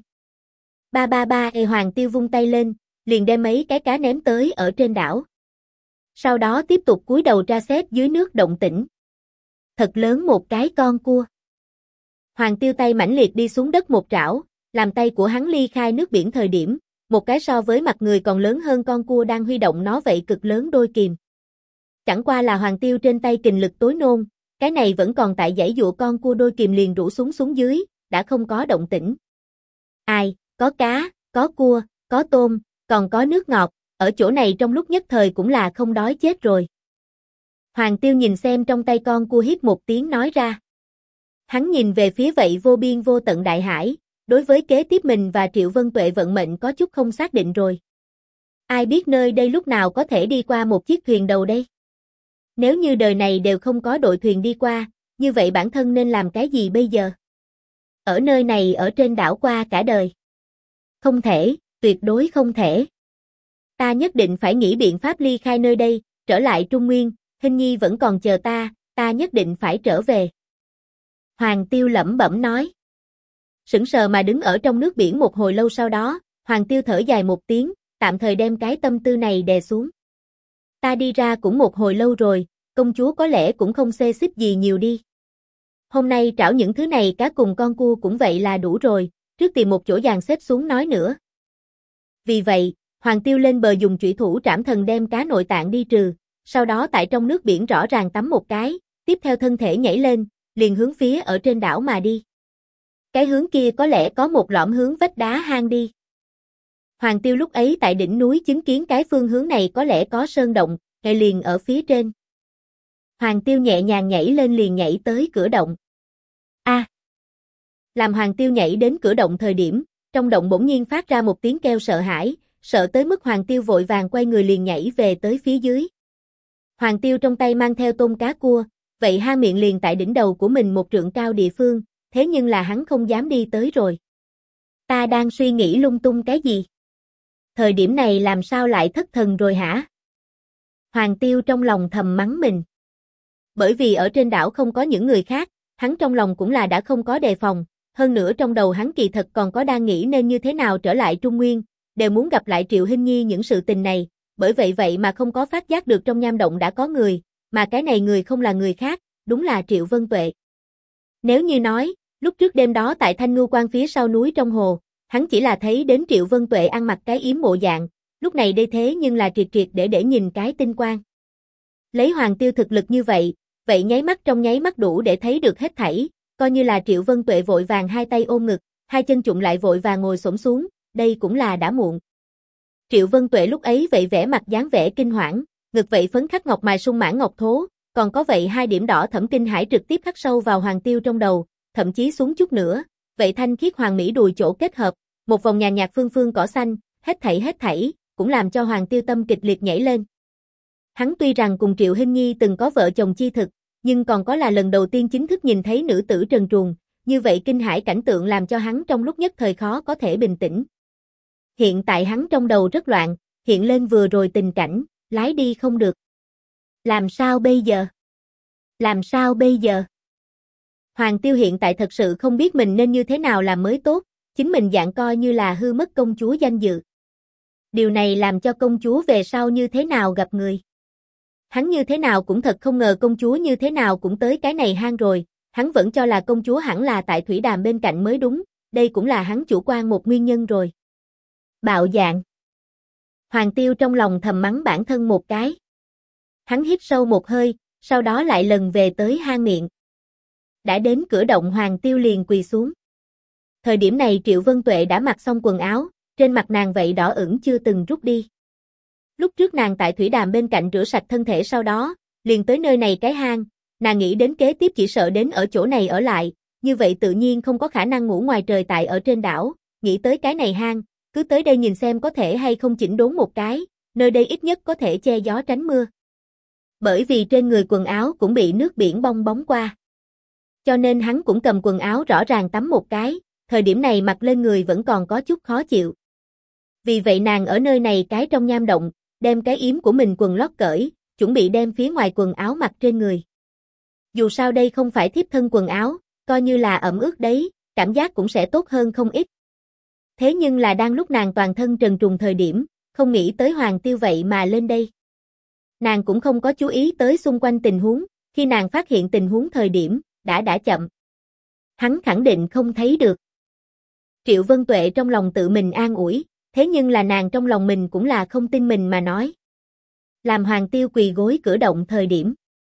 Ba, Hoàng Tiêu vung tay lên, liền đem mấy cái cá ném tới ở trên đảo. Sau đó tiếp tục cúi đầu tra xét dưới nước động tĩnh. Thật lớn một cái con cua. Hoàng Tiêu tay mãnh liệt đi xuống đất một trảo, làm tay của hắn ly khai nước biển thời điểm, một cái so với mặt người còn lớn hơn con cua đang huy động nó vậy cực lớn đôi kìm. Chẳng qua là Hoàng Tiêu trên tay kình lực tối nôn, cái này vẫn còn tại dãy dụa con cua đôi kìm liền rũ xuống dưới, đã không có động tĩnh. Ai, có cá, có cua, có tôm, còn có nước ngọt, ở chỗ này trong lúc nhất thời cũng là không đói chết rồi. Hoàng Tiêu nhìn xem trong tay con cua hít một tiếng nói ra. Hắn nhìn về phía vậy vô biên vô tận đại hải, đối với kế tiếp mình và Triệu Vân Tuệ vận mệnh có chút không xác định rồi. Ai biết nơi đây lúc nào có thể đi qua một chiếc thuyền đầu đây? Nếu như đời này đều không có đội thuyền đi qua, như vậy bản thân nên làm cái gì bây giờ? Ở nơi này ở trên đảo qua cả đời. Không thể, tuyệt đối không thể. Ta nhất định phải nghĩ biện pháp ly khai nơi đây, trở lại Trung Nguyên, Hình Nhi vẫn còn chờ ta nhất định phải trở về. Hoàng Tiêu lẩm bẩm nói. Sững sờ mà đứng ở trong nước biển một hồi lâu sau đó, Hoàng Tiêu thở dài một tiếng, tạm thời đem cái tâm tư này đè xuống. Ta đi ra cũng một hồi lâu rồi, công chúa có lẽ cũng không xê xích gì nhiều đi. Hôm nay trảo những thứ này cá cùng con cua cũng vậy là đủ rồi, trước tìm một chỗ dàn xếp xuống nói nữa. Vì vậy, Hoàng Tiêu lên bờ dùng chủy thủ trảm thần đem cá nội tạng đi trừ, sau đó tại trong nước biển rõ ràng tắm một cái, tiếp theo thân thể nhảy lên, liền hướng phía ở trên đảo mà đi. Cái hướng kia có lẽ có một lõm hướng vách đá hang đi. Hoàng Tiêu lúc ấy tại đỉnh núi chứng kiến cái phương hướng này có lẽ có sơn động, ngay liền ở phía trên. Hoàng Tiêu nhẹ nhàng nhảy lên liền nhảy tới cửa động. Làm Hoàng Tiêu nhảy đến cửa động thời điểm, trong động bỗng nhiên phát ra một tiếng kêu sợ hãi, sợ tới mức Hoàng Tiêu vội vàng quay người liền nhảy về tới phía dưới. Hoàng Tiêu trong tay mang theo tôm cá cua, vậy hang miệng liền tại đỉnh đầu của mình một trượng cao địa phương, thế nhưng là hắn không dám đi tới rồi. Ta đang suy nghĩ lung tung cái gì? Thời điểm này làm sao lại thất thần rồi hả? Hoàng Tiêu trong lòng thầm mắng mình. Bởi vì ở trên đảo không có những người khác, hắn trong lòng cũng là đã không có đề phòng, hơn nữa trong đầu hắn kỳ thật còn có đang nghĩ nên như thế nào trở lại Trung Nguyên, đều muốn gặp lại Triệu Hinh Nhi những sự tình này, bởi vậy mà không có phát giác được trong nham động đã có người, mà cái này người không là người khác, đúng là Triệu Vân Tuệ. Nếu như nói, lúc trước đêm đó tại Thanh Ngưu Quan phía sau núi trong hồ, hắn chỉ là thấy đến Triệu Vân Tuệ ăn mặc cái yếm bộ dạng, lúc này đây thế nhưng là triệt để nhìn cái tinh quang. Lấy Hoàng Tiêu thực lực như vậy nháy mắt trong nháy mắt đủ để thấy được hết thảy, coi như là Triệu Vân Tuệ vội vàng hai tay ôm ngực, hai chân trụng lại vội vàng ngồi xổm xuống, đây cũng là đã muộn. Triệu Vân Tuệ lúc ấy vậy vẻ mặt dáng vẻ kinh hoảng, ngực vậy phấn khắc ngọc mài sung mãn ngọc thố, còn có vậy hai điểm đỏ thẫm kinh hải trực tiếp khắc sâu vào Hoàng Tiêu trong đầu, thậm chí xuống chút nữa, vậy thanh khiết hoàng mỹ đùi chỗ kết hợp, một vòng nhàn nhạt phương cỏ xanh, hết thảy, cũng làm cho Hoàng Tiêu tâm kịch liệt nhảy lên. Hắn tuy rằng cùng Triệu Hinh Nhi từng có vợ chồng chi thực, nhưng còn có là lần đầu tiên chính thức nhìn thấy nữ tử trần truồng, như vậy kinh hãi cảnh tượng làm cho hắn trong lúc nhất thời khó có thể bình tĩnh. Hiện tại hắn trong đầu rất loạn, hiện lên vừa rồi tình cảnh, lái đi không được. Làm sao bây giờ? Làm sao bây giờ? Hoàng Tiêu hiện tại thật sự không biết mình nên như thế nào làm mới tốt, chính mình dạng coi như là hư mất công chúa danh dự. Điều này làm cho công chúa về sau như thế nào gặp người. Hắn như thế nào cũng thật không ngờ công chúa như thế nào cũng tới cái này hang rồi, hắn vẫn cho là công chúa hẳn là tại thủy đàm bên cạnh mới đúng, đây cũng là hắn chủ quan một nguyên nhân rồi. Bạo dạng. Hoàng Tiêu trong lòng thầm mắng bản thân một cái. Hắn hít sâu một hơi, sau đó lại lần về tới hang miệng. Đã đến cửa động Hoàng Tiêu liền quỳ xuống. Thời điểm này Triệu Vân Tuệ đã mặc xong quần áo, trên mặt nàng vậy đỏ ửng chưa từng rút đi. Lúc trước nàng tại thủy đàm bên cạnh rửa sạch thân thể sau đó, liền tới nơi này cái hang, nàng nghĩ đến kế tiếp chỉ sợ đến ở chỗ này ở lại, như vậy tự nhiên không có khả năng ngủ ngoài trời tại ở trên đảo, nghĩ tới cái này hang, cứ tới đây nhìn xem có thể hay không chỉnh đốn một cái, nơi đây ít nhất có thể che gió tránh mưa. Bởi vì trên người quần áo cũng bị nước biển bong bóng qua. Cho nên hắn cũng cầm quần áo rõ ràng tắm một cái, thời điểm này mặc lên người vẫn còn có chút khó chịu. Vì vậy nàng ở nơi này cái trong nham động, đem cái yếm của mình quần lót cởi, chuẩn bị đem phía ngoài quần áo mặc trên người. Dù sao đây không phải thiếp thân quần áo, coi như là ẩm ướt đấy, cảm giác cũng sẽ tốt hơn không ít. Thế nhưng là đang lúc nàng toàn thân trần trùng thời điểm, không nghĩ tới Hoàng Tiêu vậy mà lên đây. Nàng cũng không có chú ý tới xung quanh tình huống, khi nàng phát hiện tình huống thời điểm, đã chậm. Hắn khẳng định không thấy được. Triệu Vân Tuệ trong lòng tự mình an ủi, thế nhưng là nàng trong lòng mình cũng là không tin mình mà nói. Làm Hoàng Tiêu quỳ gối cửa động thời điểm.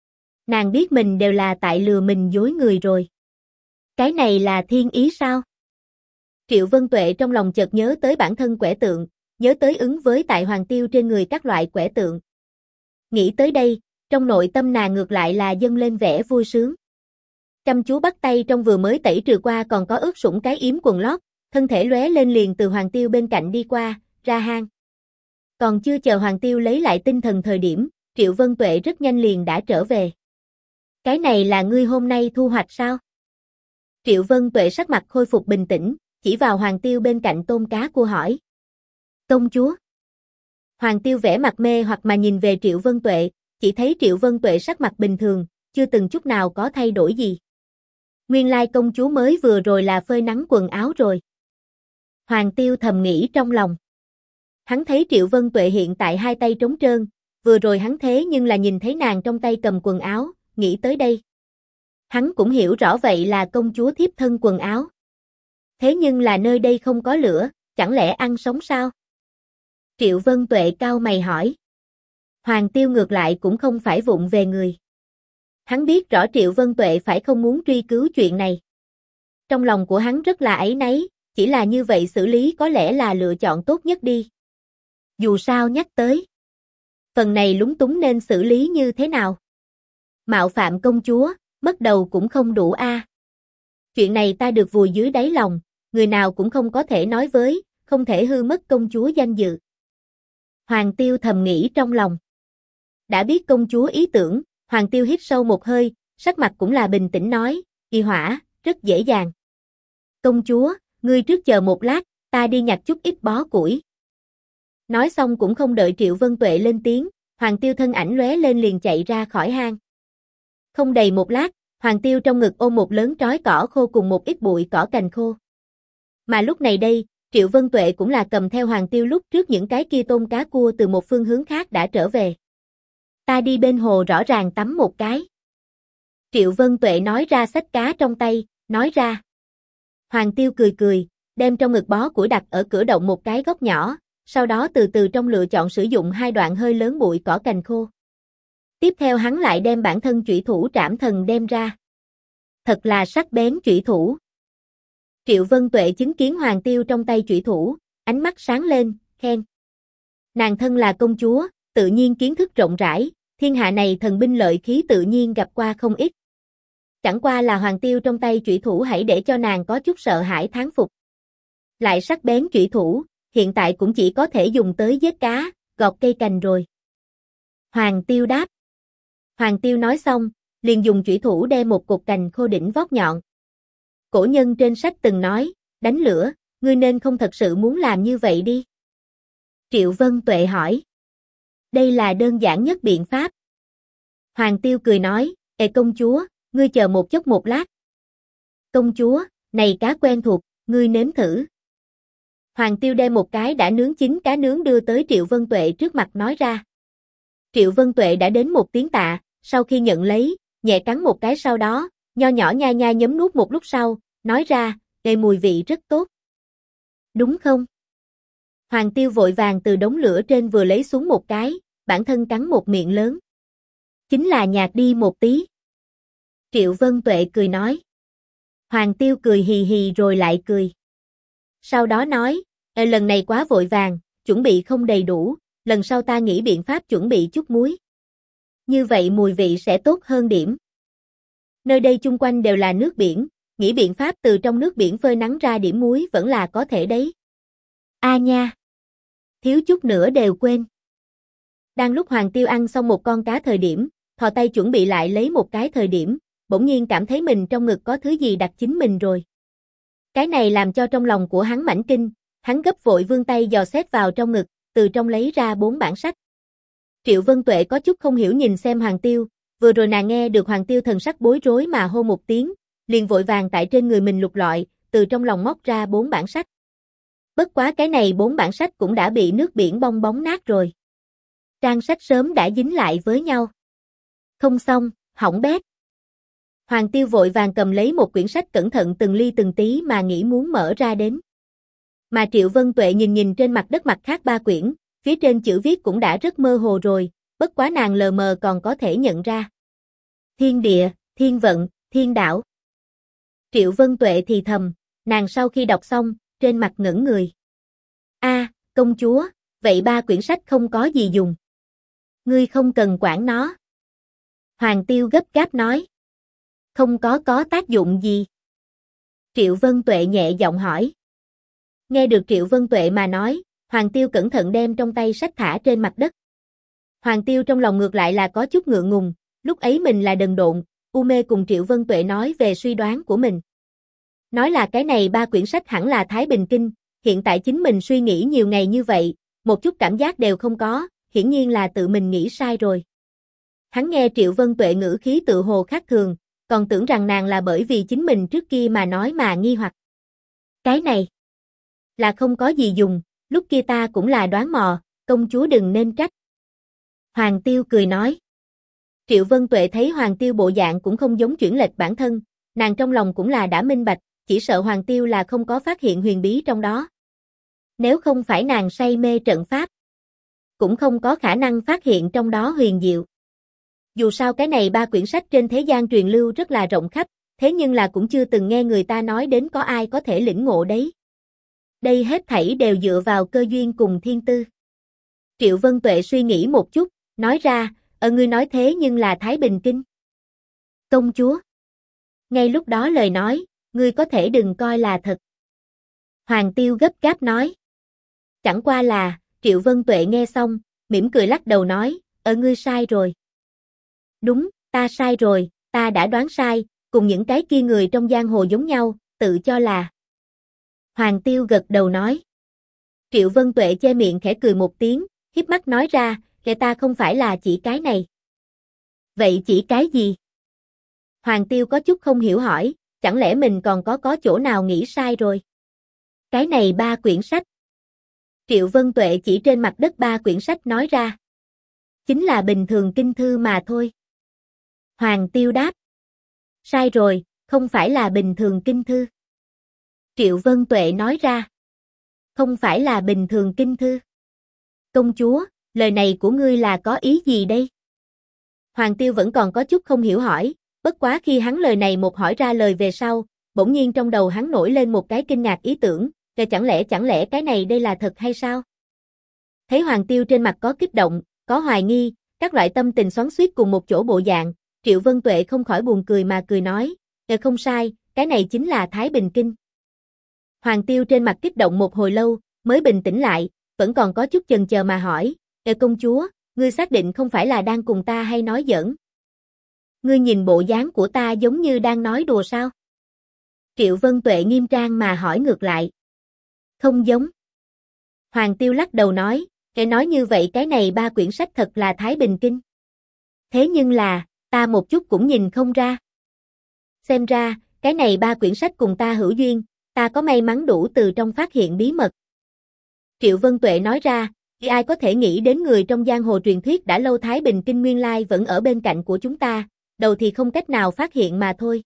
Nàng biết mình đều là tại lừa mình dối người rồi. Cái này là thiên ý sao? Triệu Vân Tuệ trong lòng chợt nhớ tới bản thân quẻ tượng, nhớ tới ứng với tại Hoàng Tiêu trên người các loại quẻ tượng. Nghĩ tới đây, trong nội tâm nàng ngược lại là dâng lên vẻ vui sướng. Chăm chú bắt tay trong vừa mới tẩy trừ qua còn có ướt sũng cái yếm quần lót, thân thể lóe lên liền từ Hoàng Tiêu bên cạnh đi qua, ra hang. Còn chưa chờ Hoàng Tiêu lấy lại tinh thần thời điểm, Triệu Vân Tuệ rất nhanh liền đã trở về. Cái này là ngươi hôm nay thu hoạch sao? Triệu Vân Tuệ sắc mặt khôi phục bình tĩnh, chỉ vào Hoàng Tiêu bên cạnh tôm cá cua hỏi. Công chúa. Hoàng Tiêu vẻ mặt mê hoặc mà nhìn về Triệu Vân Tuệ, chỉ thấy Triệu Vân Tuệ sắc mặt bình thường, chưa từng chút nào có thay đổi gì. Nguyên lai công chúa mới vừa rồi là phơi nắng quần áo rồi. Hoàng Tiêu thầm nghĩ trong lòng. Hắn thấy Triệu Vân Tuệ hiện tại hai tay trống trơn, vừa rồi hắn thế nhưng là nhìn thấy nàng trong tay cầm quần áo, nghĩ tới đây. Hắn cũng hiểu rõ vậy là công chúa thiếp thân quần áo. Thế nhưng là nơi đây không có lửa, chẳng lẽ ăn sống sao? Triệu Vân Tuệ cau mày hỏi. Hoàng Tiêu ngược lại cũng không phải vụng về người. Hắn biết rõ Triệu Vân Tuệ phải không muốn truy cứu chuyện này. Trong lòng của hắn rất là áy náy, chỉ là như vậy xử lý có lẽ là lựa chọn tốt nhất đi. Dù sao nhắc tới. Phần này lúng túng nên xử lý như thế nào? Mạo phạm công chúa, mất đầu cũng không đủ a. Chuyện này ta được vùi dưới đáy lòng, người nào cũng không có thể nói với, không thể hư mất công chúa danh dự. Hoàng Tiêu thầm nghĩ trong lòng. Đã biết công chúa ý tưởng, Hoàng Tiêu hít sâu một hơi, sắc mặt cũng là bình tĩnh nói, y hỏa, rất dễ dàng. Công chúa, ngươi trước chờ một lát, ta đi nhặt chút ít bó củi. Nói xong cũng không đợi Triệu Vân Tuệ lên tiếng, Hoàng Tiêu thân ảnh lóe lên liền chạy ra khỏi hang. Không đầy một lát, Hoàng Tiêu trong ngực ôm một lớn trói cỏ khô cùng một ít bụi cỏ cành khô. Mà lúc này đây, Triệu Vân Tuệ cũng là cầm theo Hoàng Tiêu lúc trước những cái kia tôm cá cua từ một phương hướng khác đã trở về. Ta đi bên hồ rõ ràng tắm một cái. Triệu Vân Tuệ nói ra xách cá trong tay, nói ra. Hoàng Tiêu cười cười, đem trong ngực bó củi đặt ở cửa động một cái góc nhỏ, sau đó từ từ trong lựa chọn sử dụng hai đoạn hơi lớn bụi cỏ cành khô. Tiếp theo hắn lại đem bản thân chủy thủ Trảm Thần đem ra. Thật là sắc bén chủy thủ. Triệu Vân Tuệ chứng kiến Hoàng Tiêu trong tay chủy thủ, ánh mắt sáng lên, khen. Nàng thân là công chúa, tự nhiên kiến thức rộng rãi, thiên hạ này thần binh lợi khí tự nhiên gặp qua không ít. Chẳng qua là Hoàng Tiêu trong tay chủy thủ hãy để cho nàng có chút sợ hãi thán phục. Lại sắc bén chủy thủ, hiện tại cũng chỉ có thể dùng tới giết cá, gọt cây cành rồi. Hoàng Tiêu đáp. Hoàng Tiêu nói xong, liền dùng chủy thủ đem một cột cành khô đỉnh vót nhọn. Cổ nhân trên sách từng nói, đánh lửa, ngươi nên không thật sự muốn làm như vậy đi. Triệu Vân Tuệ hỏi. Đây là đơn giản nhất biện pháp. Hoàng Tiêu cười nói, ê công chúa, ngươi chờ một chút một lát. Công chúa, này cá quen thuộc, ngươi nếm thử. Hoàng Tiêu đem một cái đã nướng chín cá nướng đưa tới Triệu Vân Tuệ trước mặt nói ra. Triệu Vân Tuệ đã đến một tiếng tạ, sau khi nhận lấy, nhẹ cắn một cái sau đó, nho nhỏ nhai nhai nhấm nuốt một lúc sau, nói ra, mùi vị rất tốt. Đúng không? Hoàng Tiêu vội vàng từ đống lửa trên vừa lấy xuống một cái, bản thân cắn một miệng lớn. Chính là nhạt đi một tí. Triệu Vân Tuệ cười nói. Hoàng Tiêu cười hì hì rồi lại cười. Sau đó nói, lần này quá vội vàng, chuẩn bị không đầy đủ, lần sau ta nghĩ biện pháp chuẩn bị chút muối. Như vậy mùi vị sẽ tốt hơn điểm. Nơi đây chung quanh đều là nước biển, nghĩ biện pháp từ trong nước biển phơi nắng ra điểm muối vẫn là có thể đấy. A nha! Thiếu chút nữa đều quên. Đang lúc Hoàng Tiêu ăn xong một con cá thời điểm, thò tay chuẩn bị lại lấy một cái thời điểm, bỗng nhiên cảm thấy mình trong ngực có thứ gì đặt chính mình rồi. Cái này làm cho trong lòng của hắn mãnh kinh, hắn gấp vội vươn tay dò xét vào trong ngực, từ trong lấy ra 4 bản sách. Triệu Vân Tuệ có chút không hiểu nhìn xem Hoàng Tiêu, vừa rồi nàng nghe được Hoàng Tiêu thần sắc bối rối mà hô một tiếng, liền vội vàng tại trên người mình lục lọi, từ trong lòng móc ra 4 bản sách. Bất quá cái này 4 bản sách cũng đã bị nước biển bong bóng nát rồi. Trang sách sớm đã dính lại với nhau. Không xong, hỏng bét. Hoàng Tiêu vội vàng cầm lấy một quyển sách cẩn thận từng ly từng tí mà nghĩ muốn mở ra đến. Mà Triệu Vân Tuệ nhìn trên mặt đất mặt khác 3 quyển, phía trên chữ viết cũng đã rất mơ hồ rồi, bất quá nàng lờ mờ còn có thể nhận ra. Thiên địa, thiên vận, thiên đạo. Triệu Vân Tuệ thì thầm, nàng sau khi đọc xong, trên mặt ngẩn người. Công chúa, vậy 3 quyển sách không có gì dùng. Ngươi không cần quản nó. Hoàng Tiêu gấp gáp nói. Không có tác dụng gì. Triệu Vân Tuệ nhẹ giọng hỏi. Nghe được Triệu Vân Tuệ mà nói, Hoàng Tiêu cẩn thận đem trong tay sách thả trên mặt đất. Hoàng Tiêu trong lòng ngược lại là có chút ngượng ngùng, lúc ấy mình là đần độn, u mê cùng Triệu Vân Tuệ nói về suy đoán của mình. Nói là cái này 3 quyển sách hẳn là Thái Bình Kinh, hiện tại chính mình suy nghĩ nhiều ngày như vậy, một chút cảm giác đều không có, hiển nhiên là tự mình nghĩ sai rồi. Hắn nghe Triệu Vân Tuệ ngữ khí tự hồ khác thường, còn tưởng rằng nàng là bởi vì chính mình trước kia mà nói mà nghi hoặc. Cái này là không có gì dùng, lúc kia ta cũng là đoán mò, công chúa đừng nên trách. Hoàng Tiêu cười nói. Triệu Vân Tuệ thấy Hoàng Tiêu bộ dạng cũng không giống chuyển lệch bản thân, nàng trong lòng cũng là đã minh bạch, chỉ sợ Hoàng Tiêu là không có phát hiện huyền bí trong đó. Nếu không phải nàng say mê trận pháp, cũng không có khả năng phát hiện trong đó huyền diệu. Dù sao cái này 3 quyển sách trên thế gian truyền lưu rất là rộng khắp, thế nhưng là cũng chưa từng nghe người ta nói đến có ai có thể lĩnh ngộ đấy. Đây hết thảy đều dựa vào cơ duyên cùng thiên tư. Triệu Vân Tuệ suy nghĩ một chút, nói ra, ngươi nói thế nhưng là Thái Bình Kinh. Công chúa. Ngay lúc đó lời nói, ngươi có thể đừng coi là thật. Hoàng Tiêu gấp gáp nói. Chẳng qua là, Triệu Vân Tuệ nghe xong, mỉm cười lắc đầu nói, ngươi sai rồi. Đúng, ta sai rồi, ta đã đoán sai, cùng những cái kia người trong giang hồ giống nhau, tự cho là. Hoàng Tiêu gật đầu nói. Triệu Vân Tuệ che miệng khẽ cười một tiếng, híp mắt nói ra, kẻ ta không phải là chỉ cái này. Vậy chỉ cái gì? Hoàng Tiêu có chút không hiểu hỏi, chẳng lẽ mình còn có chỗ nào nghĩ sai rồi? Cái này 3 quyển sách. Triệu Vân Tuệ chỉ trên mặt đất 3 quyển sách nói ra. Chính là bình thường kinh thư mà thôi. Hoàng Tiêu đáp. Sai rồi, không phải là bình thường kinh thư. Triệu Vân Tuệ nói ra. Không phải là bình thường kinh thư. Công chúa, lời này của ngươi là có ý gì đây? Hoàng Tiêu vẫn còn có chút không hiểu hỏi, bất quá khi hắn lời này một hỏi ra lời về sau, bỗng nhiên trong đầu hắn nổi lên một cái kinh ngạc ý tưởng, chẳng lẽ cái này đây là thật hay sao? Thấy Hoàng Tiêu trên mặt có kích động, có hoài nghi, các loại tâm tình xoắn xuýt cùng một chỗ bộ dạng, Triệu Vân Tuệ không khỏi buồn cười mà cười nói, không sai, cái này chính là Thái Bình Kinh. Hoàng Tiêu trên mặt kích động một hồi lâu, mới bình tĩnh lại, vẫn còn có chút chần chờ mà hỏi, công chúa, ngươi xác định không phải là đang cùng ta hay nói giỡn? Ngươi nhìn bộ dáng của ta giống như đang nói đùa sao? Triệu Vân Tuệ nghiêm trang mà hỏi ngược lại. Không giống. Hoàng Tiêu lắc đầu nói, nói như vậy cái này 3 quyển sách thật là Thái Bình Kinh. Thế nhưng là, ta một chút cũng nhìn không ra. Xem ra, cái này 3 quyển sách cùng ta hữu duyên, ta có may mắn đủ từ trong phát hiện bí mật. Triệu Vân Tuệ nói ra, ai có thể nghĩ đến người trong giang hồ truyền thuyết đã lâu Thái Bình Kinh nguyên lai vẫn ở bên cạnh của chúng ta, đầu thì không cách nào phát hiện mà thôi.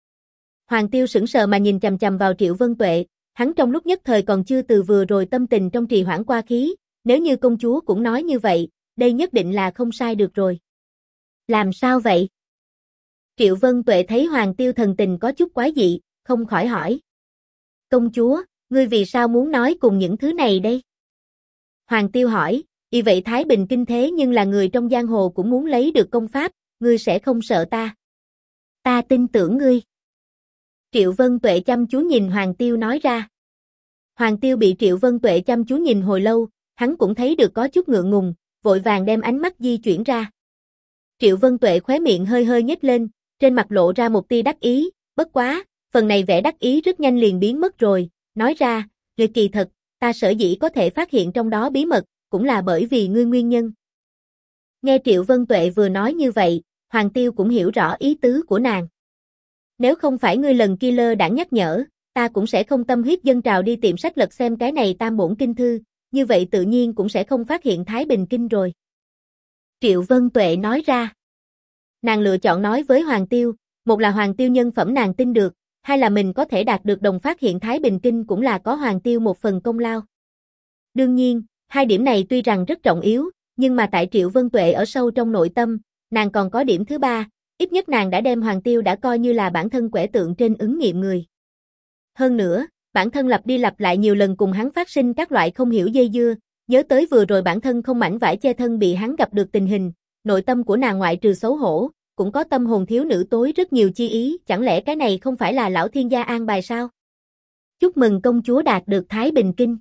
Hoàng Tiêu sững sờ mà nhìn chằm chằm vào Triệu Vân Tuệ, hắn trong lúc nhất thời còn chưa từ vừa rồi tâm tình trong trì hoãn qua khí, nếu như công chúa cũng nói như vậy, đây nhất định là không sai được rồi. Làm sao vậy? Triệu Vân Tuệ thấy Hoàng Tiêu thần tình có chút quái dị, không khỏi hỏi. Công chúa, ngươi vì sao muốn nói cùng những thứ này đây? Hoàng Tiêu hỏi, Y vậy Thái Bình Kinh thế nhưng là người trong giang hồ cũng muốn lấy được công pháp, ngươi sẽ không sợ ta. Ta tin tưởng ngươi. Triệu Vân Tuệ chăm chú nhìn Hoàng Tiêu nói ra. Hoàng Tiêu bị Triệu Vân Tuệ chăm chú nhìn hồi lâu, hắn cũng thấy được có chút ngượng ngùng, vội vàng đem ánh mắt di chuyển ra. Triệu Vân Tuệ khóe miệng hơi hơi nhếch lên, trên mặt lộ ra một tia đắc ý, bất quá, phần này vẻ đắc ý rất nhanh liền biến mất rồi, nói ra, kỳ thật, ta sở dĩ có thể phát hiện trong đó bí mật, cũng là bởi vì ngươi nguyên nhân. Nghe Triệu Vân Tuệ vừa nói như vậy, Hoàng Tiêu cũng hiểu rõ ý tứ của nàng. Nếu không phải ngươi lần kia lơ đãng nhắc nhở, ta cũng sẽ không tâm huyết dâng trào đi tìm sách lật xem cái này Tam Bổn Kinh Thư, như vậy tự nhiên cũng sẽ không phát hiện Thái Bình Kinh rồi. Triệu Vân Tuệ nói ra. Nàng lựa chọn nói với Hoàng Tiêu, một là Hoàng Tiêu nhân phẩm nàng tin được, hai là mình có thể đạt được đồng phát hiện Thái Bình Kinh cũng là có Hoàng Tiêu một phần công lao. Đương nhiên, hai điểm này tuy rằng rất trọng yếu, nhưng mà tại Triệu Vân Tuệ ở sâu trong nội tâm, nàng còn có điểm thứ ba, ít nhất nàng đã đem Hoàng Tiêu đã coi như là bản thân quẻ tượng trên ứng nghiệm người. Hơn nữa, bản thân lặp đi lặp lại nhiều lần cùng hắn phát sinh các loại không hiểu dây dưa, nhớ tới vừa rồi bản thân không mảnh vải che thân bị hắn gặp được tình hình, nội tâm của nàng ngoại trừ xấu hổ, cũng có tâm hồn thiếu nữ tối rất nhiều chi ý, chẳng lẽ cái này không phải là lão thiên gia an bài sao? Chúc mừng công chúa đạt được Thái Bình Kinh.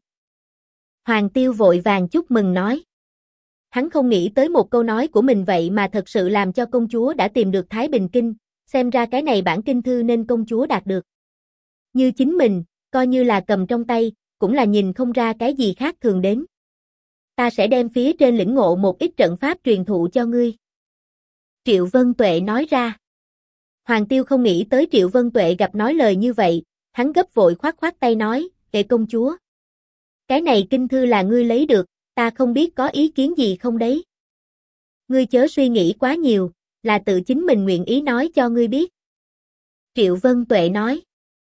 Hoàng Tiêu vội vàng chúc mừng nói. Hắn không nghĩ tới một câu nói của mình vậy mà thật sự làm cho công chúa đã tìm được Thái Bình Kinh, xem ra cái này bản kinh thư nên công chúa đạt được. Như chính mình, coi như là cầm trong tay, cũng là nhìn không ra cái gì khác thường đến. Ta sẽ đem phía trên lĩnh ngộ một ít trận pháp truyền thụ cho ngươi. Triệu Vân Tuệ nói ra. Hoàng Tiêu không nghĩ tới Triệu Vân Tuệ gặp nói lời như vậy, hắn gấp vội khoát khoát tay nói, kệ công chúa. Cái này kinh thư là ngươi lấy được, ta không biết có ý kiến gì không đấy. Ngươi chớ suy nghĩ quá nhiều, là tự chính mình nguyện ý nói cho ngươi biết. Triệu Vân Tuệ nói.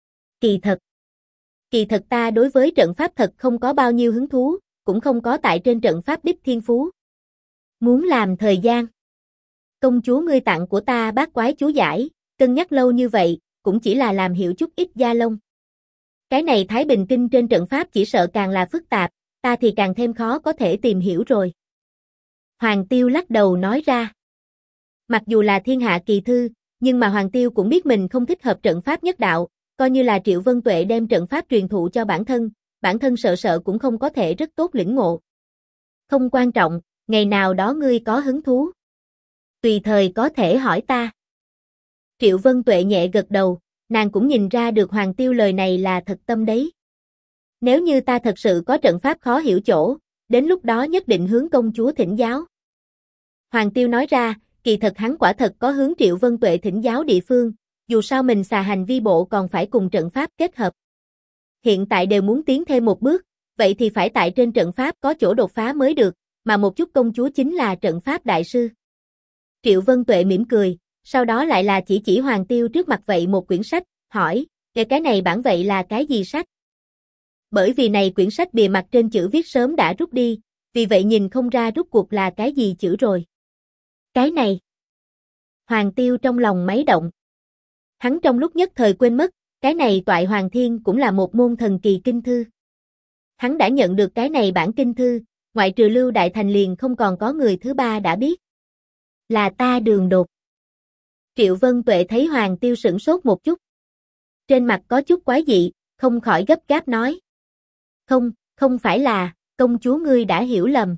Kỳ thật ta đối với trận pháp thật không có bao nhiêu hứng thú, cũng không có tại trên trận pháp đích thiên phú. Muốn làm thời gian. Công chúa ngươi tặng của ta bát quái chú giải, cân nhắc lâu như vậy, cũng chỉ là làm hiểu chút ít da lông. Cái này Thái Bình Kinh trên trận pháp chỉ sợ càng là phức tạp, ta thì càng thêm khó có thể tìm hiểu rồi. Hoàng Tiêu lắc đầu nói ra. Mặc dù là thiên hạ kỳ thư, nhưng mà Hoàng Tiêu cũng biết mình không thích hợp trận pháp nhất đạo, coi như là Triệu Vân Tuệ đem trận pháp truyền thụ cho bản thân sợ cũng không có thể rất tốt lĩnh ngộ. Không quan trọng, ngày nào đó ngươi có hứng thú. Tùy thời có thể hỏi ta. Triệu Vân Tuệ nhẹ gật đầu, nàng cũng nhìn ra được Hoàng Tiêu lời này là thật tâm đấy. Nếu như ta thật sự có trận pháp khó hiểu chỗ, đến lúc đó nhất định hướng công chúa thỉnh giáo. Hoàng Tiêu nói ra, kỳ thật hắn quả thật có hướng Triệu Vân Tuệ thỉnh giáo địa phương, dù sao mình xà hành vi bộ còn phải cùng trận pháp kết hợp. Hiện tại đều muốn tiến thêm một bước, vậy thì phải tại trên trận pháp có chỗ đột phá mới được, mà một chút công chúa chính là trận pháp đại sư. Triệu Vân Tuệ mỉm cười, sau đó lại là chỉ Hoàng Tiêu trước mặt vậy một quyển sách, hỏi, cái này bản vậy là cái gì sách? Bởi vì này quyển sách bìa mặt trên chữ viết sớm đã rút đi, vì vậy nhìn không ra rút cuộc là cái gì chữ rồi. Cái này. Hoàng Tiêu trong lòng máy động. Hắn trong lúc nhất thời quên mất, cái này Toại Hoàng Thiên cũng là một môn thần kỳ kinh thư. Hắn đã nhận được cái này bản kinh thư, ngoại trừ Lưu Đại Thành liền không còn có người thứ ba đã biết. Là ta Đường Đột. Triệu Vân Tuệ thấy Hoàng Tiêu sửng sốt một chút. Trên mặt có chút quái dị, không khỏi gấp gáp nói. Không phải là, công chúa ngươi đã hiểu lầm.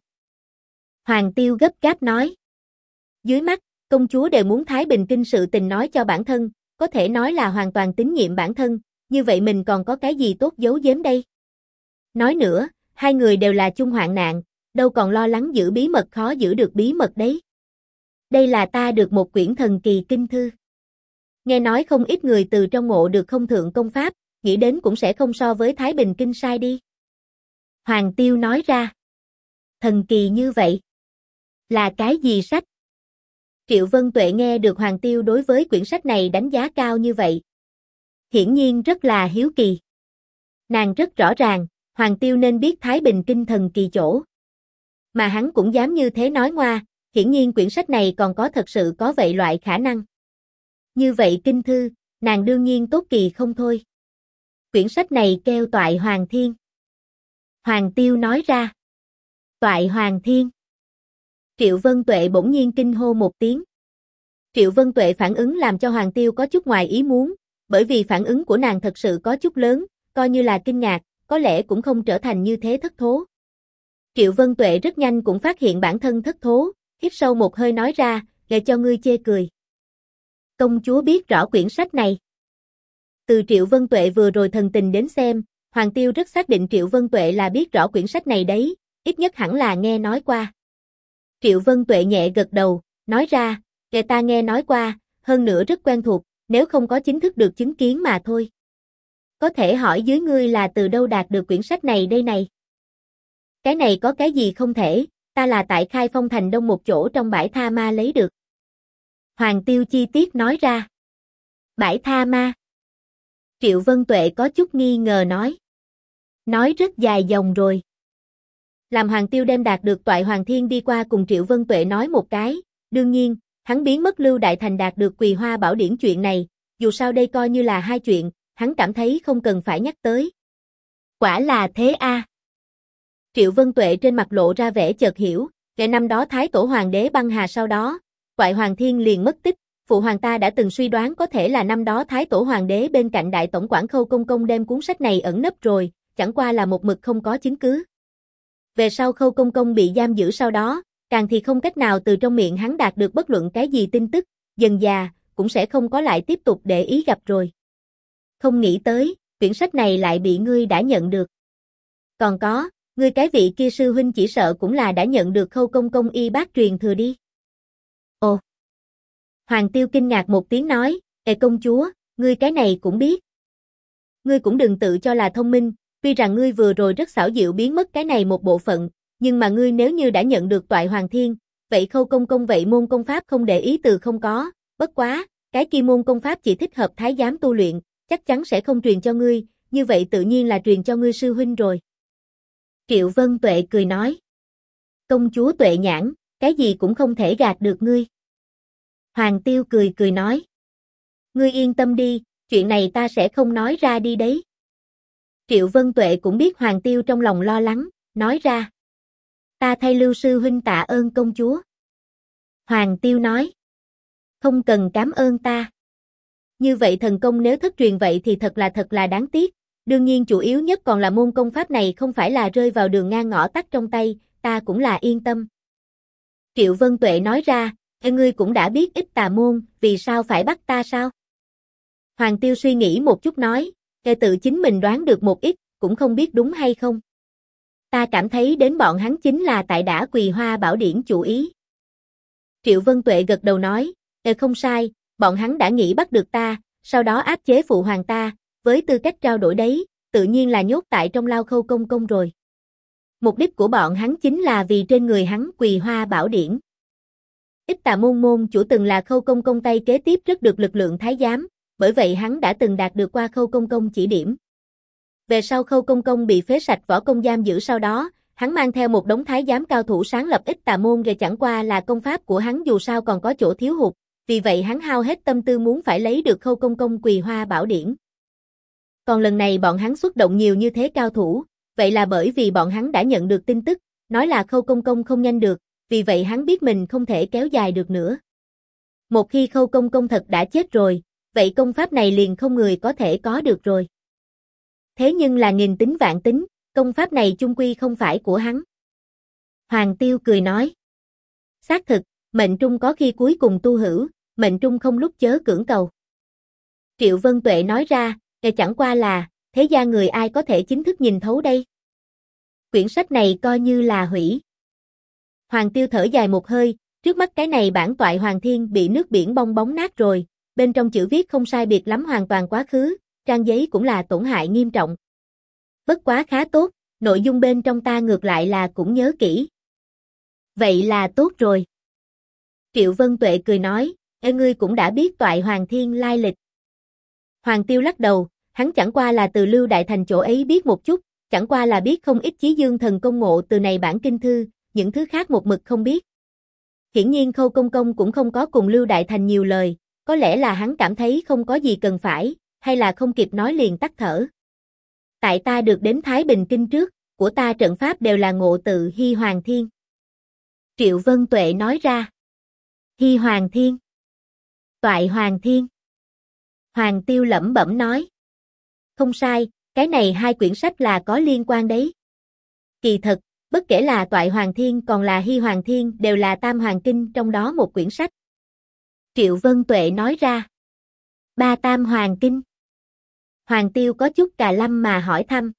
Hoàng Tiêu gấp gáp nói. Dưới mắt, công chúa đều muốn Thái Bình Kinh sự tình nói cho bản thân, có thể nói là hoàn toàn tín nhiệm bản thân, như vậy mình còn có cái gì tốt giấu giếm đây? Nói nữa, hai người đều là chung hoạn nạn, đâu còn lo lắng giữ bí mật khó giữ được bí mật đấy. Đây là ta được một quyển thần kỳ kinh thư. Nghe nói không ít người từ trong ngộ được không thượng công pháp, nghĩ đến cũng sẽ không so với Thái Bình Kinh sai đi. Hoàng Tiêu nói ra. Thần kỳ như vậy. Là cái gì sách? Triệu Vân Tuệ nghe được Hoàng Tiêu đối với quyển sách này đánh giá cao như vậy. Hiển nhiên rất là hiếu kỳ. Nàng rất rõ ràng, Hoàng Tiêu nên biết Thái Bình Kinh thần kỳ chỗ. Mà hắn cũng dám như thế nói ngoa, hiển nhiên quyển sách này còn có thật sự có vậy loại khả năng. Như vậy kinh thư, nàng đương nhiên tốt kỳ không thôi. Quyển sách này kêu Toại Hoàng Thiên. Hoàng Tiêu nói ra. Toại Hoàng Thiên. Triệu Vân Tuệ bỗng nhiên kinh hô một tiếng. Triệu Vân Tuệ phản ứng làm cho Hoàng Tiêu có chút ngoài ý muốn, bởi vì phản ứng của nàng thật sự có chút lớn, coi như là kinh ngạc, có lẽ cũng không trở thành như thế thất thố. Triệu Vân Tuệ rất nhanh cũng phát hiện bản thân thất thố, hít sâu một hơi nói ra, để cho ngươi chê cười. Công chúa biết rõ quyển sách này. Từ Triệu Vân Tuệ vừa rồi thần tình đến xem, Hoàng Tiêu rất xác định Triệu Vân Tuệ là biết rõ quyển sách này đấy, ít nhất hẳn là nghe nói qua. Triệu Vân Tuệ nhẹ gật đầu, nói ra, kẻ ta nghe nói qua, hơn nữa rất quen thuộc, nếu không có chính thức được chứng kiến mà thôi. Có thể hỏi dưới ngươi là từ đâu đạt được quyển sách này đây này? Cái này có cái gì không thể, ta là tại Khai Phong Thành Đông một chỗ trong bãi tha ma lấy được. Hoàng Tiêu chi tiết nói ra. Bãi tha ma. Triệu Vân Tuệ có chút nghi ngờ nói. Nói rất dài dòng rồi. Làm Hoàng Tiêu đem đạt được Toại Hoàng Thiên đi qua cùng Triệu Vân Tuệ nói một cái, đương nhiên, hắn biến mất Lưu Đại Thành đạt được Quỳ Hoa Bảo Điển chuyện này, dù sao đây coi như là hai chuyện, hắn cảm thấy không cần phải nhắc tới. Quả là thế a. Triệu Vân Tuệ trên mặt lộ ra vẻ chợt hiểu, kể năm đó Thái Tổ Hoàng đế băng hà sau đó, Toại Hoàng Thiên liền mất tích, phụ hoàng ta đã từng suy đoán có thể là năm đó Thái Tổ Hoàng đế bên cạnh Đại Tổng quản Khâu Công Công đem cuốn sách này ẩn nấp rồi, chẳng qua là một mực không có chứng cứ. Về sau Khâu Công Công bị giam giữ sau đó, càng thì không cách nào từ trong miệng hắn đạt được bất luận cái gì tin tức, dần già, cũng sẽ không có lại tiếp tục để ý gặp rồi. Không nghĩ tới, quyển sách này lại bị ngươi đã nhận được. Còn có, ngươi cái vị kia sư huynh chỉ sợ cũng là đã nhận được Khâu Công Công y bác truyền thừa đi. Ồ! Hoàng Tiêu kinh ngạc một tiếng nói, Ê công chúa, ngươi cái này cũng biết. Ngươi cũng đừng tự cho là thông minh, tuy rằng ngươi vừa rồi rất xảo diệu biến mất cái này một bộ phận, nhưng mà ngươi nếu như đã nhận được Toại Hoàng Thiên, vậy Khâu Công Công vậy môn công pháp không để ý từ không có, bất quá, cái kia môn công pháp chỉ thích hợp thái giám tu luyện, chắc chắn sẽ không truyền cho ngươi, như vậy tự nhiên là truyền cho ngươi sư huynh rồi. Triệu Vân Tuệ cười nói. Công chúa Tuệ nhãn, cái gì cũng không thể gạt được ngươi. Hoàng Tiêu cười cười nói. Ngươi yên tâm đi, chuyện này ta sẽ không nói ra đi đấy. Triệu Vân Tuệ cũng biết Hoàng Tiêu trong lòng lo lắng, nói ra. Ta thay Lưu sư huynh tạ ơn công chúa. Hoàng Tiêu nói. Không cần cảm ơn ta. Như vậy thần công nếu thất truyền vậy thì thật là đáng tiếc. Đương nhiên chủ yếu nhất còn là môn công pháp này không phải là rơi vào đường ngang ngõ tắt trong tay, ta cũng là yên tâm. Triệu Vân Tuệ nói ra, ngươi cũng đã biết ít tà môn, vì sao phải bắt ta sao? Hoàng Tiêu suy nghĩ một chút nói, tự chính mình đoán được một ít, cũng không biết đúng hay không. Ta cảm thấy đến bọn hắn chính là tại đã Quỳ Hoa Bảo Điển chủ ý. Triệu Vân Tuệ gật đầu nói, không sai, bọn hắn đã nghĩ bắt được ta, sau đó áp chế phụ hoàng ta, với tư cách trao đổi đấy, tự nhiên là nhốt tại trong lao Khâu Công Công rồi. Mục đích của bọn hắn chính là vì trên người hắn Quỳ Hoa Bảo Điển. Ít tà môn môn chủ từng là Khâu Công Công tay kế tiếp rất được lực lượng thái giám, bởi vậy hắn đã từng đạt được qua Khâu Công Công chỉ điểm. Về sau Khâu Công Công bị phế sạch võ công giam giữ sau đó, hắn mang theo một đống thái giám cao thủ sáng lập ít tà môn rồi chẳng qua là công pháp của hắn dù sao còn có chỗ thiếu hụt, vì vậy hắn hao hết tâm tư muốn phải lấy được Khâu Công Công Quỳ Hoa Bảo Điển. Còn lần này bọn hắn xuất động nhiều như thế cao thủ, vậy là bởi vì bọn hắn đã nhận được tin tức, nói là Khâu Công Công không nhanh được, vì vậy hắn biết mình không thể kéo dài được nữa. Một khi Khâu Công Công thật đã chết rồi, vậy công pháp này liền không người có thể có được rồi. Thế nhưng là nghìn tính vạn tính, công pháp này chung quy không phải của hắn. Hoàng Tiêu cười nói. Xác thực, mệnh trung có khi cuối cùng tu hữu, mệnh trung không lúc chớ cưỡng cầu. Triệu Vân Tuệ nói ra, chẳng qua là, thế gian người ai có thể chính thức nhìn thấu đây? Quyển sách này coi như là hủy. Hoàng Tiêu thở dài một hơi, trước mắt cái này bản Toại Hoàng Thiên bị nước biển bong bóng nát rồi, bên trong chữ viết không sai biệt lắm hoàn toàn quá khứ, trang giấy cũng là tổn hại nghiêm trọng. Bất quá khá tốt, nội dung bên trong ta ngược lại là cũng nhớ kỹ. Vậy là tốt rồi. Triệu Vân Tuệ cười nói, ngươi cũng đã biết Toại Hoàng Thiên lai lịch. Hoàng Tiêu lắc đầu, hắn chẳng qua là từ Lưu Đại Thành chỗ ấy biết một chút, chẳng qua là biết không ít Chí Dương Thần Công ngộ từ này bản kinh thư, những thứ khác một mực không biết. Hiển nhiên Khâu Công Công cũng không có cùng Lưu Đại Thành nhiều lời, có lẽ là hắn cảm thấy không có gì cần phải, hay là không kịp nói liền tắt thở. Tại ta được đến Thái Bình Kinh trước, của ta trận pháp đều là ngộ tự Hy Hoàng Thiên. Triệu Vân Tuệ nói ra. Hy Hoàng Thiên. Toại Hoàng Thiên. Hoàng Tiêu lẩm bẩm nói. Không sai, cái này hai quyển sách là có liên quan đấy. Kỳ thật, bất kể là Toại Hoàng Thiên còn là Hy Hoàng Thiên đều là Tam Hoàng Kinh trong đó một quyển sách. Triệu Vân Tuệ nói ra. Ba Tam Hoàng Kinh. Hoàng Tiêu có chút cà lâm mà hỏi thăm.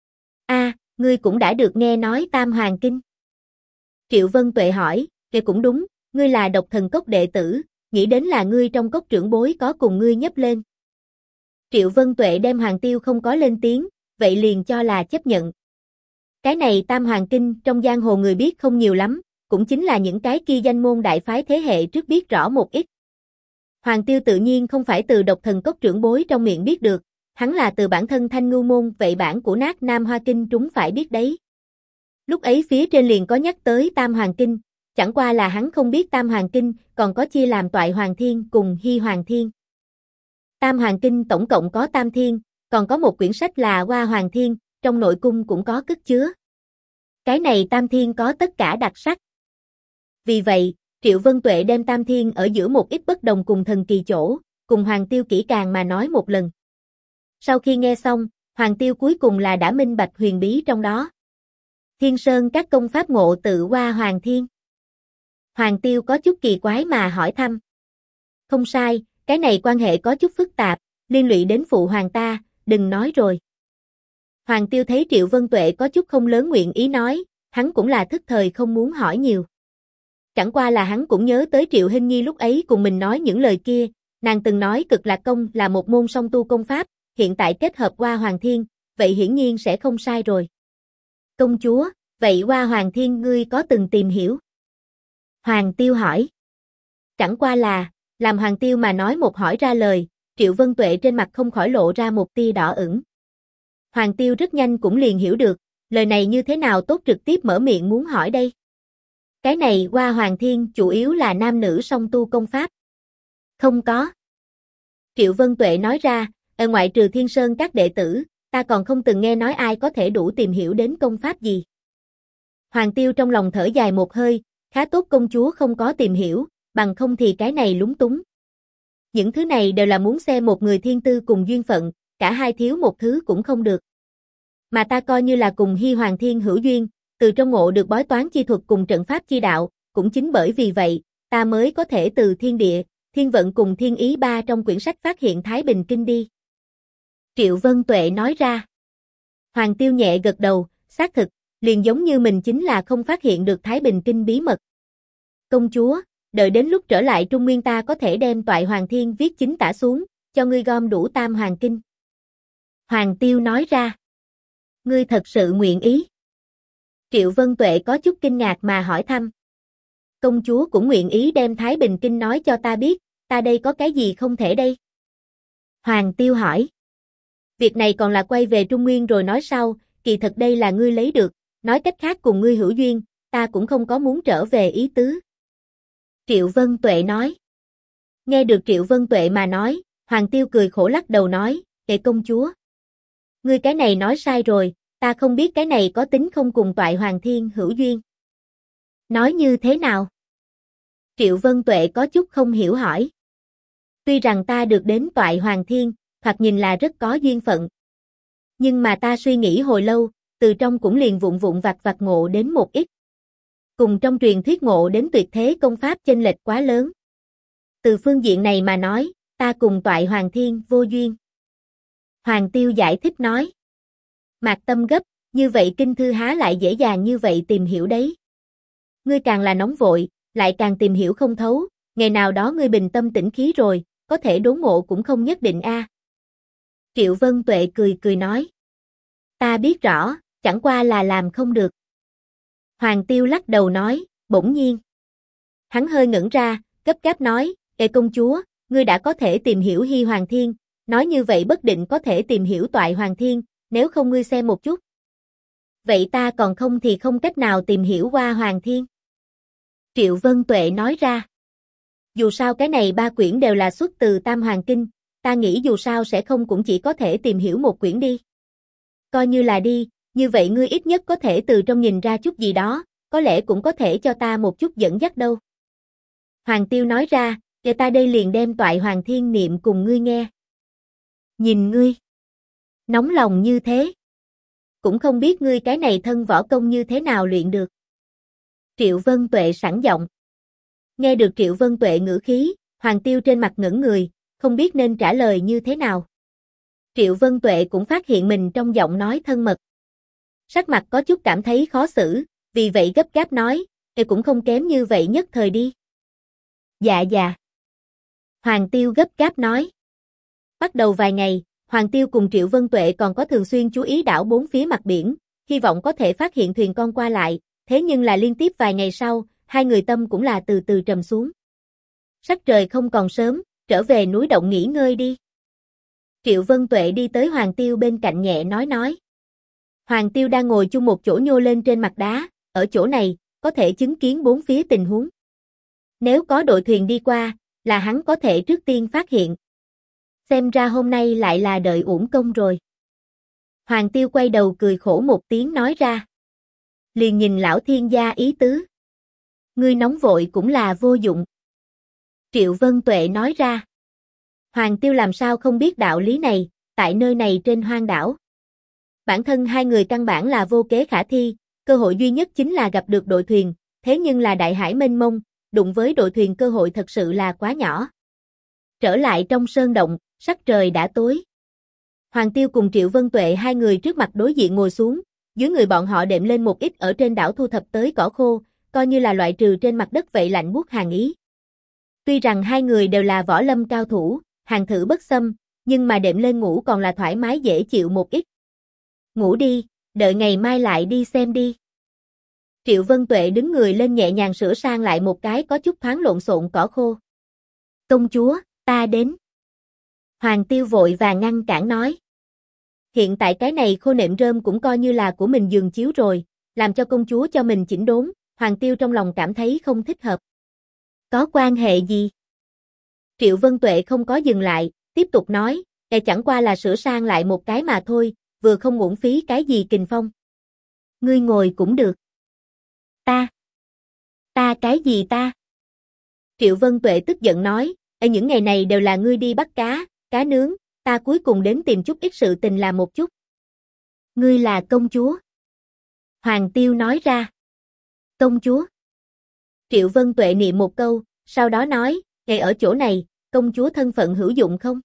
Ngươi cũng đã được nghe nói Tam Hoàng Kinh. Triệu Vân Tuệ hỏi, kể cũng đúng, ngươi là Độc Thần Cốc đệ tử, nghĩ đến là ngươi trong cốc trưởng bối có cùng ngươi nhấp lên. Triệu Vân Tuệ đem Hoàng Tiêu không có lên tiếng, vậy liền cho là chấp nhận. Cái này Tam Hoàng Kinh trong giang hồ người biết không nhiều lắm, cũng chính là những cái kia danh môn đại phái thế hệ trước biết rõ một ít. Hoàng Tiêu tự nhiên không phải từ Độc Thần Cốc trưởng bối trong miệng biết được, hắn là từ bản thân Thanh Ngưu môn, vậy bản của nát Nam Hoa Kinh trúng phải biết đấy. Lúc ấy phía trên liền có nhắc tới Tam Hoàng Kinh, chẳng qua là hắn không biết Tam Hoàng Kinh còn có chia làm Toại Hoàng Thiên cùng Hy Hoàng Thiên. Tam Hoàng Kinh tổng cộng có Tam Thiên, còn có một quyển sách là Hoa Hoàng Thiên, trong nội cung cũng có cất chứa. Cái này Tam Thiên có tất cả đặc sắc. Vì vậy, Triệu Vân Tuệ đem Tam Thiên ở giữa một ít bất đồng cùng thần kỳ chỗ, cùng Hoàng Tiêu kỹ càng mà nói một lần. Sau khi nghe xong, Hoàng Tiêu cuối cùng là đã minh bạch huyền bí trong đó. Thiên Sơn các công pháp ngộ tự Hoa Hoàng Thiên. Hoàng Tiêu có chút kỳ quái mà hỏi thăm. Không sai, cái này quan hệ có chút phức tạp, liên lụy đến phụ hoàng ta, đừng nói rồi. Hoàng Tiêu thấy Triệu Vân Tuệ có chút không lớn nguyện ý nói, hắn cũng là thức thời không muốn hỏi nhiều. Chẳng qua là hắn cũng nhớ tới Triệu Hinh Nhi lúc ấy cùng mình nói những lời kia, nàng từng nói Cực Lạc Công là một môn song tu công pháp, hiện tại kết hợp Hoa Hoàng Thiên, vậy hiển nhiên sẽ không sai rồi. Công chúa, vậy Hoa Hoàng Thiên ngươi có từng tìm hiểu? Hoàng Tiêu hỏi. Chẳng qua là, làm Hoàng Tiêu mà nói một hỏi ra lời, Triệu Vân Tuệ trên mặt không khỏi lộ ra một tia đỏ ửng. Hoàng Tiêu rất nhanh cũng liền hiểu được, lời này như thế nào tốt trực tiếp mở miệng muốn hỏi đây. Cái này Hoa Hoàng Thiên chủ yếu là nam nữ song tu công pháp. Không có. Triệu Vân Tuệ nói ra, ở ngoại trừ Thiên Sơn các đệ tử, ta còn không từng nghe nói ai có thể đủ tìm hiểu đến công pháp gì. Hoàng Tiêu trong lòng thở dài một hơi, khá tốt công chúa không có tìm hiểu, bằng không thì cái này lúng túng. Những thứ này đều là muốn xem một người thiên tư cùng duyên phận, cả hai thiếu một thứ cũng không được. Mà ta coi như là cùng Hy Hoàng Thiên hữu duyên, từ trong ngộ được bói toán chi thuật cùng trận pháp chi đạo, cũng chính bởi vì vậy, ta mới có thể từ thiên địa, thiên vận cùng thiên ý ba trong quyển sách phát hiện Thái Bình Kinh đi. Triệu Vân Tuệ nói ra. Hoàng Tiêu nhẹ gật đầu, xác thực, liền giống như mình chính là không phát hiện được Thái Bình Kinh bí mật. Công chúa, đợi đến lúc trở lại Trung Nguyên ta có thể đem Toại Hoàng Thiên viết chính tả xuống, cho ngươi gom đủ Tam Hoàng Kinh. Hoàng Tiêu nói ra. Ngươi thật sự nguyện ý. Triệu Vân Tuệ có chút kinh ngạc mà hỏi thăm. Công chúa cũng nguyện ý đem Thái Bình Kinh nói cho ta biết, ta đây có cái gì không thể đây? Hoàng Tiêu hỏi. Việc này còn là quay về Trung Nguyên rồi nói sau, kỳ thật đây là ngươi lấy được, nói cách khác cùng ngươi hữu duyên, ta cũng không có muốn trở về ý tứ. Triệu Vân Tuệ nói. Nghe được Triệu Vân Tuệ mà nói, Hoàng Tiêu cười khổ lắc đầu nói, kệ công chúa. Ngươi cái này nói sai rồi, ta không biết cái này có tính không cùng Toại Hoàng Thiên hữu duyên. Nói như thế nào? Triệu Vân Tuệ có chút không hiểu hỏi. Tuy rằng ta được đến Toại Hoàng Thiên, thoạt nhìn là rất có duyên phận. Nhưng mà ta suy nghĩ hồi lâu, từ trong cũng liền vụn vụn vặt vặt ngộ đến một ít. Cùng trong truyền thuyết ngộ đến tuyệt thế công pháp chênh lệch quá lớn. Từ phương diện này mà nói, ta cùng Toại Hoàng Thiên vô duyên. Hoàng Tiêu giải thích nói. Mạc Tâm gấp, như vậy kinh thư há lại dễ dàng như vậy tìm hiểu đấy. Ngươi càng là nóng vội, lại càng tìm hiểu không thấu, ngày nào đó ngươi bình tâm tĩnh khí rồi, có thể đốn ngộ cũng không nhất định a. Triệu Vân Tuệ cười cười nói. Ta biết rõ, chẳng qua là làm không được. Hoàng Tiêu lắc đầu nói, bỗng nhiên. Hắn hơi ngẩn ra, gấp gáp nói, ê công chúa, ngươi đã có thể tìm hiểu Hy Hoàng Thiên, nói như vậy bất định có thể tìm hiểu Toại Hoàng Thiên, nếu không ngươi xem một chút. Vậy ta còn không thì không cách nào tìm hiểu Hoa Hoàng Thiên. Triệu Vân Tuệ nói ra. Dù sao cái này ba quyển đều là xuất từ Tam Hoàng Kinh, ta nghĩ dù sao sẽ không cũng chỉ có thể tìm hiểu một quyển đi. Coi như là đi, Như vậy ngươi ít nhất có thể từ trong nhìn ra chút gì đó, có lẽ cũng có thể cho ta một chút dẫn dắt đâu. Hoàng Tiêu nói ra, để ta đây liền đem Toại Hoàng Thiên niệm cùng ngươi nghe. Nhìn ngươi, nóng lòng như thế. Cũng không biết ngươi cái này thân võ công như thế nào luyện được. Triệu Vân Tuệ sẵn giọng. Nghe được Triệu Vân Tuệ ngữ khí, Hoàng Tiêu trên mặt ngẩn người, không biết nên trả lời như thế nào. Triệu Vân Tuệ cũng phát hiện mình trong giọng nói thân mật. Sắc mặt có chút cảm thấy khó xử, vì vậy gấp gáp nói, cũng không kém như vậy nhất thời đi. Dạ dạ. Hoàng Tiêu gấp gáp nói. Bắt đầu vài ngày, Hoàng Tiêu cùng Triệu Vân Tuệ còn có thường xuyên chú ý đảo bốn phía mặt biển, hy vọng có thể phát hiện thuyền con qua lại, thế nhưng là liên tiếp vài ngày sau, hai người tâm cũng là từ từ trầm xuống. Sắc trời không còn sớm, trở về núi động nghỉ ngơi đi. Triệu Vân Tuệ đi tới Hoàng Tiêu bên cạnh nhẹ nói. Hoàng Tiêu đang ngồi chung một chỗ nhô lên trên mặt đá, ở chỗ này, có thể chứng kiến bốn phía tình huống. Nếu có đội thuyền đi qua, là hắn có thể trước tiên phát hiện. Xem ra hôm nay lại là đợi uổng công rồi. Hoàng Tiêu quay đầu cười khổ một tiếng nói ra. Liền nhìn lão thiên gia ý tứ. Ngươi nóng vội cũng là vô dụng. Triệu Vân Tuệ nói ra. Hoàng Tiêu làm sao không biết đạo lý này, tại nơi này trên hoang đảo. Bản thân hai người căn bản là vô kế khả thi, cơ hội duy nhất chính là gặp được đội thuyền, thế nhưng là đại hải mênh mông, đụng với đội thuyền cơ hội thật sự là quá nhỏ. Trở lại trong sơn động, sắc trời đã tối. Hoàng Tiêu cùng Triệu Vân Tuệ hai người trước mặt đối diện ngồi xuống, dưới người bọn họ đệm lên một ít ở trên đảo thu thập tới cỏ khô, coi như là loại trừ trên mặt đất vậy lạnh buốt hàn ý. Tuy rằng hai người đều là võ lâm cao thủ, hàng thử bất xâm, nhưng mà đệm lên ngủ còn là thoải mái dễ chịu một ít. Ngủ đi, đợi ngày mai lại đi xem đi. Triệu Vân Tuệ đứng người lên nhẹ nhàng sửa sang lại một cái có chút thoáng lộn xộn cỏ khô. Công chúa, ta đến. Hoàng Tiêu vội và ngăn cản nói. Hiện tại cái này khô nệm rơm cũng coi như là của mình giường chiếu rồi, làm cho công chúa cho mình chỉnh đốn, Hoàng Tiêu trong lòng cảm thấy không thích hợp. Có quan hệ gì? Triệu Vân Tuệ không có dừng lại, tiếp tục nói, chẳng qua là sửa sang lại một cái mà thôi, vừa không uổng phí cái gì kình phong. Ngươi ngồi cũng được. Ta cái gì ta? Triệu Vân Tuệ tức giận nói, những ngày này đều là ngươi đi bắt cá nướng, ta cuối cùng đến tìm chút ít sự tình làm một chút. Ngươi là công chúa. Hoàng Tiêu nói ra. Công chúa. Triệu Vân Tuệ niệm một câu, sau đó nói, ngày ở chỗ này, công chúa thân phận hữu dụng không?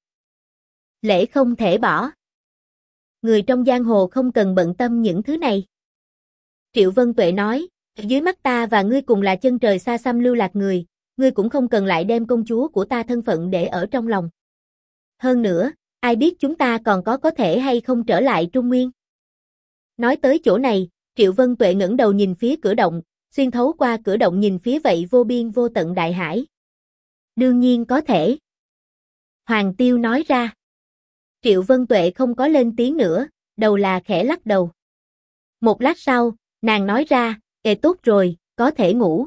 Lễ không thể bỏ. Người trong giang hồ không cần bận tâm những thứ này. Triệu Vân Tuệ nói, dưới mắt ta và ngươi cùng là chân trời xa xăm lưu lạc người, ngươi cũng không cần lại đem công chúa của ta thân phận để ở trong lòng. Hơn nữa, ai biết chúng ta còn có thể hay không trở lại Trung Nguyên. Nói tới chỗ này, Triệu Vân Tuệ ngẩng đầu nhìn phía cửa động, xuyên thấu qua cửa động nhìn phía vậy vô biên vô tận đại hải. Đương nhiên có thể. Hoàng Tiêu nói ra. Triệu Vân Tuệ không có lên tiếng nữa, đầu là khẽ lắc đầu. Một lát sau, nàng nói ra, tốt rồi, có thể ngủ.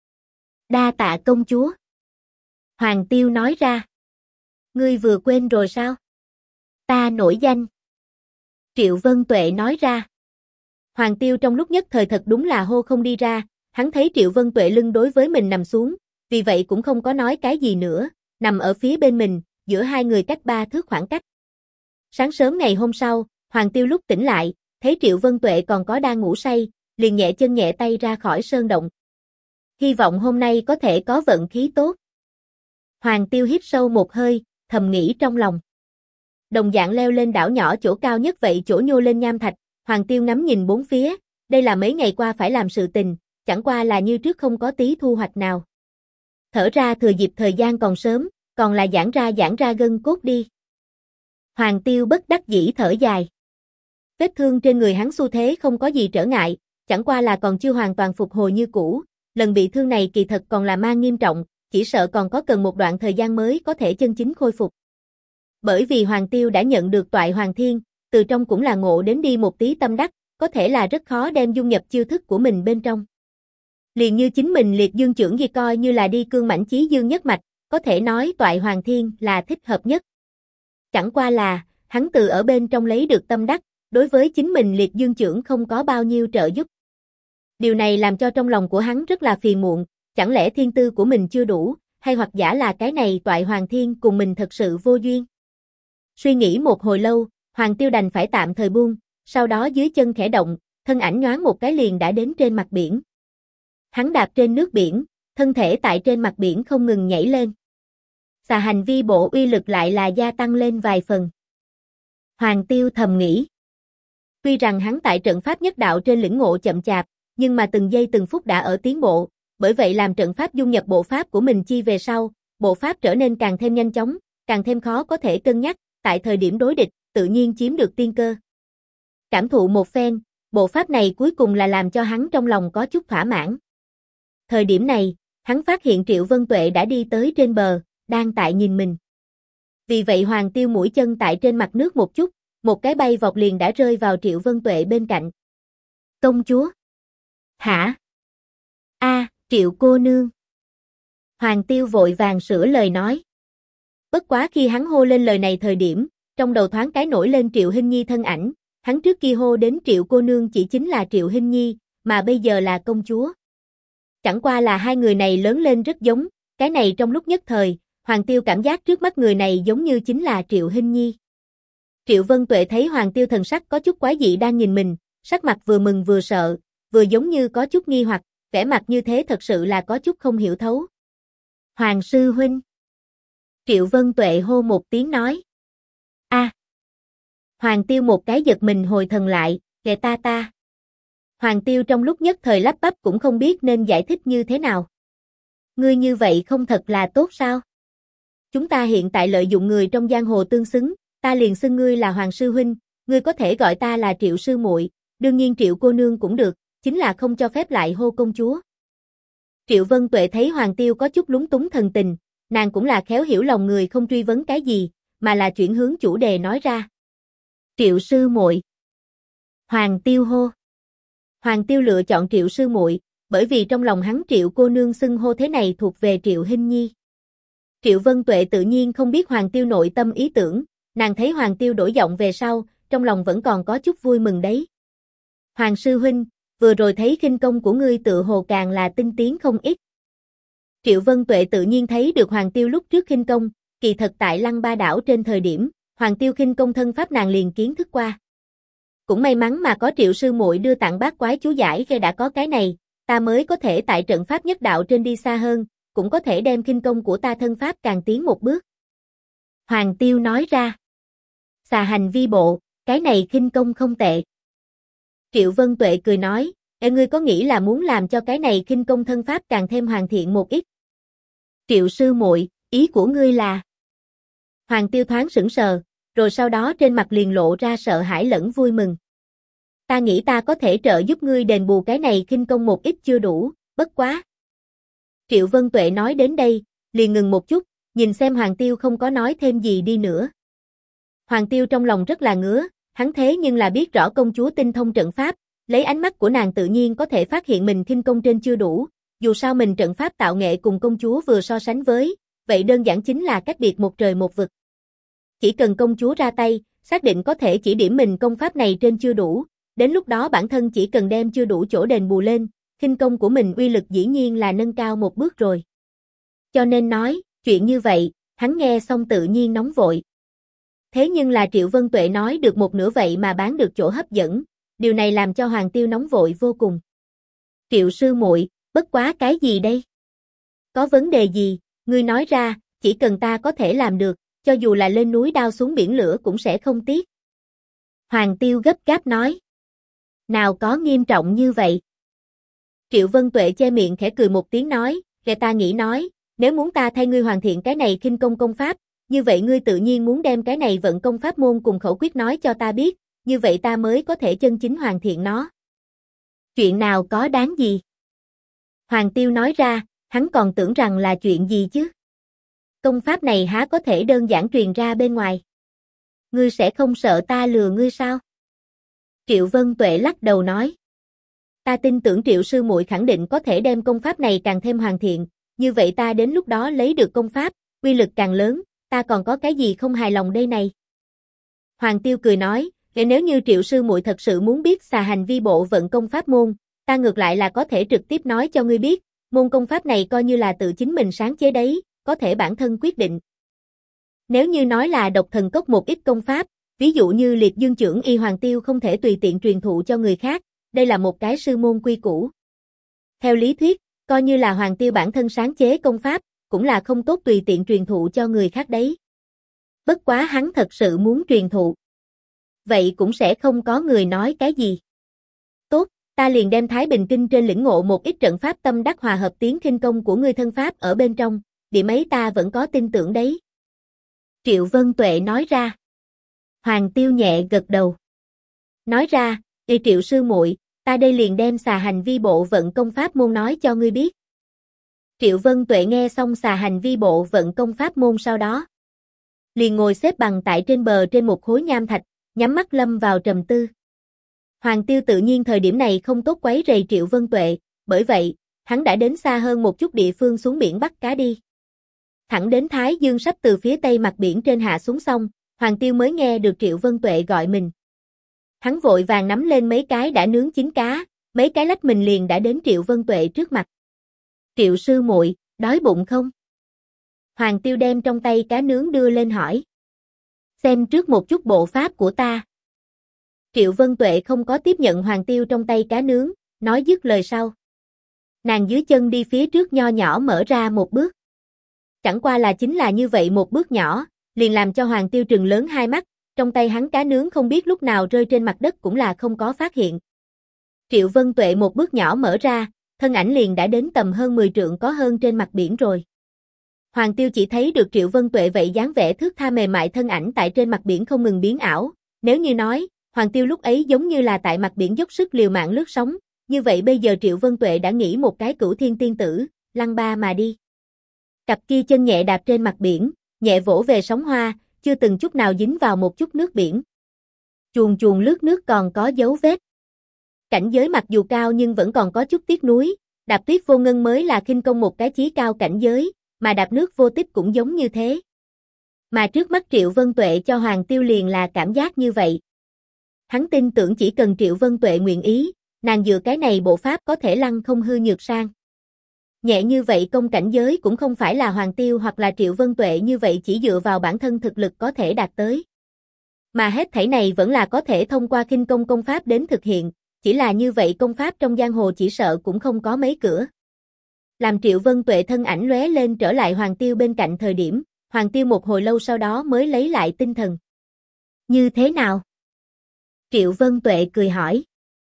Đa tạ công chúa. Hoàng Tiêu nói ra. Ngươi vừa quên rồi sao? Ta nổi danh. Triệu Vân Tuệ nói ra. Hoàng Tiêu trong lúc nhất thời thật đúng là hô không đi ra, hắn thấy Triệu Vân Tuệ lưng đối với mình nằm xuống, vì vậy cũng không có nói cái gì nữa, nằm ở phía bên mình, giữa hai người cách 3 thước khoảng cách. Sáng sớm ngày hôm sau, Hoàng Tiêu lúc tỉnh lại, thấy Triệu Vân Tuệ còn có đang ngủ say, liền nhẹ chân nhẹ tay ra khỏi sơn động. Hy vọng hôm nay có thể có vận khí tốt. Hoàng Tiêu hít sâu một hơi, thầm nghĩ trong lòng. Đồng dạng leo lên đảo nhỏ chỗ cao nhất vậy chỗ nhô lên nham thạch, Hoàng Tiêu ngắm nhìn bốn phía, đây là mấy ngày qua phải làm sự tình, chẳng qua là như trước không có tí thu hoạch nào. Thở ra thừa dịp thời gian còn sớm, còn là giãn ra gân cốt đi. Hoàng Tiêu bất đắc dĩ thở dài. Vết thương trên người hắn xu thế không có gì trở ngại, chẳng qua là còn chưa hoàn toàn phục hồi như cũ, lần bị thương này kỳ thật còn là mang nghiêm trọng, chỉ sợ còn có cần một đoạn thời gian mới có thể chân chính khôi phục. Bởi vì Hoàng Tiêu đã nhận được Toại Hoàng Thiên, từ trong cũng là ngộ đến đi một tí tâm đắc, có thể là rất khó đem dung nhập chiêu thức của mình bên trong. Liền như chính mình liệt dương chưởng gì coi như là đi cương mãnh chí dương nhất mạch, có thể nói Toại Hoàng Thiên là thích hợp nhất. Chẳng qua là, hắn từ ở bên trong lấy được tâm đắc, đối với chính mình liệt dương chưởng không có bao nhiêu trợ giúp. Điều này làm cho trong lòng của hắn rất là phiền muộn, chẳng lẽ thiên tư của mình chưa đủ, hay hoặc giả là cái này toại Hoàng Thiên cùng mình thật sự vô duyên. Suy nghĩ một hồi lâu, Hoàng Tiêu đành phải tạm thời buông, sau đó dưới chân khẽ động, thân ảnh nhoáng một cái liền đã đến trên mặt biển. Hắn đạp trên nước biển, thân thể tại trên mặt biển không ngừng nhảy lên. Xà hành vi bộ uy lực lại là gia tăng lên vài phần. Hoàng Tiêu thầm nghĩ. Tuy rằng hắn tại trận pháp nhất đạo trên lĩnh ngộ chậm chạp, nhưng mà từng giây từng phút đã ở tiến bộ, bởi vậy làm trận pháp dung nhập bộ pháp của mình chi về sau, bộ pháp trở nên càng thêm nhanh chóng, càng thêm khó có thể cân nhắc, tại thời điểm đối địch, tự nhiên chiếm được tiên cơ. Cảm thụ một phen, bộ pháp này cuối cùng là làm cho hắn trong lòng có chút thỏa mãn. Thời điểm này, hắn phát hiện Triệu Vân Tuệ đã đi tới trên bờ, đang tại nhìn mình. Vì vậy Hoàng Tiêu mũi chân tại trên mặt nước một chút, một cái bay vọt liền đã rơi vào Triệu Vân Tuệ bên cạnh. Công chúa? Hả? Triệu cô nương. Hoàng Tiêu vội vàng sửa lời nói. Bất quá khi hắn hô lên lời này thời điểm, trong đầu thoáng cái nổi lên Triệu Hinh Nhi thân ảnh, hắn trước kia hô đến Triệu cô nương chỉ chính là Triệu Hinh Nhi, mà bây giờ là công chúa. Chẳng qua là hai người này lớn lên rất giống, cái này trong lúc nhất thời, Hoàng Tiêu cảm giác trước mắt người này giống như chính là Triệu Hinh Nhi. Triệu Vân Tuệ thấy Hoàng Tiêu thần sắc có chút quái dị đang nhìn mình, sắc mặt vừa mừng vừa sợ, vừa giống như có chút nghi hoặc, vẻ mặt như thế thật sự là có chút không hiểu thấu. Hoàng sư huynh. Triệu Vân Tuệ hô một tiếng nói. Hoàng Tiêu một cái giật mình hồi thần lại, kệ ta. Hoàng Tiêu trong lúc nhất thời lắp bắp cũng không biết nên giải thích như thế nào. Ngươi như vậy không thật là tốt sao? Chúng ta hiện tại lợi dụng người trong giang hồ tương xứng, ta liền xưng ngươi là Hoàng sư huynh, ngươi có thể gọi ta là Triệu sư muội, đương nhiên Triệu cô nương cũng được, chính là không cho phép lại hô công chúa. Triệu Vân Tuệ thấy Hoàng Tiêu có chút lúng túng thần tình, nàng cũng là khéo hiểu lòng người không truy vấn cái gì, mà là chuyển hướng chủ đề nói ra. Triệu sư muội. Hoàng Tiêu hô. Hoàng Tiêu lựa chọn Triệu sư muội, bởi vì trong lòng hắn Triệu cô nương xưng hô thế này thuộc về Triệu Hinh Nhi. Triệu Vân Tuệ tự nhiên không biết Hoàng Tiêu nội tâm ý tưởng, nàng thấy Hoàng Tiêu đổi giọng về sau, trong lòng vẫn còn có chút vui mừng đấy. Hoàng sư huynh, vừa rồi thấy khinh công của ngươi tự hồ càng là tinh tiến không ít. Triệu Vân Tuệ tự nhiên thấy được Hoàng Tiêu lúc trước khinh công, kỳ thật tại Lăng Ba đảo trên thời điểm, Hoàng Tiêu khinh công thân pháp nàng liền kiến thức qua. Cũng may mắn mà có Triệu sư muội đưa tặng bát quái chú giải khi đã có cái này, ta mới có thể tại trận pháp nhất đạo trên đi xa hơn, cũng có thể đem khinh công của ta thân pháp càng tiến một bước. Hoàng Tiêu nói ra. Xà hành vi bộ, cái này khinh công không tệ. Triệu Vân Tuệ cười nói, ngươi có nghĩ là muốn làm cho cái này khinh công thân pháp càng thêm hoàn thiện một ít? Triệu sư muội, ý của ngươi là? Hoàng Tiêu thoáng sững sờ, rồi sau đó trên mặt liền lộ ra sợ hãi lẫn vui mừng. Ta nghĩ ta có thể trợ giúp ngươi đền bù cái này khinh công một ít chưa đủ, bất quá. Triệu Vân Tuệ nói đến đây, liền ngừng một chút, nhìn xem Hoàng Tiêu không có nói thêm gì đi nữa. Hoàng Tiêu trong lòng rất là ngứa, hắn thế nhưng là biết rõ công chúa tinh thông trận pháp, lấy ánh mắt của nàng tự nhiên có thể phát hiện mình khinh công trên chưa đủ, dù sao mình trận pháp tạo nghệ cùng công chúa vừa so sánh với, vậy đơn giản chính là cách biệt một trời một vực. Chỉ cần công chúa ra tay, xác định có thể chỉ điểm mình công pháp này trên chưa đủ, đến lúc đó bản thân chỉ cần đem chưa đủ chỗ đền bù lên, khinh công của mình uy lực dĩ nhiên là nâng cao một bước rồi. Cho nên nói, chuyện như vậy, hắn nghe xong tự nhiên nóng vội. Thế nhưng là Triệu Vân Tuệ nói được một nửa vậy mà bán được chỗ hấp dẫn, điều này làm cho Hoàng Tiêu nóng vội vô cùng. Triệu sư muội, bất quá cái gì đây? Có vấn đề gì, ngươi nói ra, chỉ cần ta có thể làm được, cho dù là lên núi đao xuống biển lửa cũng sẽ không tiếc. Hoàng Tiêu gấp gáp nói. Nào có nghiêm trọng như vậy? Triệu Vân Tuệ che miệng khẽ cười một tiếng nói, kẻ ta nghĩ nói, nếu muốn ta thay ngươi hoàn thiện cái này khinh công công pháp, như vậy ngươi tự nhiên muốn đem cái này vận công pháp môn cùng khẩu quyết nói cho ta biết, như vậy ta mới có thể chân chính hoàn thiện nó. Chuyện nào có đáng gì? Hoàng Tiêu nói ra, hắn còn tưởng rằng là chuyện gì chứ? Công pháp này há có thể đơn giản truyền ra bên ngoài? Ngươi sẽ không sợ ta lừa ngươi sao? Triệu Vân Tuệ lắc đầu nói. Ta tin tưởng Triệu sư muội khẳng định có thể đem công pháp này càng thêm hoàn thiện, như vậy ta đến lúc đó lấy được công pháp, uy lực càng lớn, ta còn có cái gì không hài lòng đây này? Hoàng Tiêu cười nói, Nếu như Triệu sư muội thật sự muốn biết xà hành vi bộ vận công pháp môn, ta ngược lại là có thể trực tiếp nói cho ngươi biết, môn công pháp này coi như là tự chính mình sáng chế đấy, có thể bản thân quyết định. Nếu như nói là độc thần cốc một ít công pháp, ví dụ như liệt dương chưởng y hoàng tiêu không thể tùy tiện truyền thụ cho người khác, đây là một cái sư môn quy củ. Theo lý thuyết, coi như là hoàng tiêu bản thân sáng chế công pháp, cũng là không tốt tùy tiện truyền thụ cho người khác đấy. Bất quá hắn thật sự muốn truyền thụ. Vậy cũng sẽ không có người nói cái gì. Tốt, ta liền đem Thái Bình Kinh trên lĩnh ngộ một ít trận pháp tâm đắc hòa hợp tiến khinh công của ngươi thân pháp ở bên trong, điểm ấy ta vẫn có tin tưởng đấy. Triệu Vân Tuệ nói ra. Hoàng Tiêu nhẹ gật đầu. Nói ra, Triệu sư muội, ta đây liền đem xà hành vi bộ vận công pháp môn nói cho ngươi biết. Triệu Vân Tuệ nghe xong xà hành vi bộ vận công pháp môn sau đó. Liền ngồi xếp bằng tại trên bờ trên một khối nham thạch, nhắm mắt lâm vào trầm tư. Hoàng Tiêu tự nhiên thời điểm này không tốt quấy rầy Triệu Vân Tuệ, bởi vậy, hắn đã đến xa hơn một chút địa phương xuống biển bắt cá đi. Thẳng đến Thái Dương sắp từ phía tây mặt biển trên hạ xuống xong, Hoàng Tiêu mới nghe được Triệu Vân Tuệ gọi mình. Hắn vội vàng nắm lên mấy cái đã nướng chín cá, mấy cái lách mình liền đã đến Triệu Vân Tuệ trước mặt. Triệu sư muội, đói bụng không? Hoàng Tiêu đem trong tay cá nướng đưa lên hỏi. Xem trước một chút bộ pháp của ta. Triệu Vân Tuệ không có tiếp nhận Hoàng Tiêu trong tay cá nướng, nói dứt lời sau. Nàng dưới chân đi phía trước nho nhỏ mở ra một bước. Chẳng qua là chính là như vậy một bước nhỏ, liền làm cho Hoàng Tiêu trừng lớn hai mắt, trong tay hắn cá nướng không biết lúc nào rơi trên mặt đất cũng là không có phát hiện. Triệu Vân Tuệ một bước nhỏ mở ra, thân ảnh liền đã đến tầm hơn 10 trượng có hơn trên mặt biển rồi. Hoàng Tiêu chỉ thấy được Triệu Vân Tuệ vậy dáng vẻ thướt tha mềm mại thân ảnh tại trên mặt biển không ngừng biến ảo, nếu như nói, Hoàng Tiêu lúc ấy giống như là tại mặt biển dốc sức liều mạng lướt sóng, như vậy bây giờ Triệu Vân Tuệ đã nghĩ một cái cửu thiên tiên tử, lăng ba mà đi. Cặp kia chân nhẹ đạp trên mặt biển, nhẹ vỗ về sóng hoa, chưa từng chút nào dính vào một chút nước biển. Chuồn chuồn lướt nước còn có dấu vết. Cảnh giới mặc dù cao nhưng vẫn còn có chút tiếc nuối, đạp tuyết vô ngân mới là khinh công một cái chí cao cảnh giới, mà đạp nước vô tích cũng giống như thế. Mà trước mắt Triệu Vân Tuệ cho Hoàng Tiêu liền là cảm giác như vậy. Hắn tin tưởng chỉ cần Triệu Vân Tuệ nguyện ý, nàng dựa cái này bộ pháp có thể lăng không hư nhược sang. Nhẹ như vậy công cảnh giới cũng không phải là Hoàng Tiêu hoặc là Triệu Vân Tuệ như vậy chỉ dựa vào bản thân thực lực có thể đạt tới. Mà hết thảy này vẫn là có thể thông qua khinh công công pháp đến thực hiện, chỉ là như vậy công pháp trong giang hồ chỉ sợ cũng không có mấy cửa. Làm Triệu Vân Tuệ thân ảnh lóe lên trở lại Hoàng Tiêu bên cạnh thời điểm, Hoàng Tiêu một hồi lâu sau đó mới lấy lại tinh thần. Như thế nào? Triệu Vân Tuệ cười hỏi.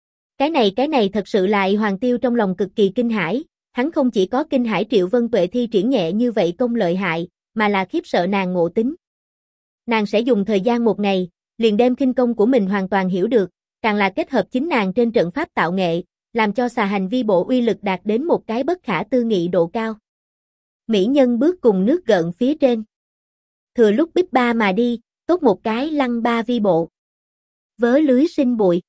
Cái này thật sự là Hoàng Tiêu trong lòng cực kỳ kinh hãi, hắn không chỉ có kinh hãi Triệu Vân Tuệ thi triển nhẹ như vậy công lợi hại, mà là khiếp sợ nàng ngộ tính. Nàng sẽ dùng thời gian một ngày, liền đem khinh công của mình hoàn toàn hiểu được, càng là kết hợp chính nàng trên trận pháp tạo nghệ, làm cho xà hành vi bộ uy lực đạt đến một cái bất khả tư nghị độ cao. Mỹ nhân bước cùng nước gợn phía trên. Thừa lúc bích ba mà đi, tốt một cái lăng ba vi bộ. Vớ lưới sinh bụi.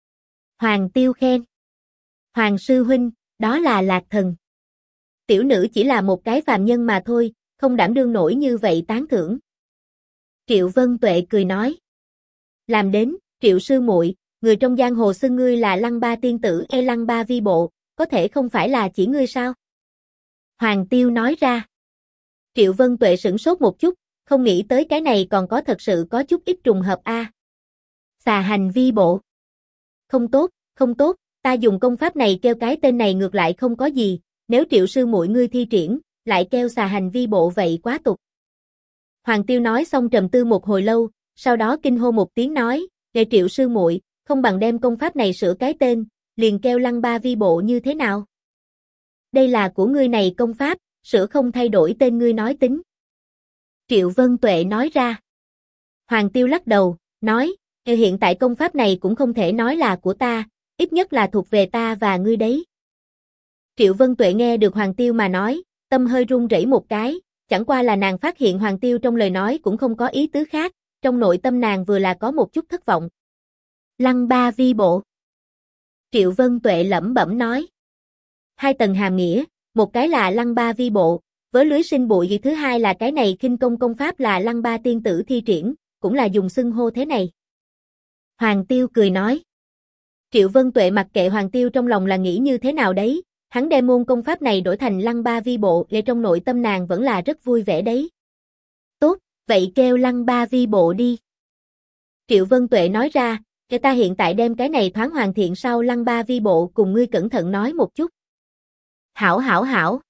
Hoàng Tiêu khen. Hoàng sư huynh, đó là Lạc Thần. Tiểu nữ chỉ là một cái phàm nhân mà thôi, không đảm đương nổi như vậy tán thưởng. Triệu Vân Tuệ cười nói. Làm đến, Triệu sư muội, người trong giang hồ xưng ngươi là lăng ba tiên tử lăng ba vi bộ, có thể không phải là chỉ ngươi sao? Hoàng Tiêu nói ra. Triệu Vân Tuệ sửng sốt một chút, không nghĩ tới cái này còn có thật sự có chút ít trùng hợp a. Xà hành vi bộ. Không tốt, không tốt, ta dùng công pháp này kêu cái tên này ngược lại không có gì, nếu Triệu sư muội ngươi thi triển, lại kêu xà hành vi bộ vậy quá tục. Hoàng Tiêu nói xong trầm tư một hồi lâu, sau đó kinh hô một tiếng nói, "Nghe Triệu sư muội, không bằng đem công pháp này sửa cái tên, liền kêu lăng ba vi bộ như thế nào? Đây là của ngươi này công pháp, sửa không thay đổi tên ngươi nói tính." Triệu Vân Tuệ nói ra. Hoàng Tiêu lắc đầu, nói, hiện tại công pháp này cũng không thể nói là của ta, ít nhất là thuộc về ta và ngươi đấy. Triệu Vân Tuệ nghe được Hoàng Tiêu mà nói, tâm hơi run rẩy một cái, chẳng qua là nàng phát hiện Hoàng Tiêu trong lời nói cũng không có ý tứ khác, trong nội tâm nàng vừa là có một chút thất vọng. Lăng ba vi bộ. Triệu Vân Tuệ lẩm bẩm nói. Hai tầng hàm nghĩa, một cái là lăng ba vi bộ, với lưới sinh bụi, thứ hai là cái này khinh công công pháp là lăng ba tiên tử thi triển, cũng là dùng xưng hô thế này. Hoàng Tiêu cười nói. Triệu Vân Tuệ mặc kệ Hoàng Tiêu trong lòng là nghĩ như thế nào đấy, hắn đem môn công pháp này đổi thành Lăng Ba Vi Bộ, để trong nội tâm nàng vẫn là rất vui vẻ đấy. Tốt, vậy kêu Lăng Ba Vi Bộ đi. Triệu Vân Tuệ nói ra, để ta hiện tại đem cái này thoáng hoàn thiện sau Lăng Ba Vi Bộ cùng ngươi cẩn thận nói một chút. Hảo hảo hảo.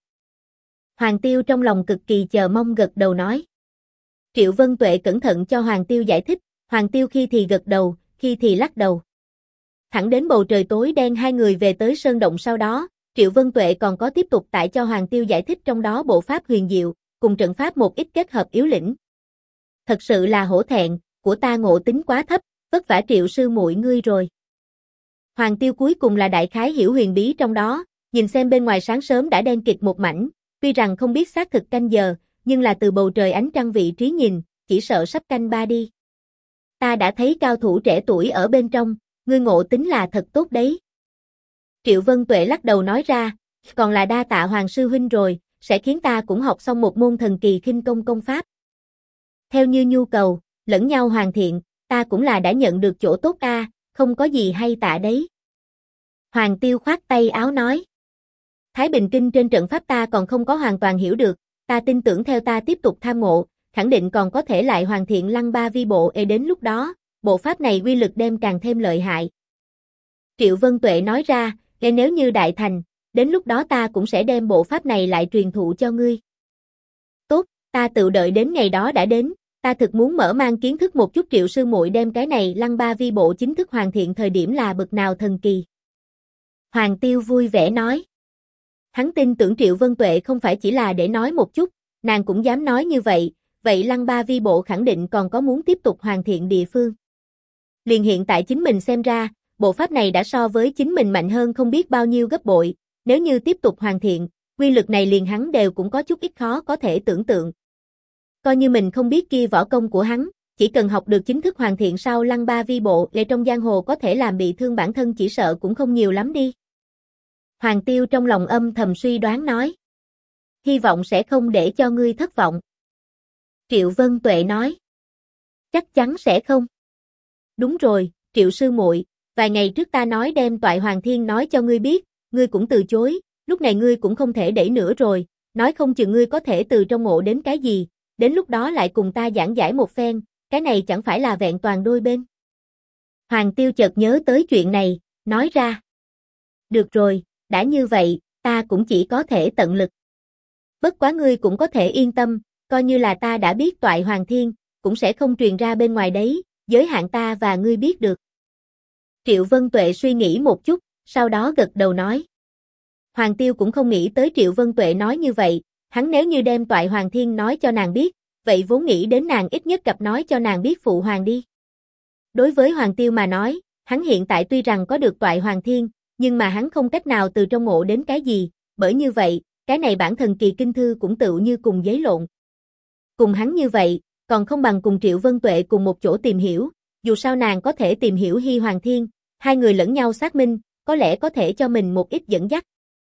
Hoàng Tiêu trong lòng cực kỳ chờ mong gật đầu nói. Triệu Vân Tuệ cẩn thận cho Hoàng Tiêu giải thích, Hoàng Tiêu khi thì gật đầu, khi thì lắc đầu. Thẳng đến bầu trời tối đen hai người về tới sơn động sau đó, Triệu Vân Tuệ còn có tiếp tục tại cho Hoàng Tiêu giải thích trong đó bộ pháp huyền diệu, cùng trận pháp một ít kết hợp yếu lĩnh. Thật sự là hổ thẹn, của ta ngộ tính quá thấp, vất vả Triệu sư muội ngươi rồi. Hoàng Tiêu cuối cùng là đại khái hiểu huyền bí trong đó, nhìn xem bên ngoài sáng sớm đã đen kịt một mảnh, tuy rằng không biết xác thực canh giờ, nhưng là từ bầu trời ánh trăng vị trí nhìn, chỉ sợ sắp canh ba đi. Ta đã thấy cao thủ trẻ tuổi ở bên trong, ngươi ngộ tính là thật tốt đấy. Triệu Vân Tuệ lắc đầu nói ra, còn là đa tạ Hoàng sư huynh rồi, sẽ khiến ta cũng học xong một môn thần kỳ khinh công công pháp. Theo như nhu cầu, lẫn nhau hoàn thiện, ta cũng là đã nhận được chỗ tốt a, không có gì hay tạ đấy. Hoàng Tiêu khoát tay áo nói. Thái Bình Kinh trên trận pháp ta còn không có hoàn toàn hiểu được, ta tin tưởng theo ta tiếp tục tham ngộ, khẳng định còn có thể lại hoàn thiện Lăng Ba Vi Bộ, đến lúc đó, bộ pháp này uy lực đem càng thêm lợi hại. Triệu Vân Tuệ nói ra, nếu như đại thành, đến lúc đó ta cũng sẽ đem bộ pháp này lại truyền thụ cho ngươi. Tốt, ta tự đợi đến ngày đó đã đến, ta thực muốn mở mang kiến thức một chút Triệu sư muội đem cái này Lăng Ba Vi Bộ chính thức hoàn thiện thời điểm là bực nào thần kỳ. Hoàng Tiêu vui vẻ nói. Hắn tin tưởng Triệu Vân Tuệ không phải chỉ là để nói một chút, nàng cũng dám nói như vậy, vậy Lăng Ba Vi Bộ khẳng định còn có muốn tiếp tục hoàn thiện địa phương. Liền hiện tại chính mình xem ra, bộ pháp này đã so với chính mình mạnh hơn không biết bao nhiêu gấp bội, nếu như tiếp tục hoàn thiện, quy lực này liền hắn đều cũng có chút ít khó có thể tưởng tượng. Coi như mình không biết kia võ công của hắn, chỉ cần học được chính thức hoàn thiện sau Lăng Ba Vi Bộ, để trong giang hồ có thể làm bị thương bản thân chỉ sợ cũng không nhiều lắm đi. Hoàng Tiêu trong lòng âm thầm suy đoán nói. Hy vọng sẽ không để cho ngươi thất vọng. Triệu Vân Tuệ nói. Chắc chắn sẽ không. Đúng rồi, Triệu sư muội, vài ngày trước ta nói đem Toại Hoàng Thiên nói cho ngươi biết, ngươi cũng từ chối, lúc này ngươi cũng không thể đẩy nữa rồi, nói không chừng ngươi có thể từ trong ngộ đến cái gì, đến lúc đó lại cùng ta giảng giải một phen, cái này chẳng phải là vẹn toàn đôi bên. Hoàng Tiêu chợt nhớ tới chuyện này, nói ra. Được rồi, đã như vậy, ta cũng chỉ có thể tận lực. Bất quá ngươi cũng có thể yên tâm, coi như là ta đã biết Toại Hoàng Thiên, cũng sẽ không truyền ra bên ngoài đấy, giới hạn ta và ngươi biết được. Triệu Vân Tuệ suy nghĩ một chút, sau đó gật đầu nói. Hoàng Tiêu cũng không nghĩ tới Triệu Vân Tuệ nói như vậy, hắn nếu như đem Toại Hoàng Thiên nói cho nàng biết, vậy vốn nghĩ đến nàng ít nhất gặp nói cho nàng biết phụ hoàng đi. Đối với Hoàng Tiêu mà nói, hắn hiện tại tuy rằng có được Toại Hoàng Thiên, nhưng mà hắn không cách nào từ trong ngộ đến cái gì, bởi như vậy, cái này bản thần kỳ kinh thư cũng tựu như cùng giấy lộn. Cùng hắn như vậy, còn không bằng cùng Triệu Vân Tuệ cùng một chỗ tìm hiểu, dù sao nàng có thể tìm hiểu Hy Hoàng Thiên, hai người lẫn nhau xác minh, có lẽ có thể cho mình một ít dẫn dắt.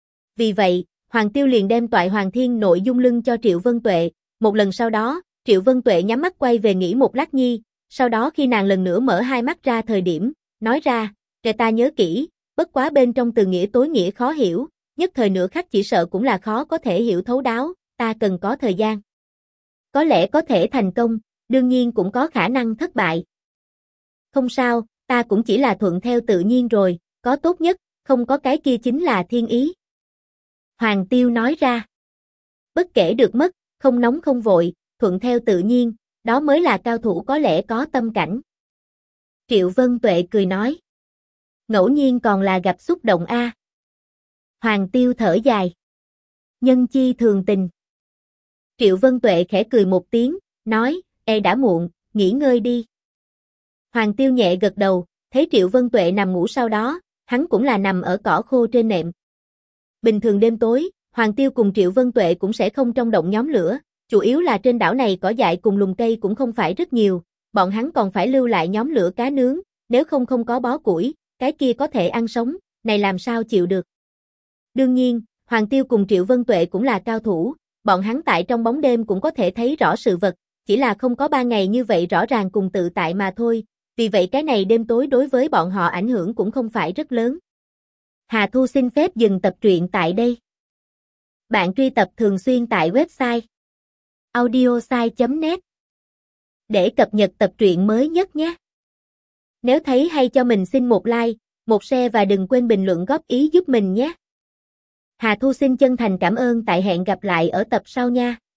Vì vậy, Hoàng Tiêu liền đem Toại Hoàng Thiên nội dung lưng cho Triệu Vân Tuệ, một lần sau đó, Triệu Vân Tuệ nhắm mắt quay về nghỉ một lát nhi, sau đó khi nàng lần nữa mở hai mắt ra thời điểm, nói ra, kể ta nhớ kỹ, bất quá bên trong từ nghĩa tối nghĩa khó hiểu, nhất thời nửa khắc chỉ sợ cũng là khó có thể hiểu thấu đáo, ta cần có thời gian. Có lẽ có thể thành công, đương nhiên cũng có khả năng thất bại. Không sao, ta cũng chỉ là thuận theo tự nhiên rồi, có tốt nhất, không có cái kia chính là thiên ý. Hoàng Tiêu nói ra. Bất kể được mất, không nóng không vội, thuận theo tự nhiên, đó mới là cao thủ có lẽ có tâm cảnh. Triệu Vân Tuệ cười nói. Ngẫu nhiên còn là gặp xúc động a. Hoàng Tiêu thở dài. Nhân chi thường tình. Triệu Vân Tuệ khẽ cười một tiếng, nói, đã muộn, nghỉ ngơi đi. Hoàng Tiêu nhẹ gật đầu, thấy Triệu Vân Tuệ nằm ngủ sau đó, hắn cũng là nằm ở cỏ khô trên nệm. Bình thường đêm tối, Hoàng Tiêu cùng Triệu Vân Tuệ cũng sẽ không trong động nhóm lửa, chủ yếu là trên đảo này cỏ dại cùng lùm cây cũng không phải rất nhiều, bọn hắn còn phải lưu lại nhóm lửa cá nướng, nếu không có bó củi, cái kia có thể ăn sống, này làm sao chịu được. Đương nhiên, Hoàng Tiêu cùng Triệu Vân Tuệ cũng là cao thủ, bọn hắn tại trong bóng đêm cũng có thể thấy rõ sự vật, chỉ là không có 3 ngày như vậy rõ ràng cùng tự tại mà thôi, vì vậy cái này đêm tối đối với bọn họ ảnh hưởng cũng không phải rất lớn. Hà Thu xin phép dừng tập truyện tại đây. Bạn truy cập thường xuyên tại website audiosai.net để cập nhật tập truyện mới nhất nhé. Nếu thấy hay cho mình xin một like, một share và đừng quên bình luận góp ý giúp mình nhé. Hà Thu xin chân thành cảm ơn, tại hẹn gặp lại ở tập sau nha.